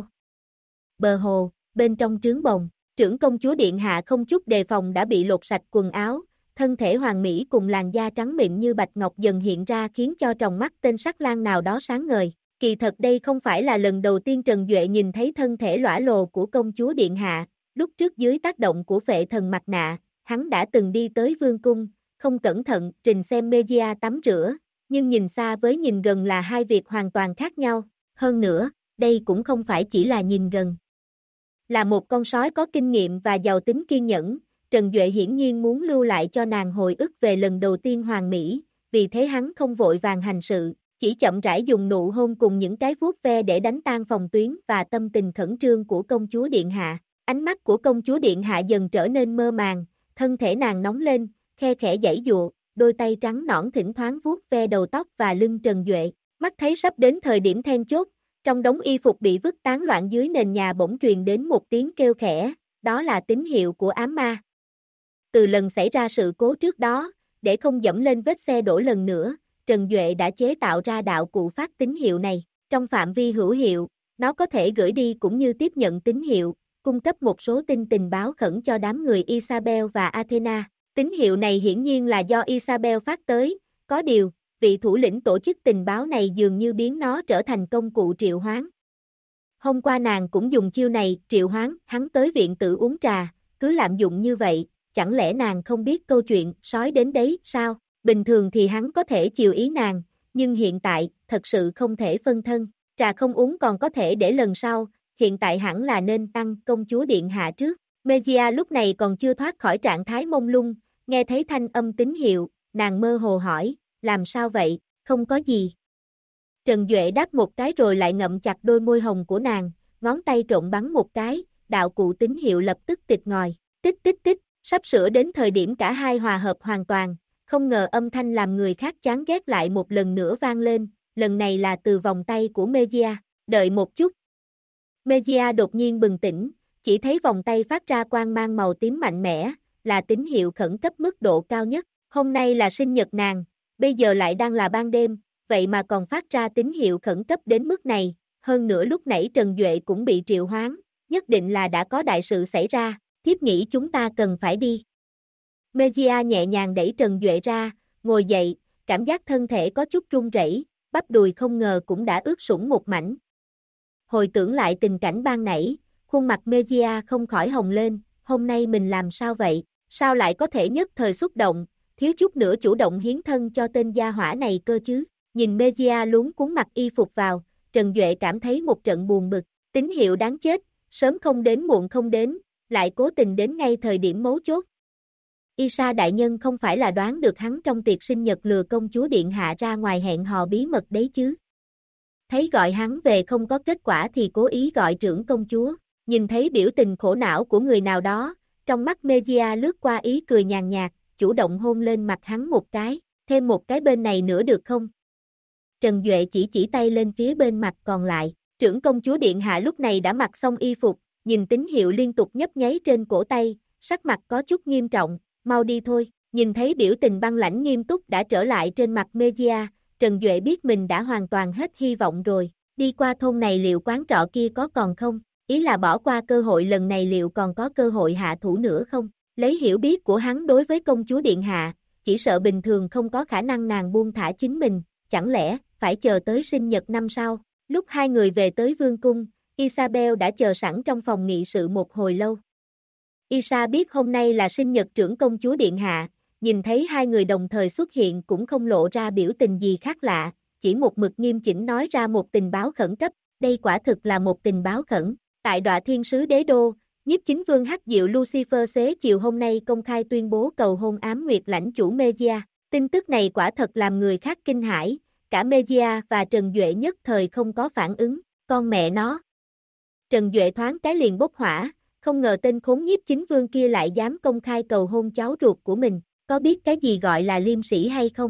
Bờ hồ, bên trong trướng bồng, trưởng công chúa điện hạ không chút đề phòng đã bị lột sạch quần áo, thân thể hoàn mỹ cùng làn da trắng mịn như bạch ngọc dần hiện ra khiến cho tròng mắt tên sắc lang nào đó sáng ngời. Kỳ thật đây không phải là lần đầu tiên Trần Duệ nhìn thấy thân thể lõa lồ của công chúa điện hạ, lúc trước dưới tác động của phệ thần mặt nạ, hắn đã từng đi tới vương cung, không cẩn thận trình xem Mejia tắm rửa, nhưng nhìn xa với nhìn gần là hai việc hoàn toàn khác nhau, hơn nữa, đây cũng không phải chỉ là nhìn gần. Là một con sói có kinh nghiệm và giàu tính kiên nhẫn, Trần Duệ hiển nhiên muốn lưu lại cho nàng hồi ức về lần đầu tiên hoàn mỹ, vì thế hắn không vội vàng hành sự, chỉ chậm rãi dùng nụ hôn cùng những cái vuốt ve để đánh tan phòng tuyến và tâm tình khẩn trương của công chúa điện hạ. Ánh mắt của công chúa điện hạ dần trở nên mơ màng, thân thể nàng nóng lên, khe khẽ giãy giụa, đôi tay trắng nõn thỉnh thoảng vuốt ve đầu tóc và lưng Trần Duệ. Mắt thấy sắp đến thời điểm then chốt, trong đống y phục bị vứt tán loạn dưới nền nhà bỗng truyền đến một tiếng kêu khẽ, đó là tín hiệu của ám ma. Từ lần xảy ra sự cố trước đó, để không dẫm lên vết xe đổ lần nữa, Trần Duệ đã chế tạo ra đạo cụ phát tín hiệu này. Trong phạm vi hữu hiệu, nó có thể gửi đi cũng như tiếp nhận tín hiệu, cung cấp một số tin tình báo khẩn cho đám người Isabel và Athena. Tín hiệu này hiển nhiên là do Isabel phát tới, Có điều, vị thủ lĩnh tổ chức tình báo này dường như biến nó trở thành công cụ triệu hoán. Hôm qua nàng cũng dùng chiêu này triệu hoán hắn tới viện tự uống trà, cứ lạm dụng như vậy, chẳng lẽ nàng không biết câu chuyện sói đến đấy sao? Bình thường thì hắn có thể chiều ý nàng, nhưng hiện tại, thật sự không thể phân thân. Trà không uống còn có thể để lần sau, hiện tại hẳn là nên tăng công chúa điện hạ trước. Mejia lúc này còn chưa thoát khỏi trạng thái mông lung, nghe thấy thanh âm tín hiệu, nàng mơ hồ hỏi, làm sao vậy, không có gì. Trần Duệ đáp một cái rồi lại ngậm chặt đôi môi hồng của nàng, ngón tay trộn bắn một cái, đạo cụ tín hiệu lập tức tịt ngòi, tích tích tích, sắp sửa đến thời điểm cả hai hòa hợp hoàn toàn, không ngờ âm thanh làm người khác chán ghét lại một lần nữa vang lên, lần này là từ vòng tay của Mejia, đợi một chút. Mejia đột nhiên bừng tỉnh, chỉ thấy vòng tay phát ra quang mang màu tím mạnh mẽ, là tín hiệu khẩn cấp mức độ cao nhất, hôm nay là sinh nhật nàng, bây giờ lại đang là ban đêm, vậy mà còn phát ra tín hiệu khẩn cấp đến mức này, hơn nữa lúc nãy Trần Duệ cũng bị triệu hoán, nhất định là đã có đại sự xảy ra, thiếp nghĩ chúng ta cần phải đi. Mejia nhẹ nhàng đẩy Trần Duệ ra, ngồi dậy, cảm giác thân thể có chút run rẩy, bắp đùi không ngờ cũng đã ướt sũng một mảnh. Hồi tưởng lại tình cảnh ban nãy, khuôn mặt Mejia không khỏi hồng lên, hôm nay mình làm sao vậy, sao lại có thể nhất thời xúc động, thiếu chút nữa chủ động hiến thân cho tên gia hỏa này cơ chứ. Nhìn Mejia luống cuống mặc y phục vào, Trần Duệ cảm thấy một trận buồn bực, tín hiệu đáng chết, sớm không đến muộn không đến, lại cố tình đến ngay thời điểm mấu chốt. Isa đại nhân không phải là đoán được hắn trong tiệc sinh nhật lừa công chúa điện hạ ra ngoài hẹn hò bí mật đấy chứ. Thấy gọi hắn về không có kết quả thì cố ý gọi trưởng công chúa, nhìn thấy biểu tình khổ não của người nào đó, trong mắt Mejia lướt qua ý cười nhàn nhạt, chủ động hôn lên mặt hắn một cái, thêm một cái bên này nữa được không? Trần Duệ chỉ tay lên phía bên mặt còn lại, trưởng công chúa điện hạ lúc này đã mặc xong y phục, nhìn tín hiệu liên tục nhấp nháy trên cổ tay, sắc mặt có chút nghiêm trọng, mau đi thôi, nhìn thấy biểu tình băng lãnh nghiêm túc đã trở lại trên mặt Mejia, Trần Duệ biết mình đã hoàn toàn hết hy vọng rồi, đi qua thôn này liệu quán trọ kia có còn không, ý là bỏ qua cơ hội lần này liệu còn có cơ hội hạ thủ nữa không, lấy hiểu biết của hắn đối với công chúa điện hạ, chỉ sợ bình thường không có khả năng nàng buông thả chính mình, chẳng lẽ phải chờ tới sinh nhật năm sau. Lúc hai người về tới vương cung, Isabel đã chờ sẵn trong phòng nghị sự một hồi lâu. Isa biết hôm nay là sinh nhật trưởng công chúa điện hạ, nhìn thấy hai người đồng thời xuất hiện cũng không lộ ra biểu tình gì khác lạ, chỉ một mực nghiêm chỉnh nói ra một tình báo khẩn cấp, đây quả thực là một tình báo khẩn. Tại Đọa Thiên Sứ Đế Đô, Nhiếp Chính Vương Hắc Diệu Lucifer xế chiều hôm nay công khai tuyên bố cầu hôn Ám Nguyệt lãnh chủ Mejia. Tin tức này quả thật làm người khác kinh hãi, cả Mejia và Trần Duệ nhất thời không có phản ứng, con mẹ nó. Trần Duệ thoáng cái liền bốc hỏa, không ngờ tên khốn Nhiếp Chính Vương kia lại dám công khai cầu hôn cháu ruột của mình, có biết cái gì gọi là liêm sĩ hay không?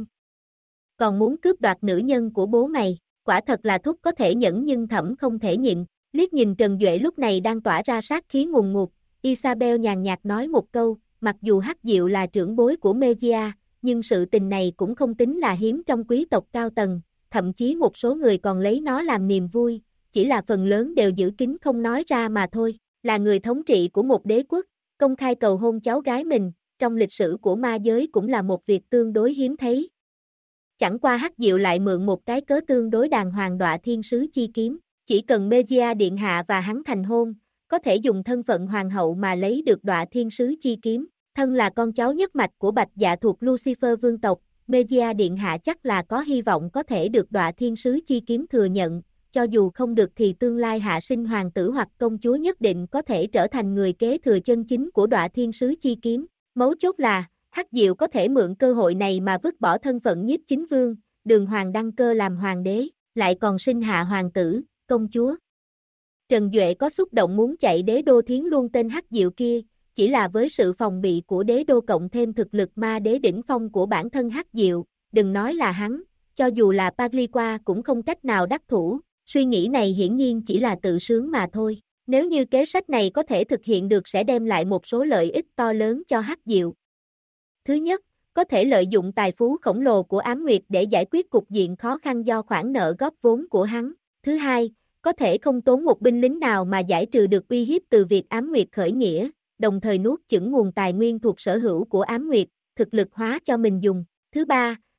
Còn muốn cướp đoạt nữ nhân của bố mày, quả thật là thúc có thể nhẫn nhưng thẩm không thể nhịn. Liếc nhìn Trần Duệ lúc này đang tỏa ra sát khí ngùn ngụt, Isabel nhàn nhạt nói một câu, mặc dù Hắc Diệu là trưởng bối của Mejia, nhưng sự tình này cũng không tính là hiếm trong quý tộc cao tầng, thậm chí một số người còn lấy nó làm niềm vui, chỉ là phần lớn đều giữ kín không nói ra mà thôi, là người thống trị của một đế quốc, công khai cầu hôn cháu gái mình, trong lịch sử của ma giới cũng là một việc tương đối hiếm thấy. Chẳng qua Hắc Diệu lại mượn một cái cớ tương đối đàng hoàng Đọa Thiên Sứ chi kiếm, chỉ cần Mejia điện hạ và hắn thành hôn, có thể dùng thân phận hoàng hậu mà lấy được Đọa Thiên Sứ chi kiếm, thân là con cháu nhất mạch của Bạch Dạ thuộc Lucifer vương tộc, Mejia điện hạ chắc là có hy vọng có thể được Đọa Thiên Sứ chi kiếm thừa nhận, cho dù không được thì tương lai hạ sinh hoàng tử hoặc công chúa nhất định có thể trở thành người kế thừa chân chính của Đọa Thiên Sứ chi kiếm. Mấu chốt là, Hắc Diệu có thể mượn cơ hội này mà vứt bỏ thân phận Nhiếp Chính Vương, Đường Hoàng đăng cơ làm hoàng đế, lại còn sinh hạ hoàng tử, công chúa. Trần Duệ có xúc động muốn chạy đế đô thiến luôn tên Hắc Diệu kia, chỉ là với sự phòng bị của đế đô cộng thêm thực lực ma đế đỉnh phong của bản thân Hắc Diệu, đừng nói là hắn, cho dù là Pagliqua cũng không cách nào đắc thủ, suy nghĩ này hiển nhiên chỉ là tự sướng mà thôi. Nếu như kế sách này có thể thực hiện được sẽ đem lại một số lợi ích to lớn cho Hắc Diệu. Thứ nhất, có thể lợi dụng tài phú khổng lồ của Ám Nguyệt để giải quyết cục diện khó khăn do khoản nợ góp vốn của hắn. Thứ hai, có thể không tốn một binh lính nào mà giải trừ được uy hiếp từ việc Ám Nguyệt khởi nghĩa, đồng thời nuốt chửng nguồn tài nguyên thuộc sở hữu của Ám Nguyệt, thực lực hóa cho mình dùng. Thứ ba,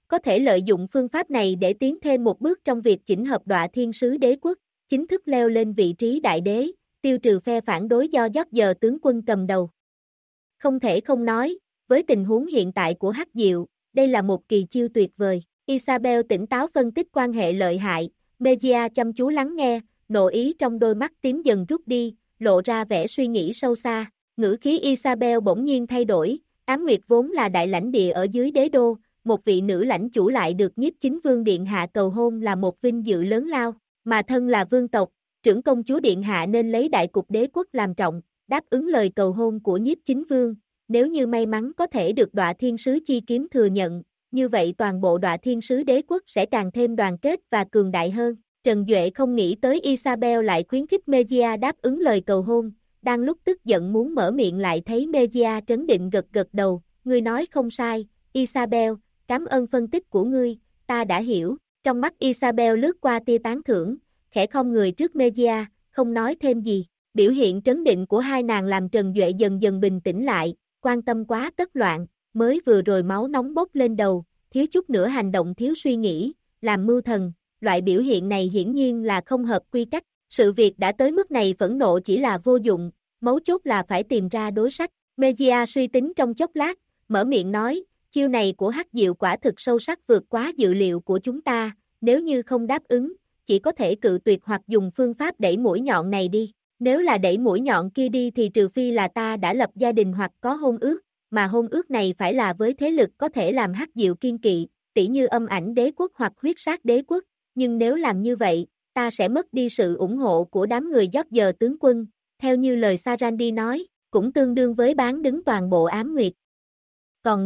có thể lợi dụng phương pháp này để tiến thêm một bước trong việc chỉnh hợp Đọa Thiên Sứ Đế Quốc, chính thức leo lên vị trí đại đế, tiêu trừ phe phản đối do George tướng quân cầm đầu. Không thể không nói, với tình huống hiện tại của Hắc Diệu, đây là một kỳ chiêu tuyệt vời. Isabel tỉnh táo phân tích quan hệ lợi hại, Mejia chăm chú lắng nghe, nộ ý trong đôi mắt tím dần rút đi, lộ ra vẻ suy nghĩ sâu xa. Ngữ khí Isabel bỗng nhiên thay đổi, Ám Nguyệt vốn là đại lãnh địa ở dưới đế đô, một vị nữ lãnh chủ lại được Nhiếp Chính Vương Điện Hạ cầu hôn là một vinh dự lớn lao, mà thân là vương tộc, trưởng công chúa Điện Hạ nên lấy đại cục đế quốc làm trọng, đáp ứng lời cầu hôn của Nhiếp Chính Vương. Nếu như may mắn có thể được Đọa Thiên Sứ Chi Kiếm thừa nhận, như vậy toàn bộ Đọa Thiên Sứ Đế Quốc sẽ càng thêm đoàn kết và cường đại hơn. Trần Duệ không nghĩ tới Isabel lại khuyến khích Mejia đáp ứng lời cầu hôn, đang lúc tức giận muốn mở miệng lại thấy Mejia trấn định gật gật đầu, ngươi nói không sai, Isabel, cảm ơn phân tích của ngươi, ta đã hiểu. Trong mắt Isabel lướt qua tia tán thưởng, khẽ khom người trước Mejia, không nói thêm gì. Biểu hiện trấn định của hai nàng làm Trần Duệ dần dần bình tĩnh lại, quan tâm quá tất loạn, mới vừa rồi máu nóng bốc lên đầu, thiếu chút nữa hành động thiếu suy nghĩ, làm mưu thần, loại biểu hiện này hiển nhiên là không hợp quy cách. Sự việc đã tới mức này phẫn nộ chỉ là vô dụng, mấu chốt là phải tìm ra đối sách. Mejia suy tính trong chốc lát, mở miệng nói, chiêu này của Hắc Diệu quả thực sâu sắc vượt quá dự liệu của chúng ta, nếu như không đáp ứng, chỉ có thể cự tuyệt hoặc dùng phương pháp đẩy mũi nhọn này đi. Nếu là đẩy mũi nhọn kia đi thì trừ phi là ta đã lập gia đình hoặc có hôn ước, mà hôn ước này phải là với thế lực có thể làm Hắc Diệu kiên kỵ, tỉ như Âm Ảnh Đế Quốc hoặc Huyết Sát Đế Quốc, nhưng nếu làm như vậy, ta sẽ mất đi sự ủng hộ của đám người George tướng quân, theo như lời Sarandi nói, cũng tương đương với bán đứng toàn bộ Ám Nguyệt. Còn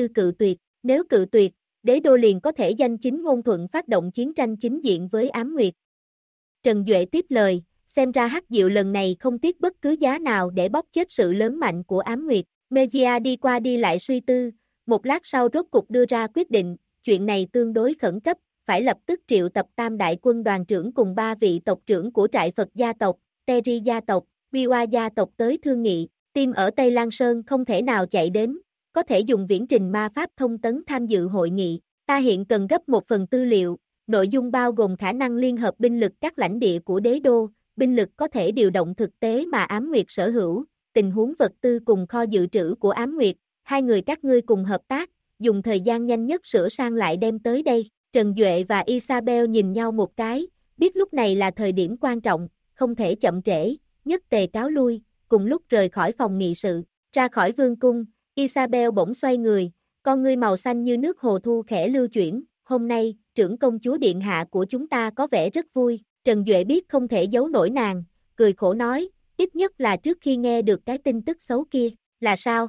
nếu cự tuyệt, đế đô liền có thể danh chính ngôn thuận phát động chiến tranh chính diện với Ám Nguyệt. Trần Duệ tiếp lời, xem ra Hắc Diệu lần này không tiếc bất cứ giá nào để bóp chết sự lớn mạnh của Ám Nguyệt. Mejia đi qua đi lại suy tư, một lát sau rốt cục đưa ra quyết định, chuyện này tương đối khẩn cấp, phải lập tức triệu tập Tam Đại Quân đoàn trưởng cùng 3 vị tộc trưởng của Trại Phật gia tộc, Teri gia tộc, Biwa gia tộc tới thương nghị. Team ở Tây Lan Sơn không thể nào chạy đến, có thể dùng viễn trình ma pháp thông tấn tham dự hội nghị. Ta hiện cần gấp một phần tư liệu, nội dung bao gồm khả năng liên hợp binh lực các lãnh địa của đế đô, binh lực có thể điều động thực tế mà Ám Nguyệt sở hữu, tình huống vật tư cùng kho dự trữ của Ám Nguyệt, hai người các ngươi cùng hợp tác, dùng thời gian nhanh nhất sửa sang lại đem tới đây. Trần Duệ và Isabel nhìn nhau một cái, biết lúc này là thời điểm quan trọng, không thể chậm trễ, nhất tề cáo lui, cùng lúc rời khỏi phòng nghị sự, ra khỏi vương cung, Isabel bỗng xoay người, con ngươi màu xanh như nước hồ thu khẽ lưu chuyển, hôm nay, trưởng công chúa điện hạ của chúng ta có vẻ rất vui. Trần Duệ biết không thể giấu nổi nàng, cười khổ nói, ít nhất là trước khi nghe được cái tin tức xấu kia, là sao?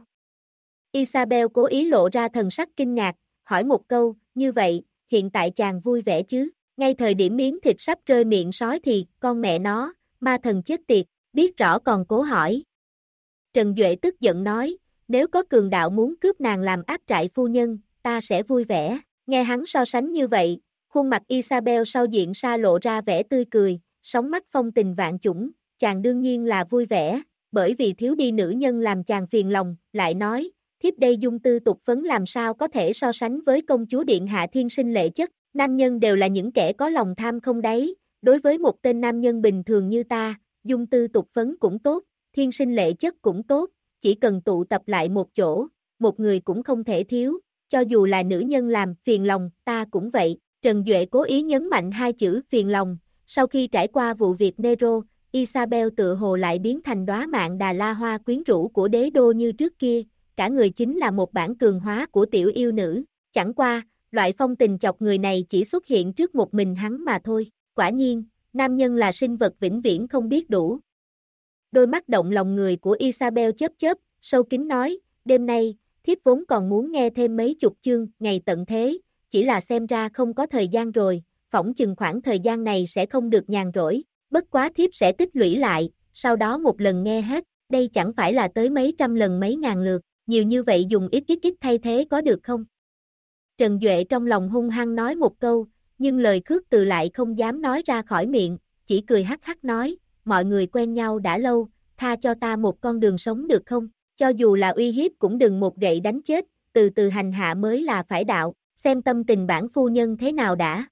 Isabel cố ý lộ ra thần sắc kinh ngạc, hỏi một câu, như vậy, hiện tại chàng vui vẻ chứ? Ngay thời điểm miếng thịt sắp rơi miệng sói thì, con mẹ nó, ma thần chết tiệt, biết rõ còn cố hỏi. Trần Duệ tức giận nói, nếu có cường đạo muốn cướp nàng làm áp trại phu nhân, ta sẽ vui vẻ. Nghe hắn so sánh như vậy, khuôn mặt Isabel sau diện sa lộ ra vẻ tươi cười, sóng mắt phong tình vạn chủng, chàng đương nhiên là vui vẻ, bởi vì thiếu đi nữ nhân làm chàng phiền lòng, lại nói, thiếp đây dung tư tục phấn làm sao có thể so sánh với công chúa điện hạ thiên sinh lệ chất, nam nhân đều là những kẻ có lòng tham không đáy, đối với một tên nam nhân bình thường như ta, dung tư tục phấn cũng tốt, thiên sinh lệ chất cũng tốt, chỉ cần tụ tập lại một chỗ, một người cũng không thể thiếu, cho dù là nữ nhân làm phiền lòng, ta cũng vậy. Trần Duệ cố ý nhấn mạnh hai chữ phiền lòng, sau khi trải qua vụ việc Nero, Isabel tự hồ lại biến thành đóa mạn đà la hoa quyến rũ của đế đô như trước kia, cả người chính là một bản cường hóa của tiểu yêu nữ, chẳng qua, loại phong tình chọc người này chỉ xuất hiện trước một mình hắn mà thôi, quả nhiên, nam nhân là sinh vật vĩnh viễn không biết đủ. Đôi mắt động lòng người của Isabel chớp chớp, sâu kín nói, đêm nay, thiếp vốn còn muốn nghe thêm mấy chục chương, ngày tận thế, chỉ là xem ra không có thời gian rồi, phỏng chừng khoảng thời gian này sẽ không được nhàn rỗi, bất quá thiếp sẽ tích lũy lại, sau đó một lần nghe hết, đây chẳng phải là tới mấy trăm lần mấy ngàn lượt, nhiều như vậy dùng ít thay thế có được không? Trần Duệ trong lòng hung hăng nói một câu, nhưng lời khước từ lại không dám nói ra khỏi miệng, chỉ cười hắc hắc nói, mọi người quen nhau đã lâu, tha cho ta một con đường sống được không? Cho dù là uy hiếp cũng đừng một gậy đánh chết, từ từ hành hạ mới là phải đạo, xem tâm tình bản phu nhân thế nào đã.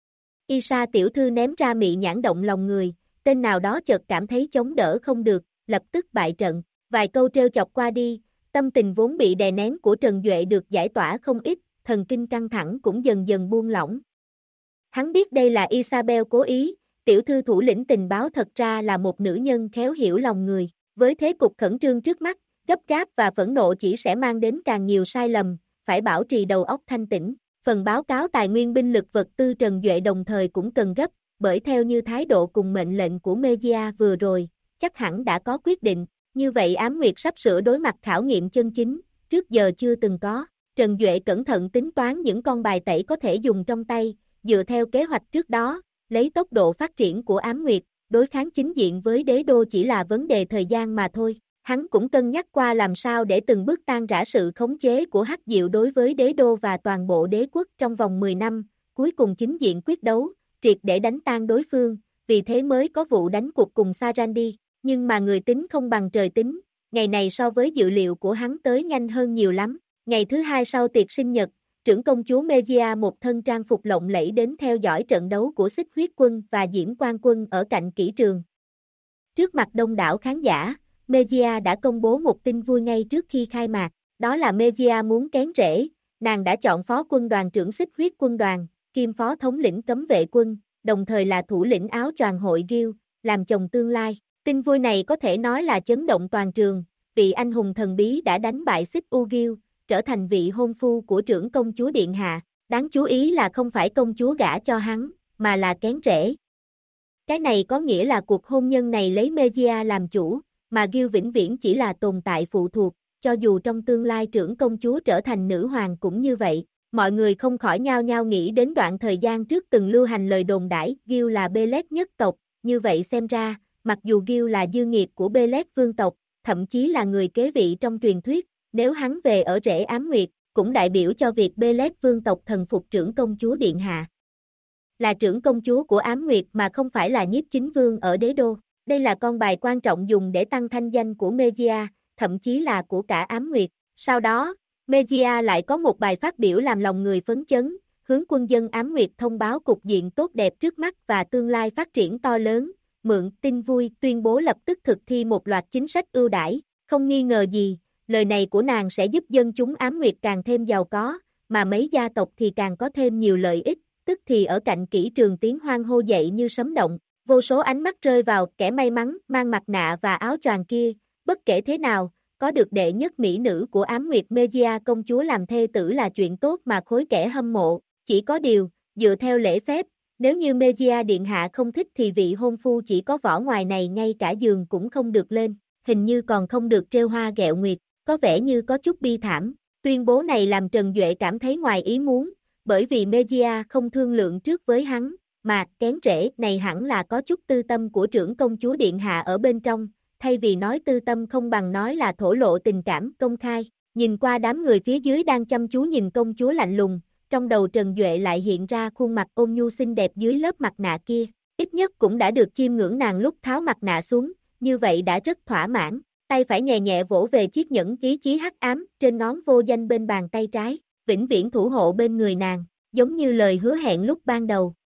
Y Sa tiểu thư ném ra mị nhãn động lòng người, tên nào đó chợt cảm thấy chống đỡ không được, lập tức bại trận, vài câu trêu chọc qua đi, tâm tình vốn bị đè nén của Trần Duệ được giải tỏa không ít, thần kinh căng thẳng cũng dần dần buông lỏng. Hắn biết đây là Isabel cố ý, tiểu thư thủ lĩnh tình báo thật ra là một nữ nhân khéo hiểu lòng người, với thế cục khẩn trương trước mắt, gấp gáp và phẫn nộ chỉ sẽ mang đến càng nhiều sai lầm, phải bảo trì đầu óc thanh tĩnh. Phần báo cáo tài nguyên binh lực vật tư Trần Duệ đồng thời cũng cần gấp, bởi theo như thái độ cùng mệnh lệnh của Media vừa rồi, chắc hẳn đã có quyết định, như vậy Ám Nguyệt sắp sửa đối mặt khảo nghiệm chân chính, trước giờ chưa từng có. Trần Duệ cẩn thận tính toán những con bài tẩy có thể dùng trong tay, dựa theo kế hoạch trước đó, lấy tốc độ phát triển của Ám Nguyệt, đối kháng chính diện với đế đô chỉ là vấn đề thời gian mà thôi. Hắn cũng cân nhắc qua làm sao để từng bước tan rã sự khống chế của Hắc Diệu đối với đế đô và toàn bộ đế quốc trong vòng 10 năm, cuối cùng chính diện quyết đấu, triệt để đánh tan đối phương, vì thế mới có vụ đánh cuộc cùng Sarandi, nhưng mà người tính không bằng trời tính, ngày này so với dự liệu của hắn tới nhanh hơn nhiều lắm. Ngày thứ hai sau tiệc sinh nhật, trưởng công chúa Megia một thân trang phục lộng lẫy đến theo dõi trận đấu của Xích Huyết Quân và Diễm Quan Quân ở cạnh kỹ trường. Trước mặt đông đảo khán giả, Megia đã công bố một tin vui ngay trước khi khai mạc, đó là Megia muốn kén rễ, nàng đã chọn phó quân đoàn trưởng Xích Huyết Quân đoàn, kiêm phó thống lĩnh cấm vệ quân, đồng thời là thủ lĩnh áo choàng hội Guild, làm chồng tương lai. Tin vui này có thể nói là chấn động toàn trường, vị anh hùng thần bí đã đánh bại Xích U Guild, trở thành vị hôn phu của trưởng công chúa Điện Hạ, đáng chú ý là không phải công chúa gả cho hắn, mà là kén rễ. Cái này có nghĩa là cuộc hôn nhân này lấy Megia làm chủ, mà Guild vĩnh viễn chỉ là tồn tại phụ thuộc, cho dù trong tương lai trưởng công chúa trở thành nữ hoàng cũng như vậy. Mọi người không khỏi nhao nhao nghĩ đến đoạn thời gian trước từng lưu hành lời đồn đãi Guild là Belet nhất tộc, như vậy xem ra, mặc dù Guild là dư nghiệp của Belet vương tộc, thậm chí là người kế vị trong truyền thuyết, nếu hắn về ở rễ Ám Nguyệt, cũng đại biểu cho việc Belet vương tộc thần phục trưởng công chúa Điện Hạ. Là trưởng công chúa của Ám Nguyệt mà không phải là nhiếp chính vương ở đế đô. Đây là con bài quan trọng dùng để tăng thanh danh của Megia, thậm chí là của cả Ám Nguyệt. Sau đó, Megia lại có một bài phát biểu làm lòng người phấn chấn, hướng quân dân Ám Nguyệt thông báo cục diện tốt đẹp trước mắt và tương lai phát triển to lớn, mượn tin vui tuyên bố lập tức thực thi một loạt chính sách ưu đãi. Không nghi ngờ gì, lời này của nàng sẽ giúp dân chúng Ám Nguyệt càng thêm giàu có, mà mấy gia tộc thì càng có thêm nhiều lợi ích, tức thì ở cạnh kỹ trường tiếng hoan hô dậy như sấm động. Vô số ánh mắt rơi vào kẻ may mắn mang mặt nạ và áo choàng kia, bất kể thế nào, có được đệ nhất mỹ nữ của Ám Nguyệt Megia công chúa làm thê tử là chuyện tốt mà khối kẻ hâm mộ, chỉ có điều, dựa theo lễ phép, nếu như Megia điện hạ không thích thì vị hôn phu chỉ có vỏ ngoài này ngay cả giường cũng không được lên, hình như còn không được trêu hoa ghẹo nguyệt, có vẻ như có chút bi thảm. Tuyên bố này làm Trần Duệ cảm thấy ngoài ý muốn, bởi vì Megia không thương lượng trước với hắn. Mà kén rễ này hẳn là có chút tư tâm của trưởng công chúa Điện Hạ ở bên trong, thay vì nói tư tâm không bằng nói là thổ lộ tình cảm công khai. Nhìn qua đám người phía dưới đang chăm chú nhìn công chúa lạnh lùng, trong đầu Trần Duệ lại hiện ra khuôn mặt ôn nhu xinh đẹp dưới lớp mặt nạ kia, ít nhất cũng đã được chiêm ngưỡng nàng lúc tháo mặt nạ xuống, như vậy đã rất thỏa mãn. Tay phải nhẹ nhẹ vỗ về chiếc nhẫn ý chí hắc ám trên ngón vô danh bên bàn tay trái, vĩnh viễn thủ hộ bên người nàng, giống như lời hứa hẹn lúc ban đầu.